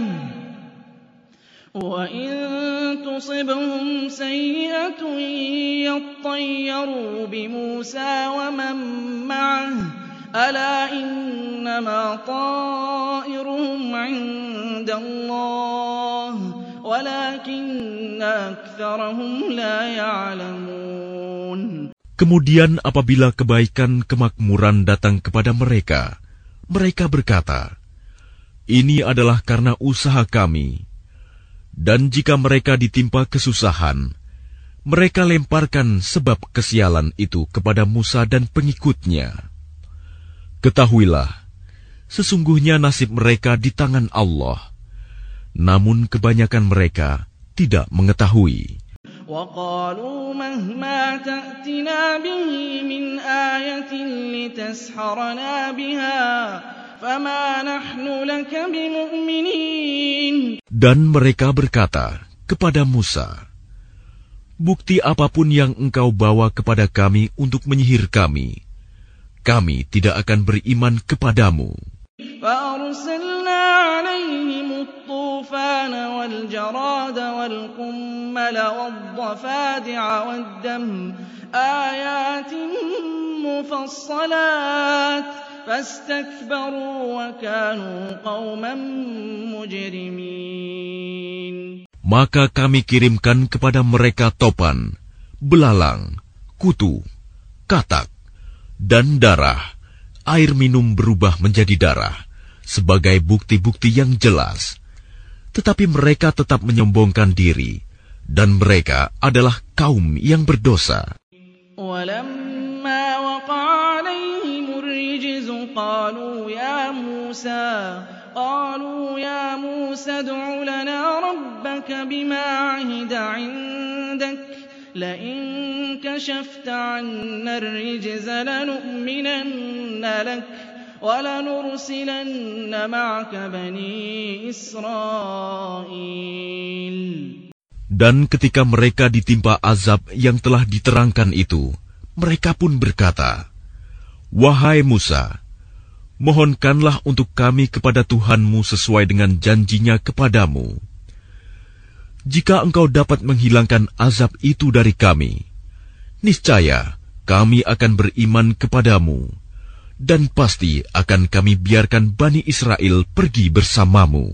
وَإِن تُصِبْهُمْ سَيِّئَةٌ يَطَّيَّرُوا بِمُوسَىٰ وَمَن مَّعَهُ أَلَا إِنَّمَا طَائِرُهُمْ عِندَ اللَّهِ وَلَٰكِنَّ أَكْثَرَهُمْ لَا يَعْلَمُونَ.
Kemudian apabila kebaikan kemakmuran datang kepada mereka, mereka berkata, "Ini adalah karena usaha kami." Dan jika mereka ditimpa kesusahan, mereka lemparkan sebab kesialan itu kepada Musa dan pengikutnya. Ketahuilah, sesungguhnya nasib mereka di tangan Allah, namun kebanyakan mereka tidak mengetahui.
وَقَالُوا مَهْمَا تَأْتِنَا بِهِ مِنْ آيَةٍ لِتَسْحَرَنَا بِهَا فَمَا نَحْنُ لَكَ بِمُؤْمِنِينَ.
Dan mereka berkata kepada Musa, "Bukti apapun yang engkau bawa kepada kami untuk menyihir kami, kami tidak akan beriman kepadamu."
فَأَرْسَلْنَا عَلَيْهِمُ الطُّوفَانَ وَالْجَرَادَ وَالْقُمَّلَ وَالضَّفَادِعَ وَالدَّمَ آيَاتٍ مُفَصَّلَاتٍ فَاسْتَكْبَرُوا وَكَانُوا قَوْمًا مُجْرِمِينَ.
Maka kami kirimkan kepada mereka topan, belalang, kutu, katak, dan darah. Air minum berubah menjadi darah sebagai bukti-bukti yang jelas. Tetapi mereka tetap menyombongkan diri, dan mereka adalah kaum yang berdosa.
وَلَمَّا وَقَعَ عَلَيْهِمُ الرِّجْزُ قَالُوا يَا مُوسَى قَالُوا يَا مُوسَى ادْعُ لَنَا رَبَّكَ بِمَا عَهِدَ عِندَكَ لَئِن كَشَفْتَ عَنَّا الرِّجْزَ لَنُؤْمِنَنَّ لَكَ وَلَنُرْسِلَنَّ مَعَكَ بَنِي إِسْرَائِيلَ.
Dan ketika mereka ditimpa azab yang telah diterangkan itu, mereka pun berkata, "Wahai Musa, mohonkanlah untuk kami kepada Tuhanmu sesuai dengan janjinya kepadamu. Jika engkau dapat menghilangkan azab itu dari kami, niscaya kami akan beriman kepadamu, dan pasti akan kami biarkan Bani Israel pergi bersamamu."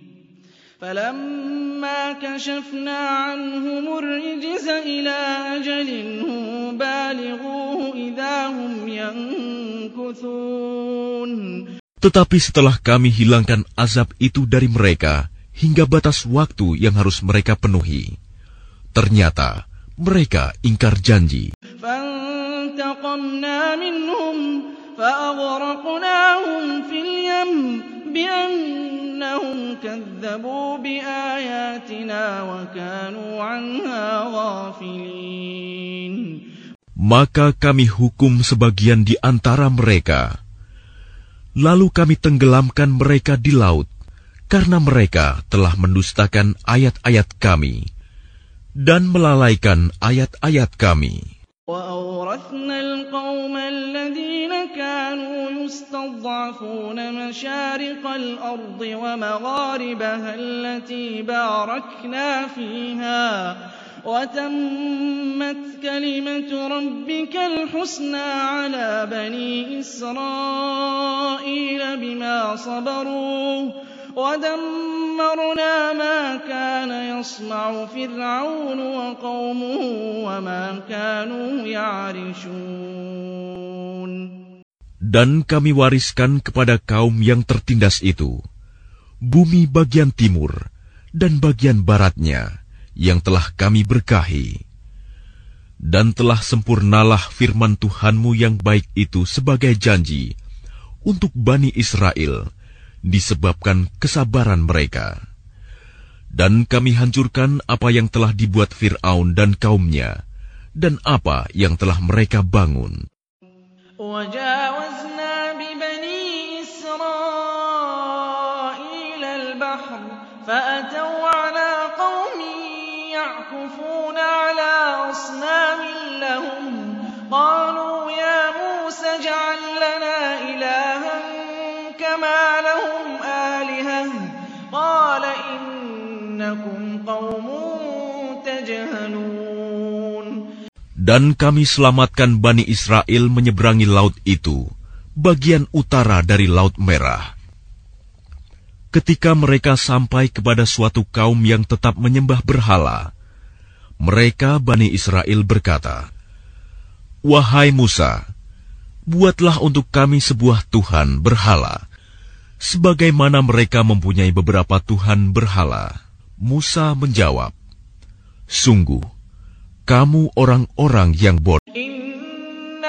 فَلَمَّا كَشَفْنَا عَنْهُمُ الرِّجْزَ إِلَىٰ أَجَلٍ هُمْ بَالِغُوهُ إِذَا هُمْ يَنكُثُونَ.
Tetapi setelah kami hilangkan azab itu dari mereka hingga batas waktu yang harus mereka penuhi, ternyata mereka ingkar janji.
فَانْتَقَمْنَا مِنْهُمْ فَأَغْرَقْنَاهُمْ فِي الْيَمِّ بِأَنَّهُمْ كَذَّبُوا بِآيَاتِنَا وَكَانُوا عَنْهَا غَافِلِينَ.
Maka kami hukum sebagian di antara mereka, lalu kami tenggelamkan mereka di laut, karena mereka telah mendustakan ayat-ayat kami dan melalaikan ayat-ayat kami.
وَأَوْرَثْنَا الْقَوْمَ الَّذِينَ كَانُوا يُسْتَضْعَفُونَ مَشَارِقَ الْأَرْضِ وَمَغَارِبَهَا الَّتِي بَارَكْنَا فِيهَا وَتَمَّتْ كَلِمَةُ رَبِّكَ الْحُسْنَى عَلَى بَنِي إِسْرَائِيلَ بِمَا صَبَرُوا وَدَمَّرْنَا مَا كَانَ يَصْنَعُ فِرْعَوْنُ وَقَوْمُهُ وَمَا كَانُوا يَعْرِشُونَ.
Dan kami wariskan kepada kaum yang tertindas itu bumi bagian timur dan bagian baratnya yang telah kami berkahi. Dan telah sempurnalah firman Tuhanmu yang baik itu sebagai janji untuk Bani Israel disebabkan kesabaran mereka. Dan kami hancurkan apa yang telah dibuat Fir'aun dan kaumnya, dan apa yang telah mereka bangun.
وَجَاوَزْنَا بِبَنِي إِسْرَائِيلَ فأتوا على قوم يعكفون على أصنام لهم قالوا يا موسى اجعل لنا إلها كما لهم آلهة قال إنكم قوم تجهلون.
Dan kami selamatkan Bani Israel menyeberangi laut itu, bagian utara dari Laut Merah. Ketika mereka sampai kepada suatu kaum yang tetap menyembah berhala, mereka Bani Israel berkata, "Wahai Musa, buatlah untuk kami sebuah Tuhan berhala, sebagaimana mereka mempunyai beberapa Tuhan berhala." Musa menjawab, "Sungguh, kamu orang-orang yang bodoh.
Inna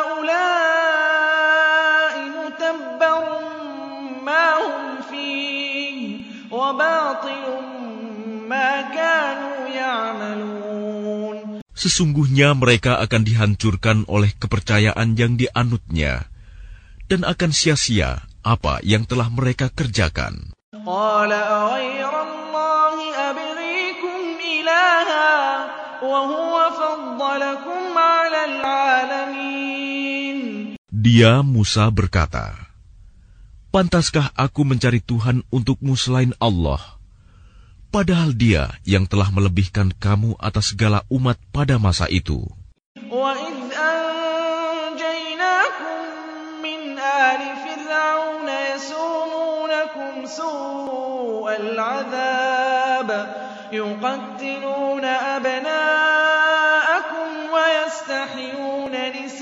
haula'i mutabbarun ma hum fihi wa batilun ma kanu ya'malun."
Sesungguhnya mereka akan dihancurkan oleh kepercayaan yang dianutnya, dan akan sia-sia apa yang telah mereka kerjakan.
Qala aghayra Allahi abghikum ilaha wa huwa faddalakum 'alal 'alamin.
Dia Musa berkata, "Pantaskah aku mencari Tuhan untukmu selain Allah, padahal Dia yang telah melebihkan kamu atas segala umat pada masa itu."
Wa idh anjaynakum min ali fir'aun yasumunakum su'al 'adzab yuqattiluna abna'akum wa yastahyuna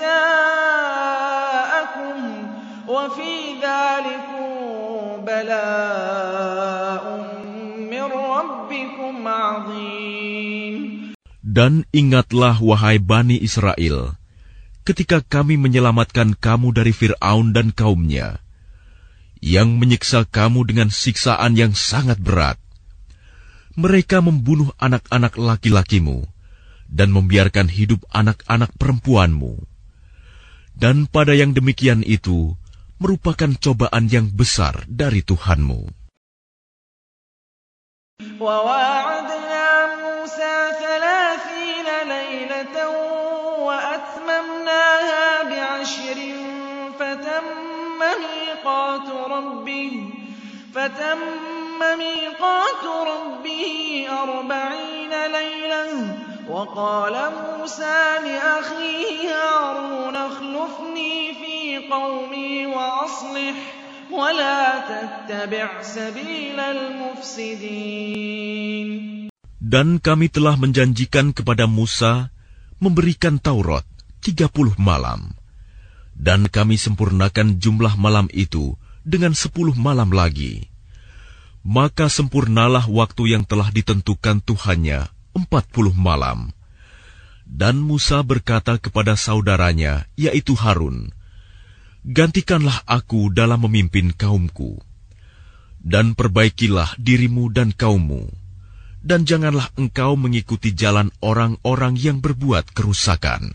nisa'akum wa fi dhalikum bala'un min rabbikum 'azim.
Dan ingatlah wahai Bani Israel, ketika kami menyelamatkan kamu dari Fir'aun dan kaumnya, yang menyiksa kamu dengan siksaan yang sangat berat. Mereka membunuh anak-anak laki-lakimu dan membiarkan hidup anak-anak perempuanmu. Dan pada yang demikian itu merupakan cobaan yang besar dari Tuhanmu.
Wa wa'adna Musa thalathina laylatan wa atmamnaha bi'ashrin fatamma miqatu rabbih fatamma miqatu rabbih arba'ina laylan wa qala Musa li akhihi Harun akhlifni fi qawmi wa aslih wa la tattabi' sabilal mufsidin.
Dan kami telah menjanjikan kepada Musa memberikan Taurat tiga puluh malam. Dan kami sempurnakan jumlah malam itu dengan sepuluh malam lagi. Maka sempurnalah waktu yang telah ditentukan Tuhannya, empat puluh malam. Dan Musa berkata kepada saudaranya, yaitu Harun, "Gantikanlah aku dalam memimpin kaumku, dan perbaikilah dirimu dan kaummu, dan janganlah engkau mengikuti jalan orang-orang yang berbuat kerusakan."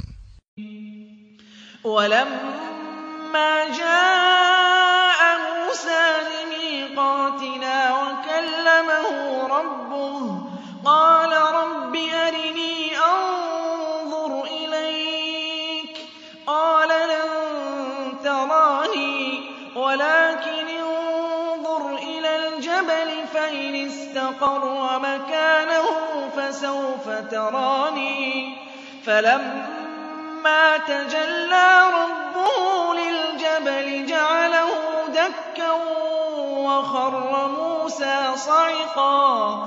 وَلَمَّا جَاءَ مُوسَى لِمِيقَاتِنَا وَكَلَّمَهُ رَبُّهُ قَالَ رَبِّ أَرِنِي أَنظُرْ إِلَيْكَ قَالَ لَن تَرَانِي وَلَكِنِ انظُرْ إِلَى الْجَبَلِ فَإِنِ اسْتَقَرَّ مَكَانَهُ فَسَوْفَ تَرَانِي فَلَمَّا ما تجلى ربه للجبل جعله دكا وخر موسى صعقا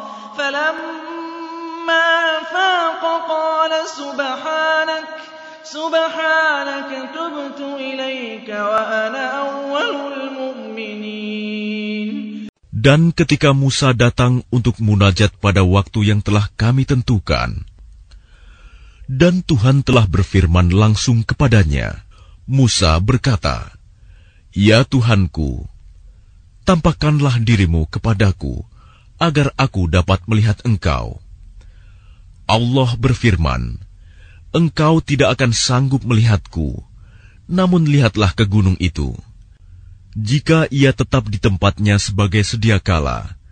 فلما أفاق قال سبحانك سبحانك تبت إليك وأنا أول المؤمنين.
Dan ketika Musa datang untuk munajat pada waktu yang telah kami tentukan, dan Tuhan telah berfirman langsung kepadanya, Musa berkata, "Ya Tuhanku, tampakkanlah dirimu kepadaku, agar aku dapat melihat engkau." Allah berfirman, "Engkau tidak akan sanggup melihatku, namun lihatlah ke gunung itu. Jika ia tetap di tempatnya sebagai sedia kala,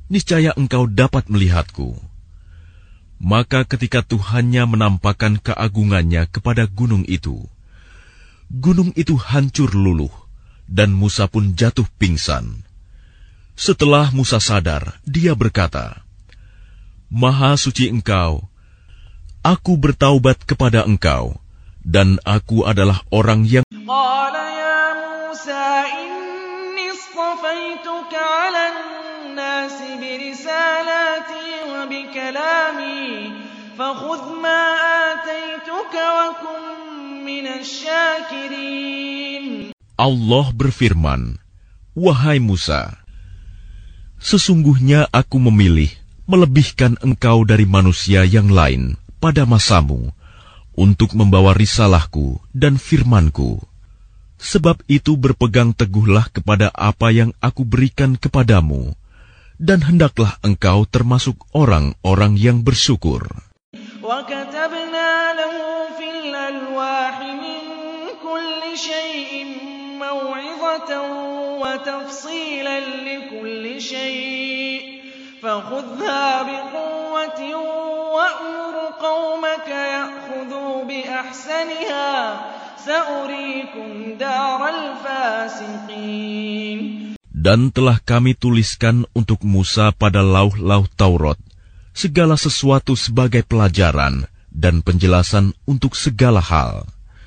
niscaya engkau dapat melihatku. Maka ketika Tuhannya menampakkan keagungannya kepada gunung itu, gunung itu hancur luluh, dan Musa pun jatuh pingsan. Setelah Musa sadar, dia berkata, "Maha suci Engkau, aku bertaubat kepada Engkau, dan aku adalah orang yang..."
Qala ya Musa inni istafaituka 'alan nasi birisalati wa bikalami fakhudh ma ataituka wa kun minasy syakirin.
Allah berfirman, "Wahai Musa, sesungguhnya aku memilih melebihkan engkau dari manusia yang lain pada masamu untuk membawa risalahku dan firmanku. Sebab itu berpegang teguhlah kepada apa yang aku berikan kepadamu, dan hendaklah engkau termasuk orang-orang yang bersyukur."
وَكَتَبْنَا لَهُ فِي الْأَلْوَاحِ مِنْ كُلِّ شَيْءٍ مَوْعِظَةً وَتَفْصِيلًا لِكُلِّ شَيْءٍ فَخُذْهَا بِقُوَّةٍ وَأْمُرْ قَوْمَكَ يَأْخُذُوا بِأَحْسَنِهَا سَأُرِيكُمْ دَارَ الْفَاسِقِينَ.
Dan telah kami tuliskan untuk Musa pada lauh-lauh Taurat segala sesuatu sebagai pelajaran dan penjelasan untuk segala hal.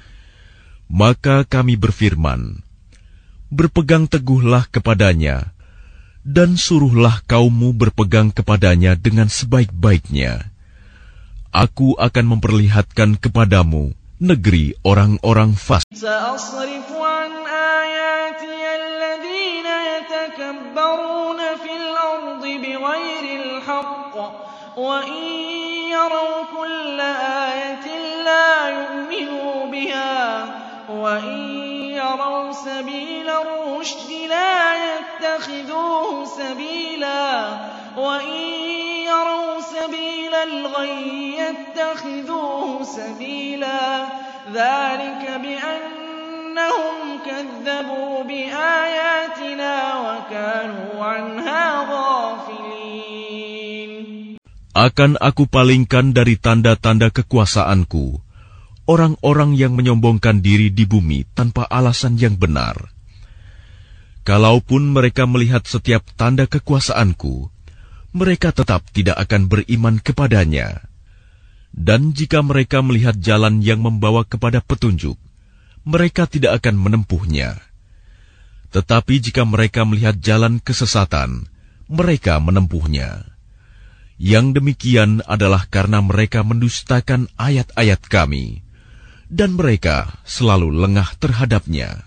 Maka kami berfirman, "Berpegang teguhlah kepadanya, dan suruhlah kaummu berpegang kepadanya dengan sebaik-baiknya. Aku akan memperlihatkan kepadamu negeri orang-orang fasik."
سأصرف عن آياتي الذين يتكبرون في الأرض بغير الحق وإن يروا كل آية لا يؤمنوا بها وإن يروا سبيل الرشد لا يتخذوه سبيلا وإن يروا سبيل الغي يتخذوه سبيلا ذلك بأنهم كذبوا بآياتنا وكانوا عنها غافلين.
Akan aku palingkan dari tanda-tanda kekuasaanku orang-orang yang menyombongkan diri di bumi tanpa alasan yang benar. Kalaupun mereka melihat setiap tanda kekuasaanku, mereka tetap tidak akan beriman kepadanya. Dan jika mereka melihat jalan yang membawa kepada petunjuk, mereka tidak akan menempuhnya. Tetapi jika mereka melihat jalan kesesatan, mereka menempuhnya. Yang demikian adalah karena mereka mendustakan ayat-ayat kami, dan mereka selalu lengah terhadapnya.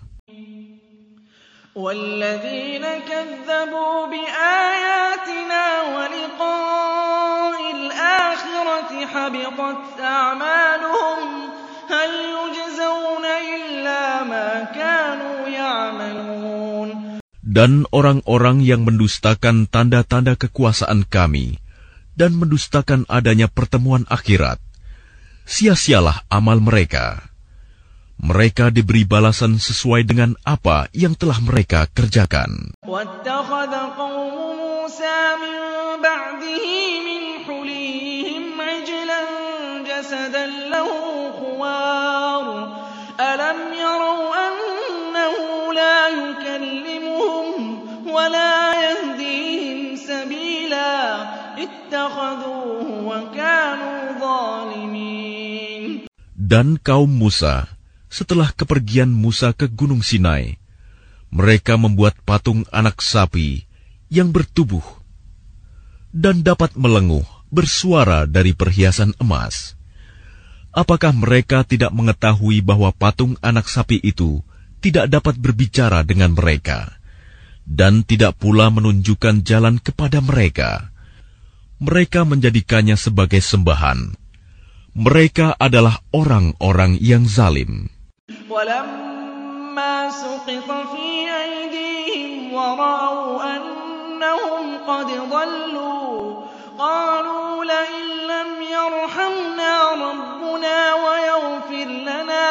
وَالَّذِينَ كَذَّبُوا بِآيَاتِنَا وَلِقَاءِ الْآخِرَةِ حَبِطَتْ أَعْمَالُهُمْ هَلْ يُجْزَوْنَ إِلَّا مَا كَانُوا يَعْمَلُونَ.
Dan orang-orang yang mendustakan tanda-tanda kekuasaan kami dan mendustakan adanya pertemuan akhirat, sia-sialah amal mereka. Mereka diberi balasan sesuai dengan apa yang telah mereka kerjakan.
وَاتَّخَذَ قَوْمُ مُوسَى مِن بَعْدِهِ مِنْ حُلِيِّهِمْ عِجْلًا جَسَدًا لَهُ خُوَارٌ أَلَمْ يَرَوْا أَنَّهُ لَا يُكَلِّمُهُمْ وَلَا يَهْدِيهِمْ سَبِيلًا اتَّخَذُوهُ وَكَانُوا ظَالِمِينَ.
Dan kaum Musa, setelah kepergian Musa ke Gunung Sinai, mereka membuat patung anak sapi yang bertubuh dan dapat melenguh bersuara dari perhiasan emas. Apakah mereka tidak mengetahui bahwa patung anak sapi itu tidak dapat berbicara dengan mereka dan tidak pula menunjukkan jalan kepada mereka? Mereka menjadikannya sebagai sembahan. Mereka adalah orang-orang yang zalim.
وَلَمَّا سُقِطَ فِي أَيْدِيهِمْ وَرَأَوْا أَنَّهُمْ قَدْ ضَلُّوا قَالُوا لَئِن لَّمْ يَرْحَمْنَا رَبُّنَا وَيَغْفِرْ لَنَا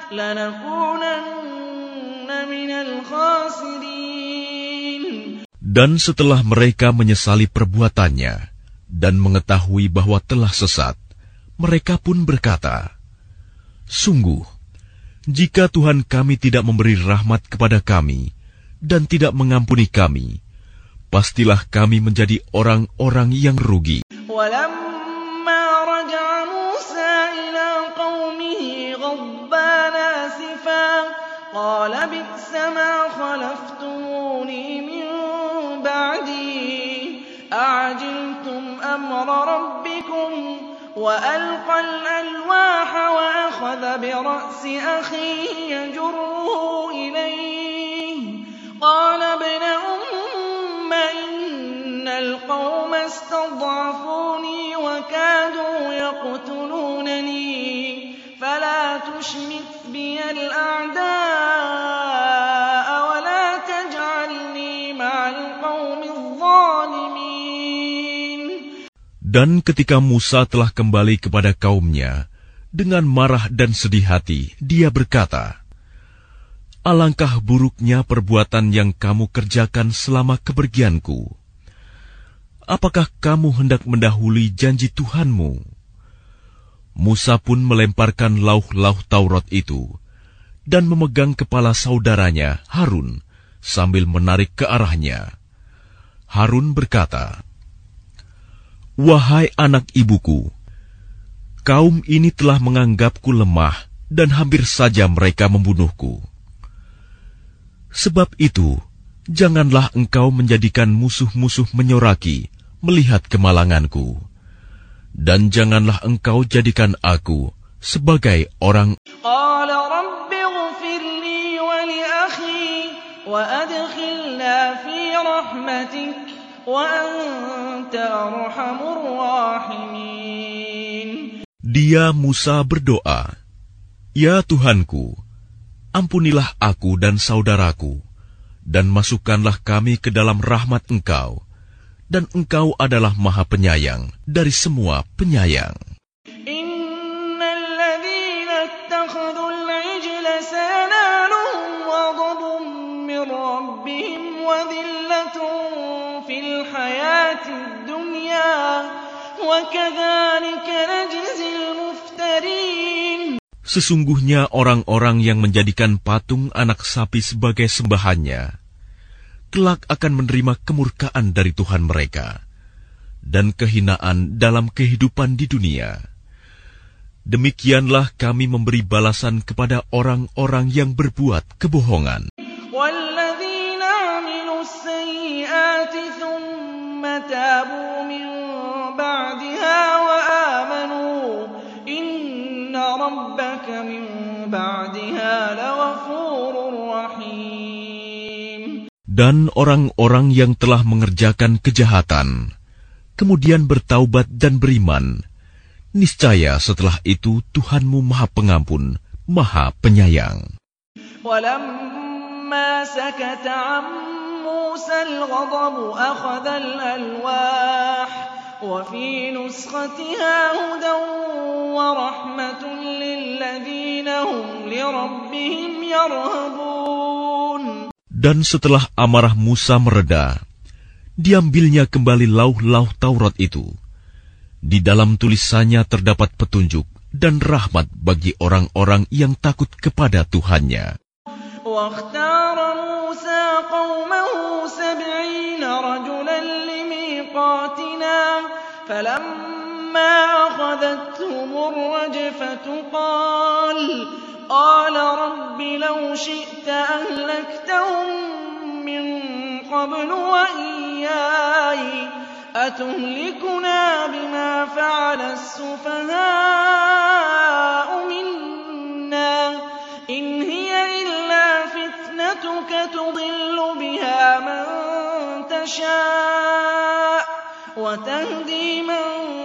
لَنَكُونَنَّ مِنَ الْخَاسِرِينَ.
Dan setelah mereka menyesali perbuatannya dan mengetahui bahwa telah sesat, mereka pun berkata, "Sungguh, jika Tuhan kami tidak memberi rahmat kepada kami dan tidak mengampuni kami, pastilah kami menjadi orang-orang yang rugi."
وَلَمَّا رَجَعَ مُوسَى إِلَى قَوْمِهِ غَضْبَانَ آسِفًا قَالَ بِئْسَ مَا خَلَفْتُمُونِي مِن بَعْدِي أَعَجِلْتُمْ أَمْرَ رَبِّكُمْ وَأَلْقَى الْأَلْوَاحَ وَأَخَذَ بِرَأْسِ أَخِيهِ يَجُرُّهُ إِلَيْهِ قَالَ ابْنَ أُمَّ إِنَّ الْقَوْمَ اسْتَضْعَفُونِي وَكَادُوا يَقْتُلُونَنِي فَلَا تُشْمِتْ بِيَ الْأَعْدَاءَ وَلَا تَجْعَلْنِي مَعَ الْقَوْمِ الظَّالِمِينَ.
Dan ketika Musa telah kembali kepada kaumnya, dengan marah dan sedih hati, dia berkata, "Alangkah buruknya perbuatan yang kamu kerjakan selama kepergianku. Apakah kamu hendak mendahului janji Tuhanmu?" Musa pun melemparkan lauh-lauh Taurat itu, dan memegang kepala saudaranya, Harun, sambil menarik ke arahnya. Harun berkata, "Wahai anak ibuku, kaum ini telah menganggapku lemah dan hampir saja mereka membunuhku. Sebab itu, janganlah engkau menjadikan musuh-musuh menyoraki melihat kemalanganku, dan janganlah engkau jadikan aku sebagai orang."
قَالَ رَبِّ اغْفِرْ لِي وَلِأَخِي وَأَدْخِلْنَا فِي رَحْمَتِكَ وَأَنْتَ أَرْحَمُ الرَّاحِمِينَ.
Dia Musa berdoa, "Ya Tuhanku, ampunilah aku dan saudaraku, dan masukkanlah kami ke dalam rahmat Engkau, dan Engkau adalah Maha Penyayang dari semua penyayang."
إِنَّ الَّذِينَ اتَّخَذُوا الْعِجْلَ سَيَنَالُهُمْ غَضَبٌ مِّن رَّبِّهِمْ وَذِلَّةٌ فِي الْحَيَاةِ الدُّنْيَا وَكَذَلِكَ نَجْزِي الْمُفْتَرِينَ.
Sesungguhnya orang-orang yang menjadikan patung anak sapi sebagai sembahannya, kelak akan menerima kemurkaan dari Tuhan mereka dan kehinaan dalam kehidupan di dunia. Demikianlah kami memberi balasan kepada orang-orang yang berbuat kebohongan.
وَالَّذِينَ عَمِلُوا السَّيِّئَاتِ ثُمَّ تَابُوا مِن بَعْدِهَا وَآمَنُوا إِنَّ رَبَّكَ مِن بَعْدِهَا لَغَفُورٌ رَّحِيمٌ.
Dan orang-orang yang telah mengerjakan kejahatan, kemudian bertaubat dan beriman, niscaya setelah itu Tuhanmu Maha Pengampun, Maha Penyayang.
وَلَمَّا سَكَتَ عَن مُّوسَى الْغَضَبُ أَخَذَ الْأَلْوَاحَ وَفِي نُسْخَتِهَا هُدًى وَرَحْمَةٌ لِّلَّذِينَ هُمْ لِرَبِّهِمْ يَرْهَبُونَ.
Dan setelah amarah Musa mereda, diambilnya kembali lauh-lauh Taurat itu. Di dalam tulisannya terdapat petunjuk dan rahmat bagi orang-orang yang takut kepada Tuhannya.
وَاخْتَارَ مُوسَى قَوْمَهُ سَبْعِينَ رَجُلًا لِّمِيقَاتِنَا فَلَمَّا أَخَذَتْهُمُ الرَّجْفَةُ قَالَ قَالَ رَبِّ لَوْ شِئْتَ أَهْلَكْتَهُم مِّن قَبْلُ وَإِيَّايَ أَتُهْلِكُنَا بِمَا فَعَلَ السُّفَهَاءُ مِنَّا إِنْ هِيَ إِلَّا فِتْنَتُكَ تُضِلُّ بِهَا مَن تَشَاءُ وَتَهْدِي مَن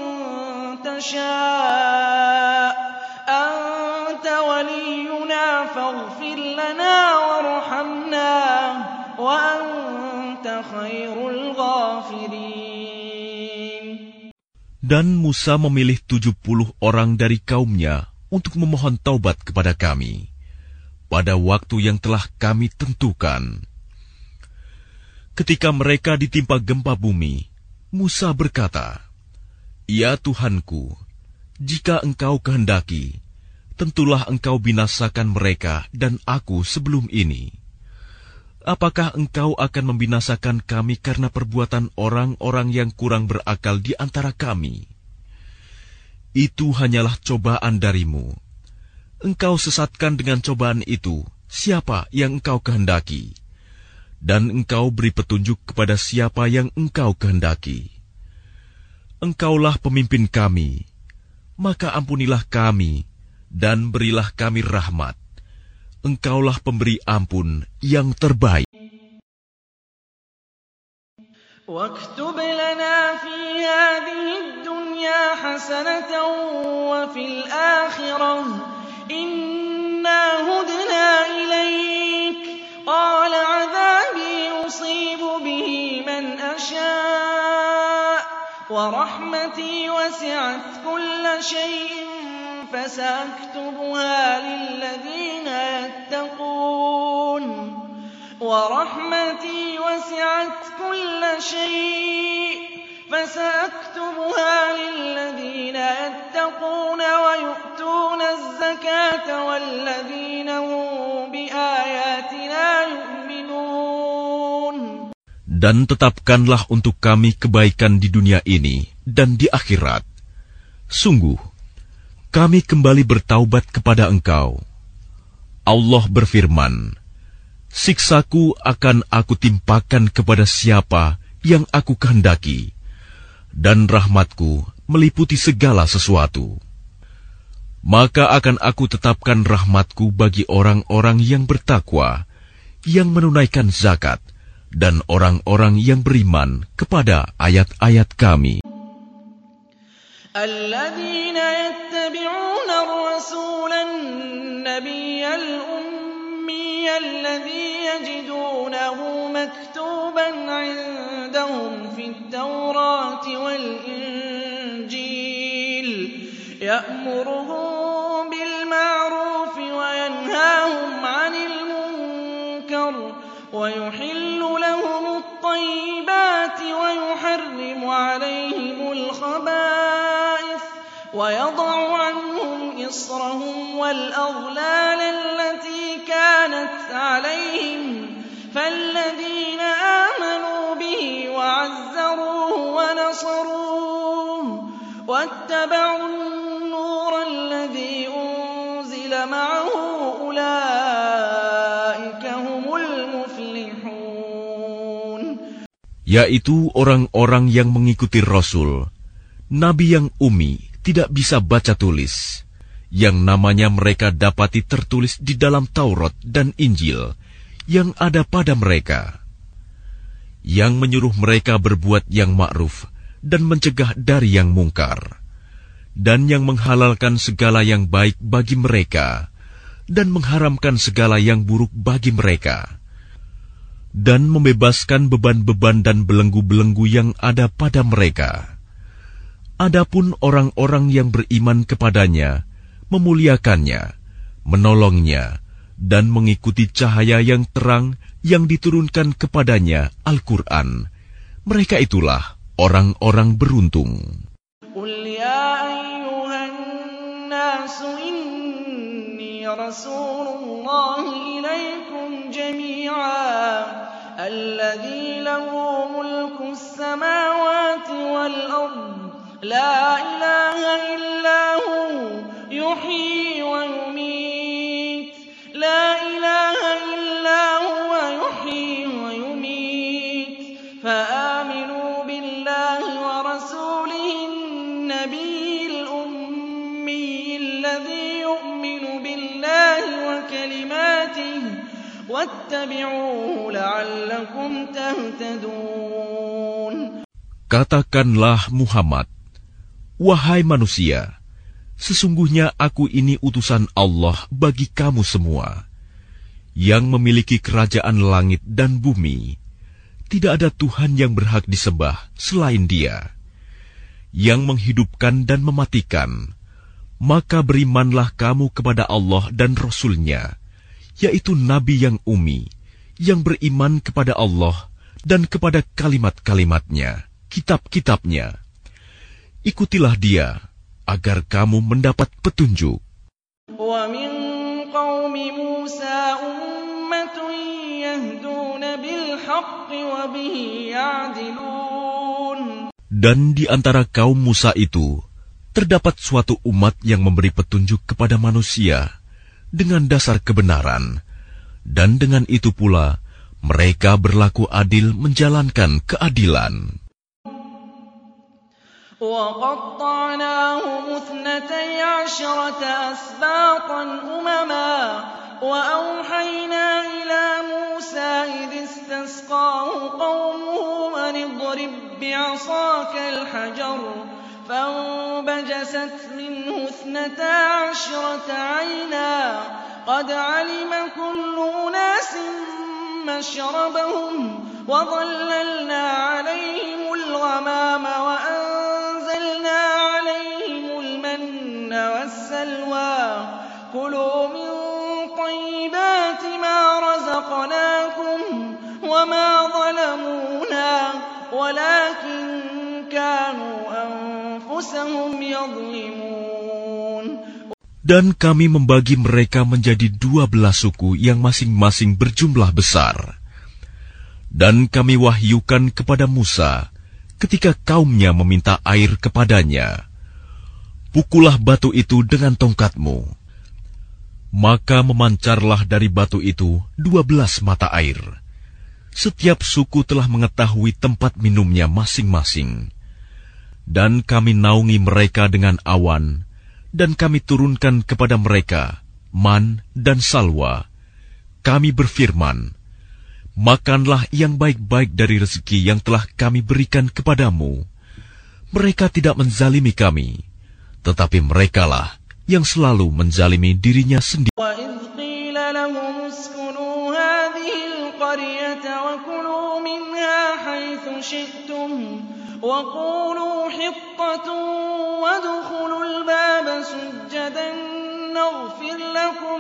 تَشَاءُ أَنْتَ وَلِيُّنَا فَاغْفِرْ لَنَا وَارْحَمْنَا وَأَنْتَ خَيْرُ الْغَافِرِينَ.
Dan Musa memilih tujuh puluh orang dari kaumnya untuk memohon taubat kepada kami pada waktu yang telah kami tentukan. Ketika mereka ditimpa gempa bumi, Musa berkata, "Ya Tuhanku, jika Engkau kehendaki, tentulah Engkau binasakan mereka dan aku sebelum ini. Apakah Engkau akan membinasakan kami karena perbuatan orang-orang yang kurang berakal di antara kami? Itu hanyalah cobaan darimu. Engkau sesatkan dengan cobaan itu siapa yang Engkau kehendaki, dan Engkau beri petunjuk kepada siapa yang Engkau kehendaki. Engkaulah pemimpin kami, maka ampunilah kami dan berilah kami rahmat. Engkaulah pemberi ampun yang terbaik."
واكتب لنا في هذه الدنيا حسنة وفي الآخرة إنا هدنا إليك قال عذابي أصيب به من أشاء ورحمتي وسعت كل شيء فسأكتبها للذين يتقون ورحمتي وسعت كل شيء فسأكتبها للذين يتقون ويؤتون الزكاة والذين هم بآياتنا يؤمنون.
Dan tetapkanlah untuk kami kebaikan di dunia ini dan di akhirat. Sungguh, kami kembali bertaubat kepada Engkau. Allah berfirman, "Siksaku akan aku timpakan kepada siapa yang aku kehendaki, dan rahmatku meliputi segala sesuatu. Maka akan aku tetapkan rahmatku bagi orang-orang yang bertakwa, yang menunaikan zakat, dan orang-orang yang beriman kepada ayat-ayat kami."
الذين يتبعون الرسول النبي الأمي الذي يجدونه مكتوبا عندهم في التوراة والإنجيل يأمرهم بالمعروف وينهاهم عن المنكر ويحل لهم الطيبات ويحرم عليهم الخبائث ويضع عنهم إصرهم والأغلال التي كانت عليهم فالذين آمنوا به وعزروه ونصروه واتبعوا النور الذي أنزل معه أولئك هم المفلحون.
Yaitu orang-orang yang mengikuti Rasul, Nabi yang ummi, tidak bisa baca tulis, yang namanya mereka dapati tertulis di dalam Taurat dan Injil yang ada pada mereka, yang menyuruh mereka berbuat yang ma'ruf dan mencegah dari yang mungkar, dan yang menghalalkan segala yang baik bagi mereka dan mengharamkan segala yang buruk bagi mereka, dan membebaskan beban-beban dan belenggu-belenggu yang ada pada mereka. Adapun orang-orang yang beriman kepadanya, memuliakannya, menolongnya, dan mengikuti cahaya yang terang yang diturunkan kepadanya, Al-Quran, mereka itulah orang-orang beruntung.
قل يا أيها الناس إني رسول الله إليكم جميعا الذي له ملك السماوات والأرض لا إله إلا هو يحيي ويميت لا إله إلا هو يحيي ويميت فآمنوا بالله ورسوله النبي الأمي الذي يؤمن بالله وكلماته واتبعوه لعلكم تهتدون.
Katakanlah Muhammad, "Wahai manusia, sesungguhnya aku ini utusan Allah bagi kamu semua, yang memiliki kerajaan langit dan bumi. Tidak ada Tuhan yang berhak disembah selain Dia, yang menghidupkan dan mematikan. Maka berimanlah kamu kepada Allah dan Rasul-Nya, yaitu Nabi yang ummi, yang beriman kepada Allah dan kepada kalimat-kalimatnya, kitab-kitabnya. Ikutilah dia, agar kamu mendapat petunjuk.
وَمِنْ قَوْمِ مُوسَى أُمَّةٌ يَهْدُونَ بِالْحَقِّ وَبِهِ يَعْدِلُونَ. Dan
di antara kaum Musa itu, terdapat suatu umat yang memberi petunjuk kepada manusia dengan dasar kebenaran, dan dengan itu pula mereka berlaku adil menjalankan keadilan.
وَقَطَّعْنَاهُمُ اثْنَتَيْ عَشْرَةَ أَسْبَاطًا أُمَمًا وَأَوْحَيْنَا إِلَى مُوسَى إِذِ اسْتَسْقَاهُ قَوْمُهُ أَنِ اضْرِب بِّعَصَاكَ الْحَجَرَ فَانبَجَسَتْ مِنْهُ اثْنَتَا عَشْرَةَ عَيْنًا قَدْ عَلِمَ كُلُّ أُنَاسٍ مَّشْرَبَهُمْ وَظَلَّلْنَا عَلَيْهِمُ الْغَمَامَ وَأَنزَلْنَا عَلَيْهِمُ الْمَنَّ وَالسَّلْوَىٰ كُلُوا مِن طَيِّبَاتِ مَا رَزَقْنَاكُمْ وَمَا ظَلَمُونَا وَلَٰكِن كَانُوا أَنفُسَهُمْ يَظْلِمُونَ.
Dan kami membagi mereka menjadi dua belas suku yang masing-masing berjumlah besar. Dan kami wahyukan kepada Musa ketika kaumnya meminta air kepadanya, pukullah batu itu dengan tongkatmu. Maka memancarlah dari batu itu dua belas mata air. Setiap suku telah mengetahui tempat minumnya masing-masing. Dan kami naungi mereka dengan awan, dan kami turunkan kepada mereka man dan salwa. Kami berfirman, makanlah yang baik-baik dari rezeki yang telah kami berikan kepadamu. Mereka tidak menzalimi kami, tetapi merekalah yang selalu menzalimi dirinya sendiri.
وَإِذْ قِيلَ لَهُمُ اسْكُنُوا هَٰذِهِ الْقَرْيَةَ وَكُلُوا مِنْهَا حَيْثُ شِئْتُمْ وَقُولُوا حِطَّةٌ وَادْخُلُوا الْبَابَ سُجَّدًا نَّغْفِرْ لَكُمْ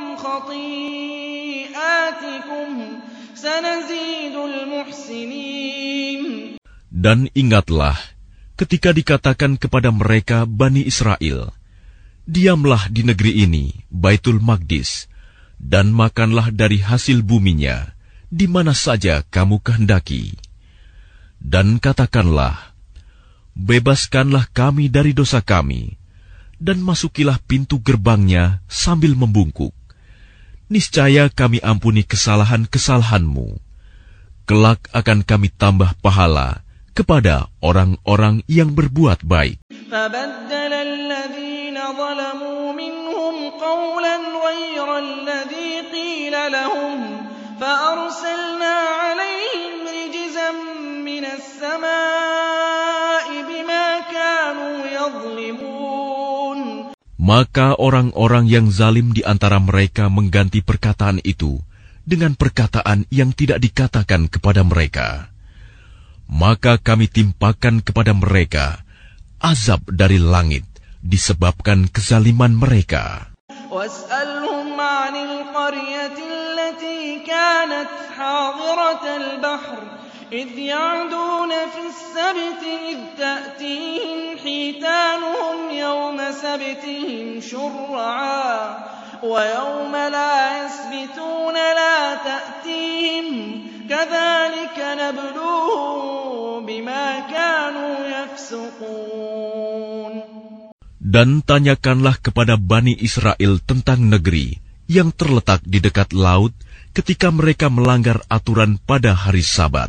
خَطِيئَاتِكُمْ سَنَزِيدُ الْمُحْسِنِينَ.
Dan ingatlah ketika dikatakan kepada mereka Bani Israel, diamlah di negeri ini, Baitul Maqdis, dan makanlah dari hasil buminya, di mana saja kamu kehendaki. Dan katakanlah, bebaskanlah kami dari dosa kami, dan masukilah pintu gerbangnya sambil membungkuk. Niscaya kami ampuni kesalahan-kesalahanmu. Kelak akan kami tambah pahala kepada orang-orang yang berbuat baik.
فَبَدَّلَ الَّذِينَ ظَلَمُوا مِنْهُمْ قَوْلًا غَيْرَ الَّذِي قِيلَ لَهُمْ فَأَرْسَلْنَا عَلَيْهِمْ رِجْزًا مِّنَ السَّمَاءِ بِمَا كَانُوا يَظْلِمُونَ.
Maka orang-orang yang zalim di antara mereka mengganti perkataan itu dengan perkataan yang tidak dikatakan kepada mereka. Maka kami timpakan kepada mereka azab dari langit disebabkan kezaliman mereka.
وَاسْأَلْهُمْ عَنِ الْقَرْيَةِ الَّتِي كَانَتْ حَاضِرَةَ الْبَحْرِ إِذْ يَعْدُونَ فِي السَّبْتِ إِذْ تَأْتِيهِمْ حِيتَانُهُمْ يَوْمَ سَبْتِهِمْ شُرَّعًا وَيَوْمَ لَا يَسْبِتُونَ لَا تَأْتِيهِمْ كَذَلِكَ نَبْلُوهُم بِمَا كَانُوا يَفْسُقُونَ.
Dan tanyakanlah kepada Bani Israel tentang negeri yang terletak di dekat laut ketika mereka melanggar aturan pada hari Sabat,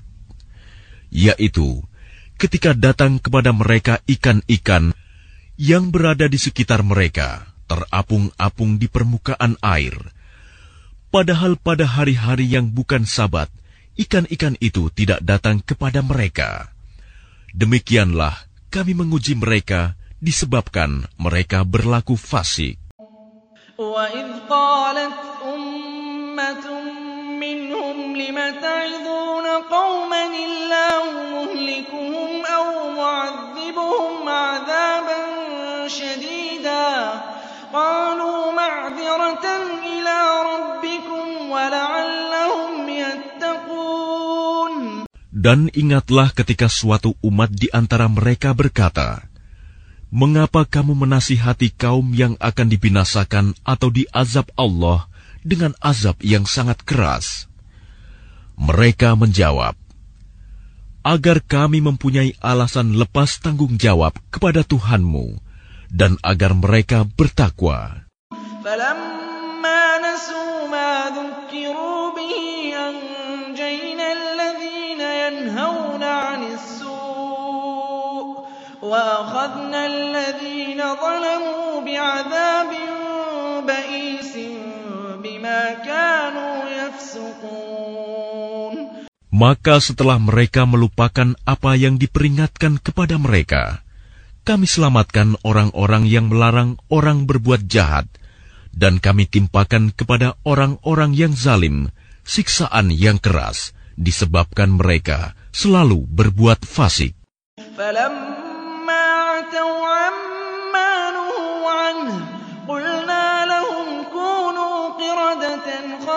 yaitu ketika datang kepada mereka ikan-ikan yang berada di sekitar mereka, terapung-apung di permukaan air. Padahal pada hari-hari yang bukan Sabat, ikan-ikan itu tidak datang kepada mereka. Demikianlah kami menguji mereka disebabkan mereka berlaku fasik.
وَإِذْ قَالَتْ أُمَّةٌ مِّنْهُمْ لِمَ تَعِظُونَ قَوْمًا اللَّهُ مُهْلِكُهُمْ أَوْ مُعَذِّبُهُمْ عَذَابًا شَدِيدًا قَالُوا مَعْذِرَةً إِلَىٰ رَبِّكُمْ وَلَعَلَّهُمْ يَتَّقُونَ.
Dan ingatlah ketika suatu umat di antara mereka berkata, "Mengapa kamu menasihati kaum yang akan dibinasakan atau diazab Allah dengan azab yang sangat keras?" Mereka menjawab, "Agar kami mempunyai alasan lepas tanggung jawab kepada Tuhanmu, dan agar mereka bertakwa."
فَلَمَّا نَسُوا مَا ذُكِّرُوا بِهِ أَنجَيْنَا الَّذِينَ يَنْهَوْنَ عَنِ السُّوءِ وَأَخَذْنَا الَّذِينَ ظَلَمُوا بِعَذَابٍ بَئِيسٍ بِمَا كَانُوا يَفْسُقُونَ.
Maka setelah mereka melupakan apa yang diperingatkan kepada mereka, kami selamatkan orang-orang yang melarang orang berbuat jahat, dan kami timpakan kepada orang-orang yang zalim siksaan yang keras, disebabkan mereka selalu berbuat fasik.
فَلَمَّا عَتَوْا عَمَّا نُهُوا عَنْهُ قُلْنَا لَهُمْ كُونُوا قِرَدَةً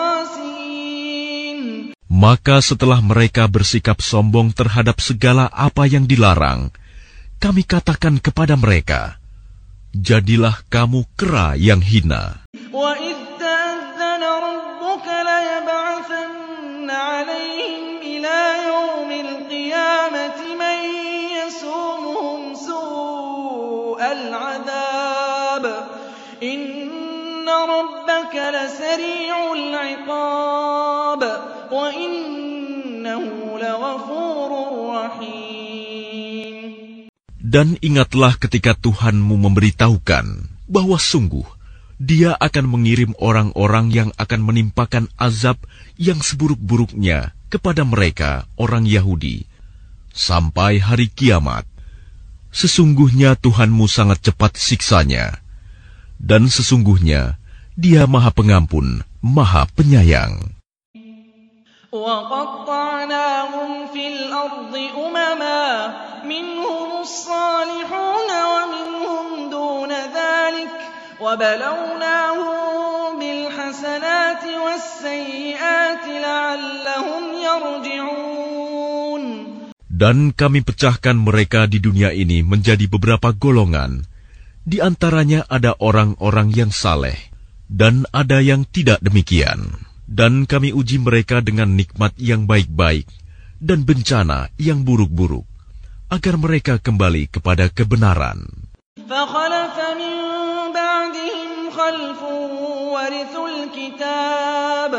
خَاسِئِينَ.
Maka setelah mereka bersikap sombong terhadap segala apa yang dilarang, kami katakan kepada mereka, "Jadilah kamu kera yang hina."
وَإِذْ تَأَذَّنَ رَبُّكَ لَيَبْعَثَنَّ عَلَيْهِمْ إِلَى يَوْمِ الْقِيَامَةِ مَن يَسُومُهُمْ سُوءَ الْعَذَابِ إِنَّ رَبَّكَ لَسَرِيعُ الْعِقَابِ وَإِنَّهُ لَغَفُورٌ رَّحِيمٌ.
Dan ingatlah ketika Tuhanmu memberitahukan bahwa sungguh Dia akan mengirim orang-orang yang akan menimpakan azab yang seburuk-buruknya kepada mereka, orang Yahudi, sampai hari kiamat. Sesungguhnya Tuhanmu sangat cepat siksanya, dan sesungguhnya Dia Maha Pengampun, Maha Penyayang.
وَقَطَّعْنَاهُمْ فِي الْأَرْضِ أُمَمًا مِّنْهُمُ الصَّالِحُونَ وَمِنْهُمْ دُونَ ذَلِكَ وَبَلَوْنَاهُم بِالْحَسَنَاتِ وَالسَّيِّئَاتِ لَعَلَّهُمْ يَرْجِعُونَ.
Dan kami pecahkan mereka di dunia ini menjadi beberapa golongan. Di antaranya ada orang-orang yang saleh, dan ada yang tidak demikian. Dan kami uji mereka dengan nikmat yang baik-baik dan bencana yang buruk-buruk, agar mereka kembali kepada kebenaran.
فَخَلَفَ مِن بَعْدِهِمْ خَلْفٌ وَرِثُوا الْكِتَابَ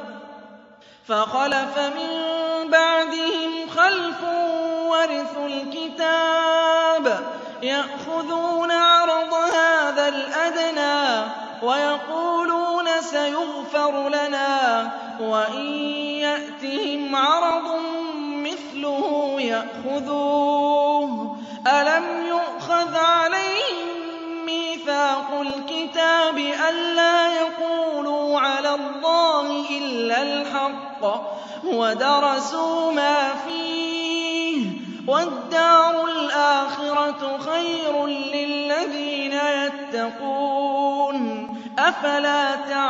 فَخَلَفَ مِن بَعْدِهِمْ خَلْفٌ وَرِثُوا الْكِتَابَ يَأْخُذُونَ عَرَضَ هَذَا الْأَدْنَىٰ وَيَقُولُونَ سَيُغْفَرُ لَنَا وَإِن يَأْتِهِمْ عَرَضٌ مِّثْلُهُ يَأْخُذُوهُ أَلَمْ يُؤْخَذْ عَلَيْهِم مِّيثَاقُ الْكِتَابِ أَلَّا يَقُولُوا عَلَى اللَّهِ إِلَّا الْحَقَّ وَدَرَسُوا مَا فِيهِ وَالدَّارُ الْآخِرَةُ خَيْرٌ لِّلَّذِينَ يَتَّقُونَ أَفَلَا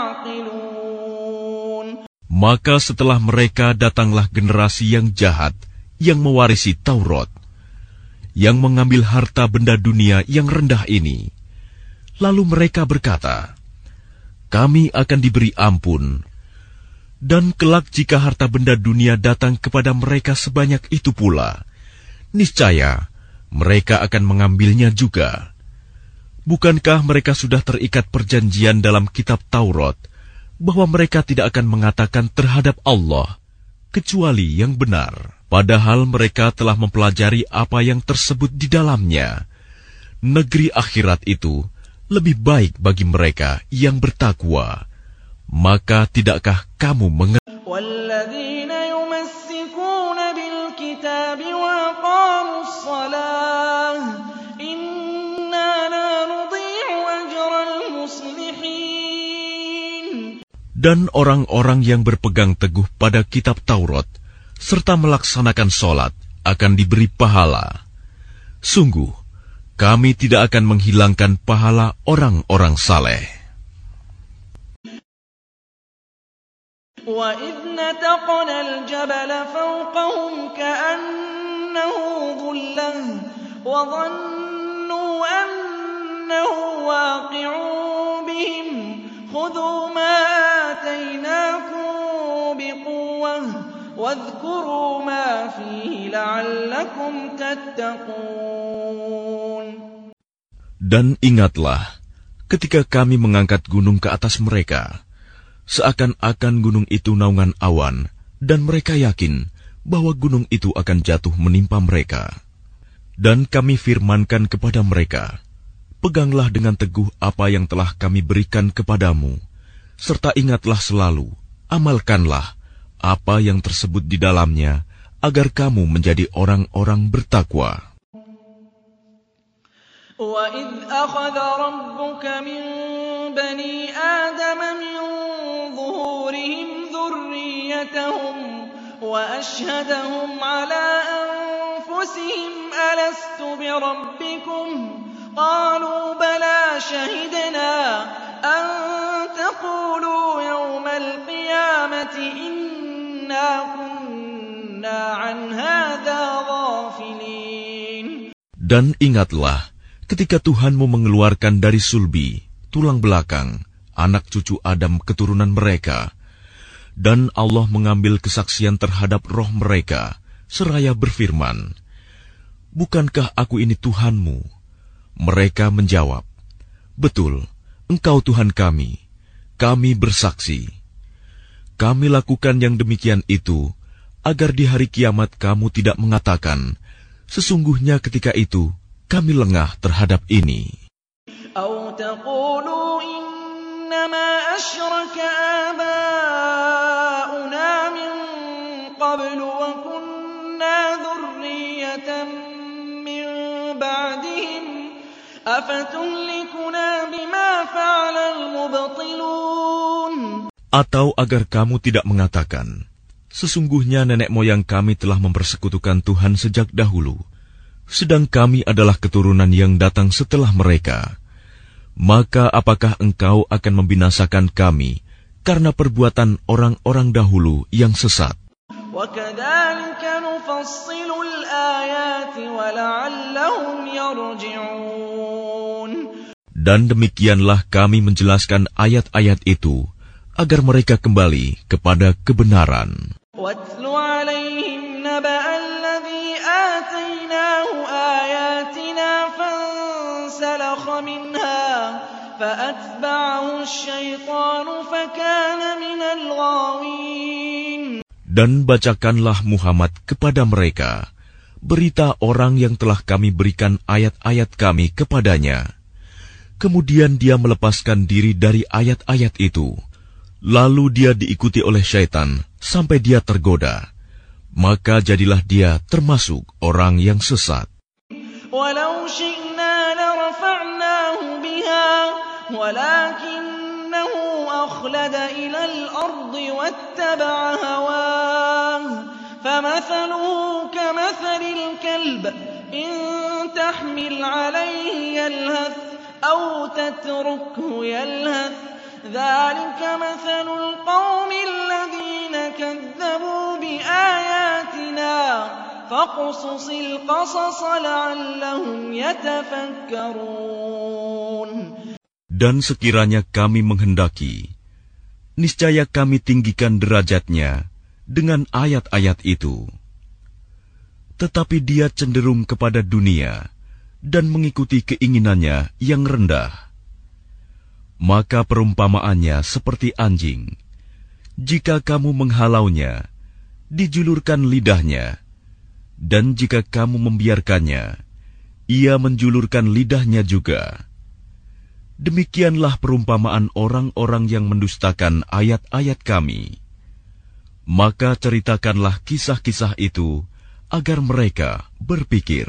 تَعْقِلُونَ.
Maka setelah mereka datanglah generasi yang jahat yang mewarisi Taurat, yang mengambil harta benda dunia yang rendah ini. Lalu mereka berkata, "Kami akan diberi ampun." Dan kelak jika harta benda dunia datang kepada mereka sebanyak itu pula, niscaya mereka akan mengambilnya juga. Bukankah mereka sudah terikat perjanjian dalam kitab Taurat, bahwa mereka tidak akan mengatakan terhadap Allah, kecuali yang benar? Padahal mereka telah mempelajari apa yang tersebut di dalamnya. Negeri akhirat itu lebih baik bagi mereka yang bertakwa. Maka tidakkah kamu mengerti?
وَالَّذِينَ يُمَسِّكُونَ بِالْكِتَابِ وَأَقَامُوا الصَّلَاةَ إِنَّا لَا نُضِيعُ أَجْرَ الْمُصْلِحِينَ.
Dan orang-orang yang berpegang teguh pada kitab Taurat serta melaksanakan sholat akan diberi pahala. Sungguh, kami tidak akan menghilangkan pahala orang-orang saleh.
وَإِذْ نَتَقْنَا الْجَبَلَ فَوْقَهُمْ كَأَنَّهُ له وظنوا أنه واقع بهم خذوا ما آتيناكم بقوة واذكروا ما فيه لعلكم تتقون.
Dan ingatlah ketika kami mengangkat gunung ke atas mereka, seakan-akan gunung itu naungan awan, dan mereka yakin bahwa gunung itu akan jatuh menimpa mereka. Dan kami firmankan kepada mereka, peganglah dengan teguh apa yang telah kami berikan kepadamu, serta ingatlah selalu, amalkanlah apa yang tersebut di dalamnya, agar kamu menjadi orang-orang bertakwa.
وَإِذْ أَخَذَ رَبُّكَ مِنْ بَنِي آدَمَ مِنْ ظُهُورِهِمْ ذُرِّيَّتَهُمْ وَأَشْهَدَهُمْ عَلَى أَنْفُسِهِمْ أَلَسْتُ بِرَبِّكُمْ قَالُوا بَلَى شَهِدْنَا أَنْ تَقُولُوا يَوْمَ الْقِيَامَةِ إِنَّا كُنَّا عَنْ هَذَا غَافِلِينَ.
Dan ingatlah ketika Tuhanmu mengeluarkan dari sulbi, tulang belakang, anak cucu Adam keturunan mereka, dan Allah mengambil kesaksian terhadap roh mereka, seraya berfirman, bukankah aku ini Tuhanmu? Mereka menjawab, betul, engkau Tuhan kami, kami bersaksi. Kami lakukan yang demikian itu, agar di hari kiamat kamu tidak mengatakan, sesungguhnya ketika itu kami lengah terhadap ini.
أَوْ تَقُولُوا إِنَّمَا أَشْرَكَ آبَاؤُنَا مِنْ قَبْلُ وَكُنَّا ذُرِّيَّةً مِنْ بَعْدِهِمْ أَفَتُهْلِكُنَا بِمَا فَعَلَ الْمُبْطِلُونَ.
Atau agar kamu tidak mengatakan, sesungguhnya nenek moyang kami telah mempersekutukan Tuhan sejak dahulu, sedang kami adalah keturunan yang datang setelah mereka. Maka apakah engkau akan membinasakan kami karena perbuatan orang-orang dahulu yang sesat?
وَكَذَلِكَ نُفَصِّلُ الْآيَاتِ وَلَعَلَّهُمْ يَرْجِعُونَ.
Dan demikianlah kami menjelaskan ayat-ayat itu agar mereka kembali kepada kebenaran.
وَاتْلُ عَلَيْهِمْ نَبَأَ الَّذِي آتَيْنَاهُ آيَاتِنَا فَانسَلَخَ مِنْهَا فَأَتْبَعَهُ الشَّيْطَانُ فَكَانَ مِنَ الْغَاوِينَ.
Dan bacakanlah Muhammad kepada mereka berita orang yang telah kami berikan ayat-ayat kami kepadanya. Kemudian dia melepaskan diri dari ayat-ayat itu. Lalu dia diikuti oleh syaitan sampai dia tergoda. Maka jadilah dia termasuk orang yang sesat.
وَلَوْ شِئْنَا لَرَفَعْنَاهُ بِهَا وَلَكِنَّهُ أَخْلَدَ إِلَى الْأَرْضِ وَاتَّبَعَ هَوَاهُ فَمَثَلُهُ كَمَثَلِ الْكَلْبِ إِنْ تَحْمِلْ عَلَيْهِ يَلْهَثْ أَوْ تَتْرُكْهُ يَلْهَثْ ذَلِكَ مَثَلُ الْقَوْمِ الَّذِينَ كَذَّبُوا بِآيَاتِنَا فَاقْصُصِ الْقَصَصَ لَعَلَّهُمْ يَتَفَكَّرُونَ.
Dan sekiranya kami menghendaki, niscaya kami tinggikan derajatnya dengan ayat-ayat itu. Tetapi dia cenderung kepada dunia dan mengikuti keinginannya yang rendah. Maka perumpamaannya seperti anjing. Jika kamu menghalaunya, dijulurkan lidahnya. Dan jika kamu membiarkannya, ia menjulurkan lidahnya juga. Demikianlah perumpamaan orang-orang yang mendustakan ayat-ayat kami. Maka ceritakanlah kisah-kisah itu agar mereka berpikir.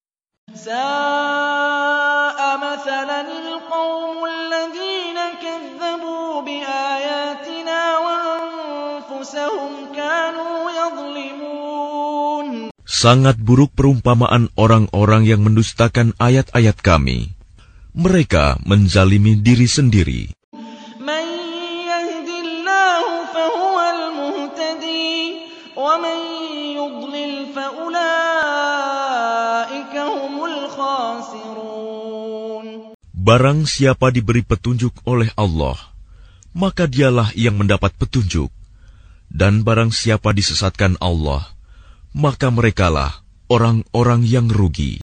سَاءَ مَثَلًا الْقَوْمُ الَّذِينَ كَذَّبُوا بِآيَاتِنَا وَأَنفُسَهُمْ كَانُوا يَظْلِمُونَ.
Sangat buruk perumpamaan orang-orang yang mendustakan ayat-ayat kami. Mereka menzalimi diri sendiri.
مَن يَهْدِ اللَّهُ فَهُوَ الْمُهْتَدِي وَمَن يُضْلِلْ فَأُولَٰئِكَ خاسرون.
Barang siapa diberi petunjuk oleh Allah, maka dialah yang mendapat petunjuk. Dan barang siapa disesatkan Allah, maka merekalah orang-orang yang rugi.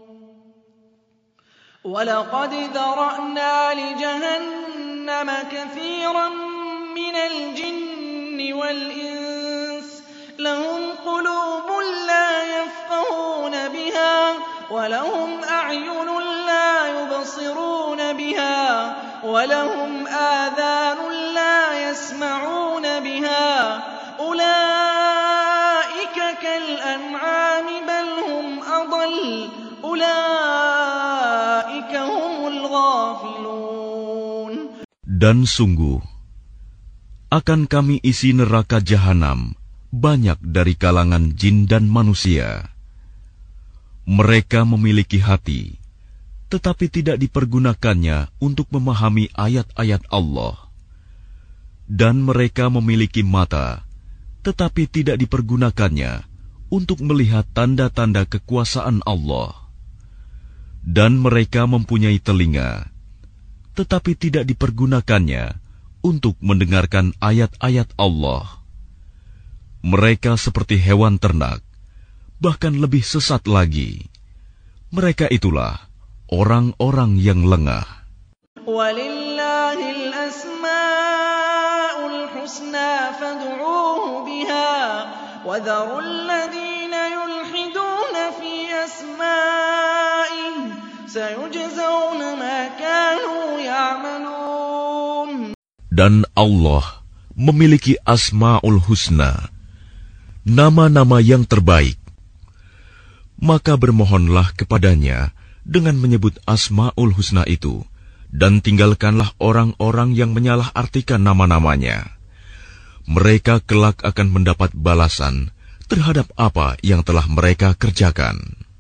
وَلَقَدْ ذَرَأْنَا لِجَهَنَّمَ كَثِيرًا مِنَ الْجِنِّ وَالْإِنسِ لَهُمْ قُلُوبٌ لَّا يَفْقَهُونَ بِهَا وَلَهُمْ أَعْيُنٌ لَّا يُبْصِرُونَ بِهَا وَلَهُمْ آذَانٌ لَّا يَسْمَعُونَ بِهَا أُولَٰئِكَ كَالْأَنْعَامِ بَلْ هُمْ أَضَلُّ أُولَٰئِكَ هُمُ الْغَافِلُونَ.
Dan sungguh, akan kami isi neraka jahanam banyak dari kalangan jin dan manusia. Mereka memiliki hati, tetapi tidak dipergunakannya untuk memahami ayat-ayat Allah. Dan mereka memiliki mata, tetapi tidak dipergunakannya untuk melihat tanda-tanda kekuasaan Allah. Dan mereka mempunyai telinga, tetapi tidak dipergunakannya untuk mendengarkan ayat-ayat Allah. Mereka seperti hewan ternak, bahkan lebih sesat lagi. Mereka itulah orang-orang yang lengah.
وَلِلَّهِ الْأَسْمَاءُ الْحُسْنَى فَادْعُوهُ بِهَا وَذَرُوا الَّذِينَ يُلْحِدُونَ فِي أَسْمَائِهِ سَيُجْزَوْنَ مَا كَانُوا يَعْمَلُونَ.
Dan Allah memiliki Asma'ul Husna, nama-nama yang terbaik. Maka bermohonlah kepadanya dengan menyebut Asma'ul Husna itu, dan tinggalkanlah orang-orang yang menyalahartikan nama-namanya. Mereka kelak akan mendapat balasan terhadap apa yang telah mereka kerjakan.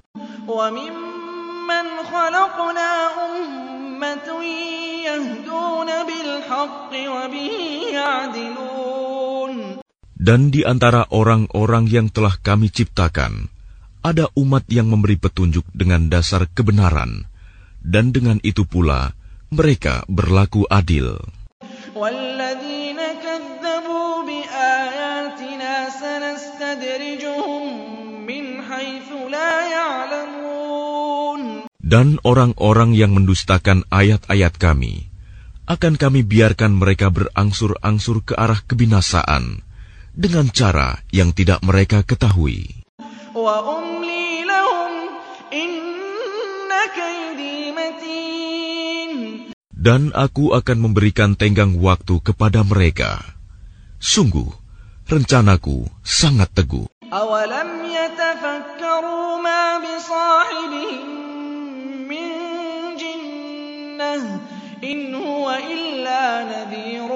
وَمِمَّنْ خَلَقْنَا أُمَّةٌ يَهْدُونَ بِالْحَقِّ وَبِهِ يَعْدِلُونَ.
Dan di antara orang-orang yang telah kami ciptakan, ada umat yang memberi petunjuk dengan dasar kebenaran, dan dengan itu pula mereka berlaku adil.
وَالَّذِينَ كَذَّبُوا بِآيَاتِنَا سَنَسْتَدْرِجُهُم مِّنْ حَيْثُ لَا يَعْلَمُونَ.
Dan orang-orang yang mendustakan ayat-ayat kami, akan kami biarkan mereka berangsur-angsur ke arah kebinasaan, dengan cara yang tidak mereka ketahui.
وَأُمْلِي لَهُمْ إِنَّ كَيْدِي مَتِينٌ.
Dan aku akan memberikan tenggang waktu kepada mereka. Sungguh, rencanaku sangat teguh.
أَوَلَمْ يَتَفَكَّرُوا مَا بِصَاحِبِهِم مِّن جِنَّةٍ إِنْ هُوَ إِلَّا نَذِيرٌ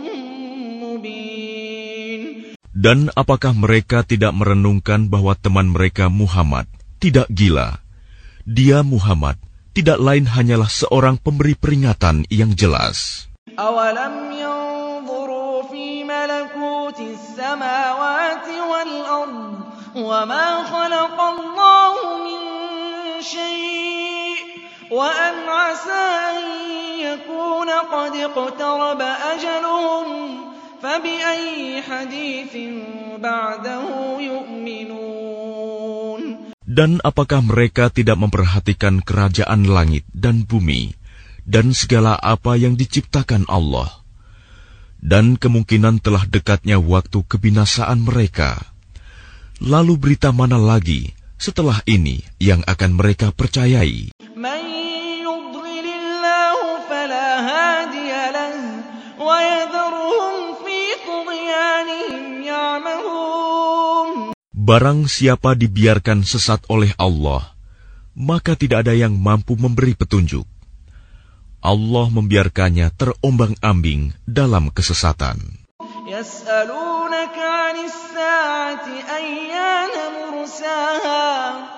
مُّبِينٌ.
Dan apakah mereka tidak merenungkan bahwa teman mereka Muhammad tidak gila? Dia Muhammad tidak lain hanyalah seorang pemberi peringatan yang jelas.
أَوَلَمْ يَنظُرُوا فِي مَلَكُوتِ السَّمَاوَاتِ وَالْأَرْضِ وَمَا خَلَقَ اللَّهُ مِن شَيْءٍ وَأَنْ عَسَىٰ أَن يَكُونَ قَدِ اقْتَرَبَ أَجَلُهُمْ فَبِأَيِّ حَدِيثٍ بَعْدَهُ يُؤْمِنُونَ.
Dan apakah mereka tidak memperhatikan kerajaan langit dan bumi dan segala apa yang diciptakan Allah, dan kemungkinan telah dekatnya waktu kebinasaan mereka? Lalu berita mana lagi setelah ini yang akan mereka percayai?
مَن يُضْلِلِ اللَّهُ فَلَا هَادِيَ لَهُ وَيَذَرُهُمْ فِي طُغْيَانِهِمْ يَعْمَهُونَ.
Barang siapa dibiarkan sesat oleh Allah, maka tidak ada yang mampu memberi petunjuk. Allah membiarkannya terombang-ambing dalam kesesatan.
يَسْأَلُونَكَ عَنِ السَّاعَةِ أَيَّانَ مُرْسَاهَا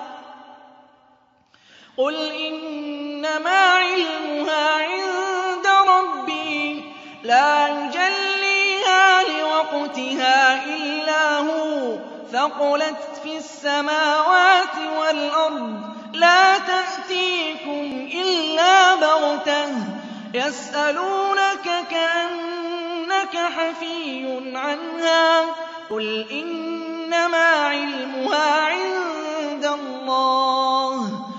قُلْ إِنَّمَا عِلْمُهَا عِندَ رَبِّي لَا يُجَلِّيهَا لِوَقْتِهَا إِلَّا هُوَ ثَقُلَتْ فِي السَّمَاوَاتِ وَالْأَرْضِ لا تأتيكم إلا بغتة يسألونك كأنك حفي عنها قل إنما علمها عند الله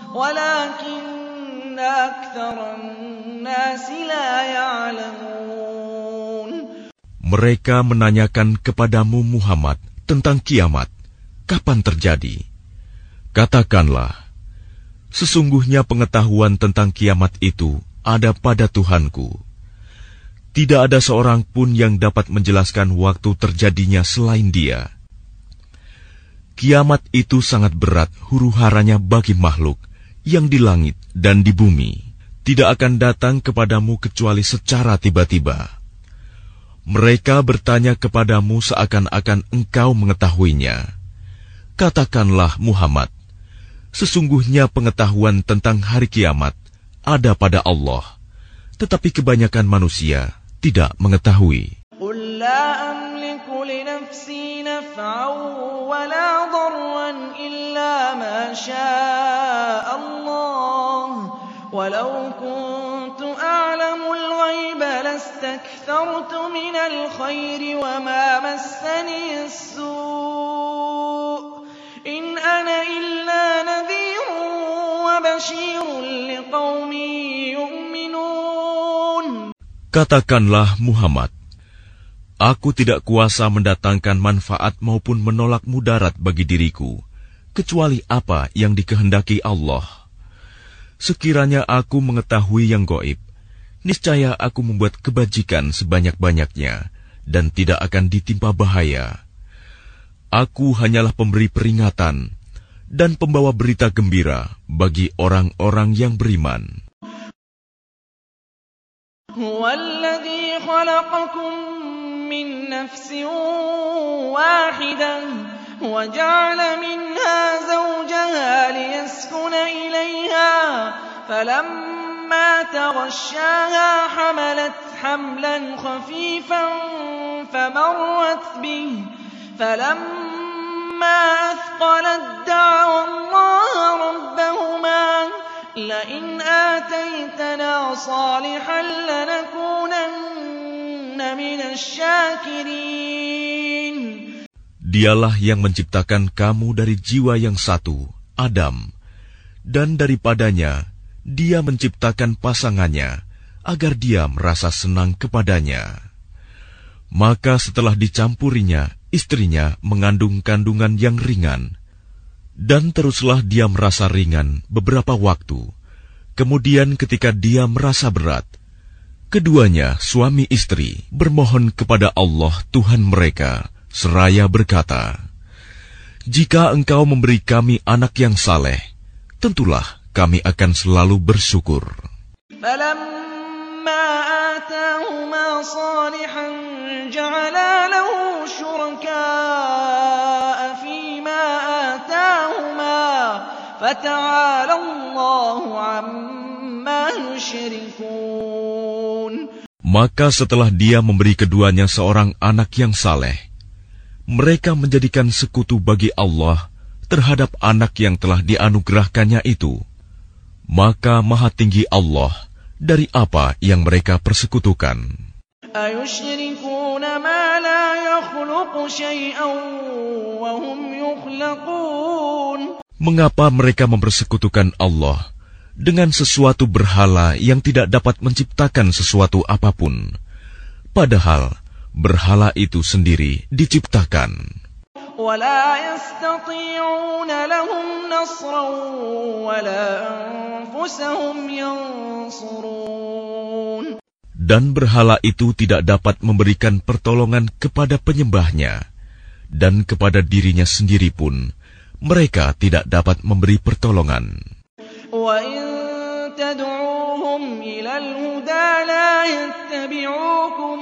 ولكن أكثر الناس لا يعلمون.
Mereka menanyakan kepadamu Muhammad tentang kiamat, kapan terjadi? Katakanlah, sesungguhnya pengetahuan tentang kiamat itu ada pada Tuhanku. Tidak ada seorang pun yang dapat menjelaskan waktu terjadinya selain Dia. Kiamat itu sangat berat huru-haranya bagi makhluk yang di langit dan di bumi. Tidak akan datang kepadamu kecuali secara tiba-tiba. Mereka bertanya kepadamu seakan-akan engkau mengetahuinya. Katakanlah Muhammad, sesungguhnya pengetahuan tentang hari kiamat ada pada Allah, tetapi kebanyakan manusia tidak mengetahui.
قل لا أملك لنفسي نفعا ولا ضرا إلا ما شاء الله ولو كنت أعلم الغيب لاستكثرت من الخير وما مسني السوء إن أنا إلا نذير وبشير لقوم يؤمنون.
Katakanlah Muhammad, aku tidak kuasa mendatangkan manfaat maupun menolak mudarat bagi diriku, kecuali apa yang dikehendaki Allah. Sekiranya aku mengetahui yang gaib, niscaya aku membuat kebajikan sebanyak-banyaknya dan tidak akan ditimpa bahaya. Aku hanyalah pemberi peringatan dan pembawa berita gembira bagi orang-orang yang beriman.
هو الذي خلقكم من نفس واحدة وجعل منها زوجها ليسكن إليها فلما تغشاها حملت حملا خفيفا فمرت به فلما أثقلت دعوا الله ربهما لئن آتيتنا صالحا لنكونن من الشاكرين.
Dialah yang menciptakan kamu dari jiwa yang satu, Adam, dan daripadanya Dia menciptakan pasangannya agar dia merasa senang kepadanya. Maka setelah dicampurinya, istrinya mengandung kandungan yang ringan. Dan teruslah dia merasa ringan beberapa waktu. Kemudian ketika dia merasa berat, keduanya suami istri bermohon kepada Allah Tuhan mereka, seraya berkata, "Jika Engkau memberi kami anak yang saleh, tentulah kami akan selalu bersyukur."
فَلَمَّا آتَاهُمَا صَالِحًا جَعَلَا لَهُ شُرَكَاءَ فِيمَا آتَاهُمَا فَتَعَالَى اللَّهُ عَمَّا يُشْرِكُونَ.
Maka setelah dia memberi keduanya seorang anak yang saleh, mereka menjadikan sekutu bagi Allah terhadap anak yang telah dianugerahkannya itu. Maka Maha Tinggi Allah dari apa yang mereka persekutukan.
أَيُشْرِكُونَ مَا لَا يَخْلُقُ شَيْئًا وَهُمْ يُخْلَقُونَ.
Mengapa mereka mempersekutukan Allah dengan sesuatu berhala yang tidak dapat menciptakan sesuatu apapun, padahal berhala itu sendiri diciptakan.
وَلَا يَسْتَطِيعُونَ لَهُمْ نَصْرًا وَلَا أَنفُسَهُمْ يَنصُرُونَ.
Dan berhala itu tidak dapat memberikan pertolongan kepada penyembahnya, dan kepada dirinya sendiri pun mereka tidak dapat memberi pertolongan.
وَإِن تَدْعُوهُمْ إِلَى الْهُدَى لَا يَتَّبِعُوكُمْ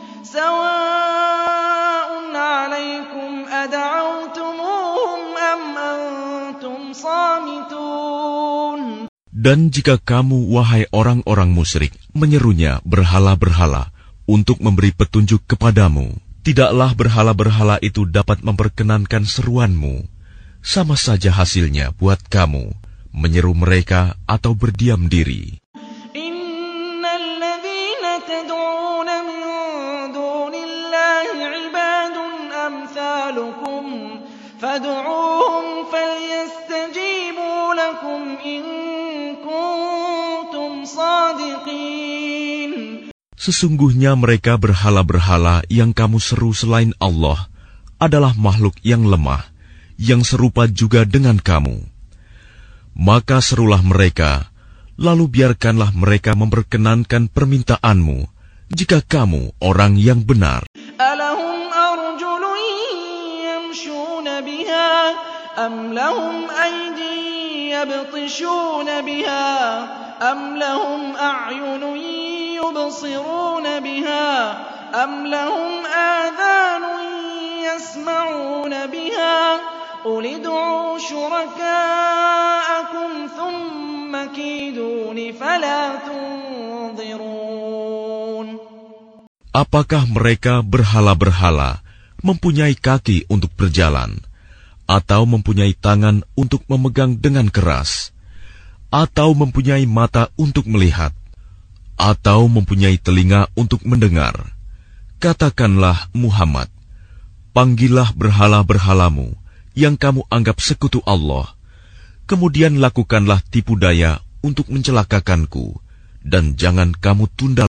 سَوَاءٌ عَلَيْكُمْ أَدَعَوْتُمُوهُمْ أَمْ أَنْتُمْ صَامِتُونَ.
Dan jika kamu, wahai orang-orang musyrik, menyerunya berhala-berhala untuk memberi petunjuk kepadamu, tidaklah berhala-berhala itu dapat memperkenankan seruanmu. Sama saja hasilnya buat kamu, menyeru mereka atau berdiam diri.
Innalladzina tad'una min dunillahi 'ibadun amsalukum fad'uuhum falyastajibu lakum in kuntum shadiqin.
Sesungguhnya mereka berhala-berhala yang kamu seru selain Allah adalah makhluk yang lemah, yang serupa juga dengan kamu. Maka serulah mereka, lalu biarkanlah mereka memperkenankan permintaanmu, jika kamu orang yang benar.
Alahum arjulun yamshuna biha, am lahum aydin yabtishuna biha, am lahum a'yunun yubsiruna biha, am lahum adhanun yasma'una biha, qul id'u syuraka'akum thumma kiduni fala tunzirun.
Apakah mereka berhala-berhala mempunyai kaki untuk berjalan, atau mempunyai tangan untuk memegang dengan keras, atau mempunyai mata untuk melihat, atau mempunyai telinga untuk mendengar? Katakanlah Muhammad, panggillah berhala-berhalamu yang kamu anggap sekutu Allah, kemudian lakukanlah tipu daya untuk mencelakakanku, dan jangan kamu tunda.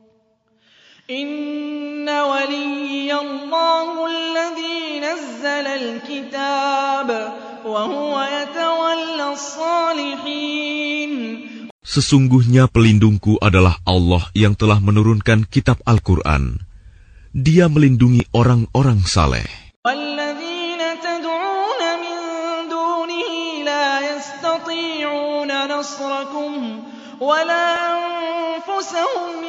Inna waliyallahu alladhi nazzala al-kitab wa huwa yatawalla as-salihin.
Sesungguhnya pelindungku adalah Allah yang telah menurunkan kitab Al-Quran. Dia melindungi orang-orang saleh.
Walladzina tad'una min dunihi la yastati'una nasrakum wa la anfusahum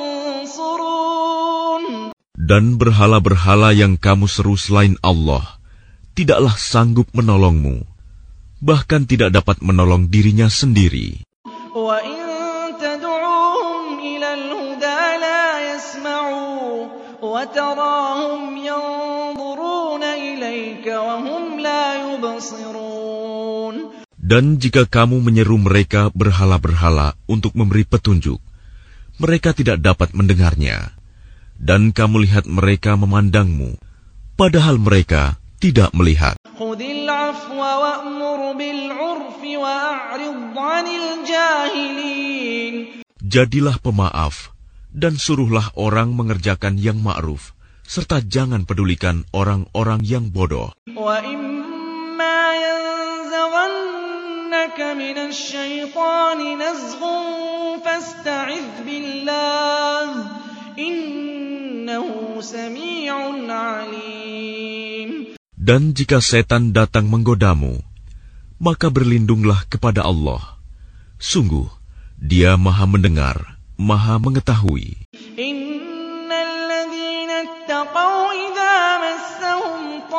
yansurun.
Dan berhala-berhala yang kamu seru selain Allah tidaklah sanggup menolongmu, bahkan tidak dapat menolong dirinya sendiri.
Wa in tad'uhum ila al-huda la yasma'u wa tarahum yanzuruna ilayka wa hum la yubsirun.
Dan jika kamu menyeru mereka berhala-berhala untuk memberi petunjuk, mereka tidak dapat mendengarnya. Dan kamu lihat mereka memandangmu, padahal mereka tidak melihat.
Khudhil afwa wa'mur bil 'urfi wa'rid 'anil jahilin.
Jadilah pemaaf dan suruhlah orang mengerjakan yang ma'ruf, serta jangan pedulikan orang-orang yang bodoh.
Wa imma yanzaghannaka minasy syaitani nazghun fasta'iz billah innahu sami'un 'alim.
Dan jika setan datang menggodamu, maka berlindunglah kepada Allah. Sungguh, Dia Maha Mendengar, Maha Mengetahui.
Innalladzina ittaqaw idza massahum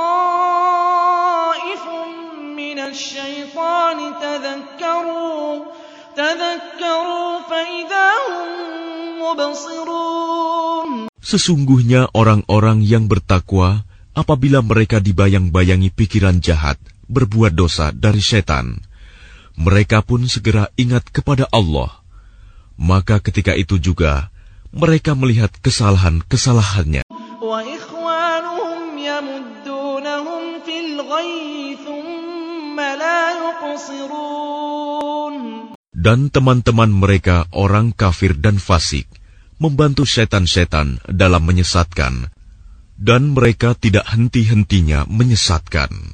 ta'ifun minasy syaitani tadhakkaru tadhakkaru fa idza hum mubsirun.
Sesungguhnya orang-orang yang bertakwa apabila mereka dibayang-bayangi pikiran jahat, berbuat dosa dari setan, mereka pun segera ingat kepada Allah. Maka ketika itu juga mereka melihat kesalahan-kesalahannya.
Wa ikhwanuhum yamuddunahum fil ghayyi thumma la yuqsirun.
Dan teman-teman mereka orang kafir dan fasik membantu setan-setan dalam menyesatkan, dan mereka tidak henti-hentinya menyesatkan.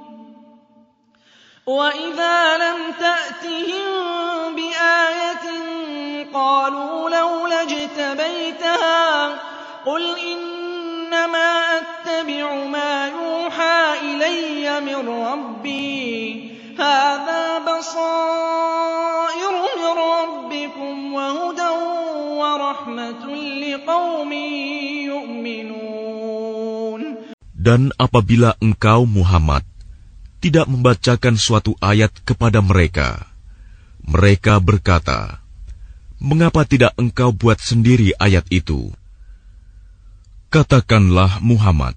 وَإِذَا لَمْ تَأْتِهِمْ بِآيَةٍ قَالُوا لَوْلَا اجْتَبَيْتَهَا قُلْ إِنَّمَا أَتَّبِعُ مَا يُوحَى إِلَيَّ مِنْ رَبِّي هَذَا بَصَائِرُ مِنْ رَبِّكُمْ وَهُدًى وَرَحْمَةٌ لِقَوْمٍ يُؤْمِنُونَ.
Dan apabila engkau Muhammad tidak membacakan suatu ayat kepada mereka, mereka berkata, "Mengapa tidak engkau buat sendiri ayat itu?" Katakanlah Muhammad,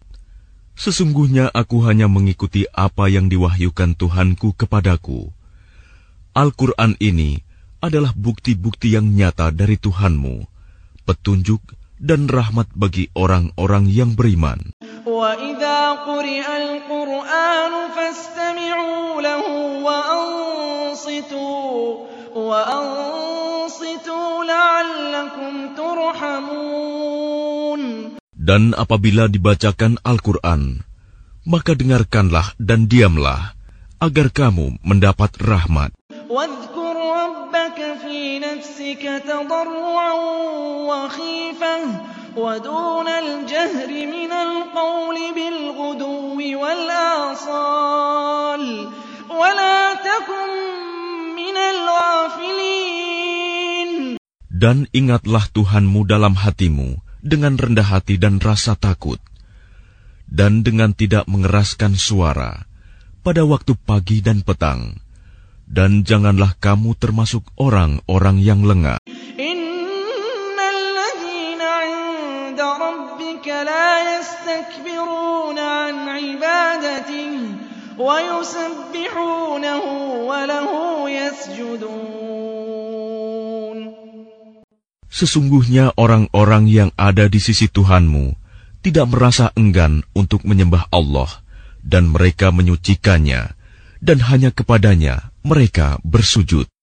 sesungguhnya aku hanya mengikuti apa yang diwahyukan Tuhanku kepadaku. Al-Quran ini adalah bukti-bukti yang nyata dari Tuhanmu, petunjuk dan rahmat bagi orang-orang yang beriman.
وَإِذَا قُرِئَ الْقُرْآنُ فَاسْتَمِعُوا لَهُ وَأَنصِتُوا وَأَنصِتُوا لَعَلَّكُمْ تُرْحَمُونَ.
Dan apabila dibacakan Al-Quran, maka dengarkanlah dan diamlah, agar kamu mendapat rahmat.
وَاذْكُرْ رَبَّكَ فِي نَفْسِكَ تَضَرُّعًا وَخِيفَةً وَدُونَ الْجَهْرِ مِنَ الْقَوْلِ بِالْغُدُوِّ وَالْآصَالِ وَلَا تَكُن مِّنَ الْغَافِلِينَ.
Dan ingatlah Tuhanmu dalam hatimu dengan rendah hati dan rasa takut, dan dengan tidak mengeraskan suara pada waktu pagi dan petang, dan janganlah kamu termasuk orang-orang yang lengah.
Innal ladzina 'inda rabbika la yastakbiruna 'an 'ibadatihi wa yusabbihunahu wa lahu yasjudun.
Sesungguhnya orang-orang yang ada di sisi Tuhanmu tidak merasa enggan untuk menyembah Allah, dan mereka menyucikannya, dan hanya kepadanya mereka bersujud.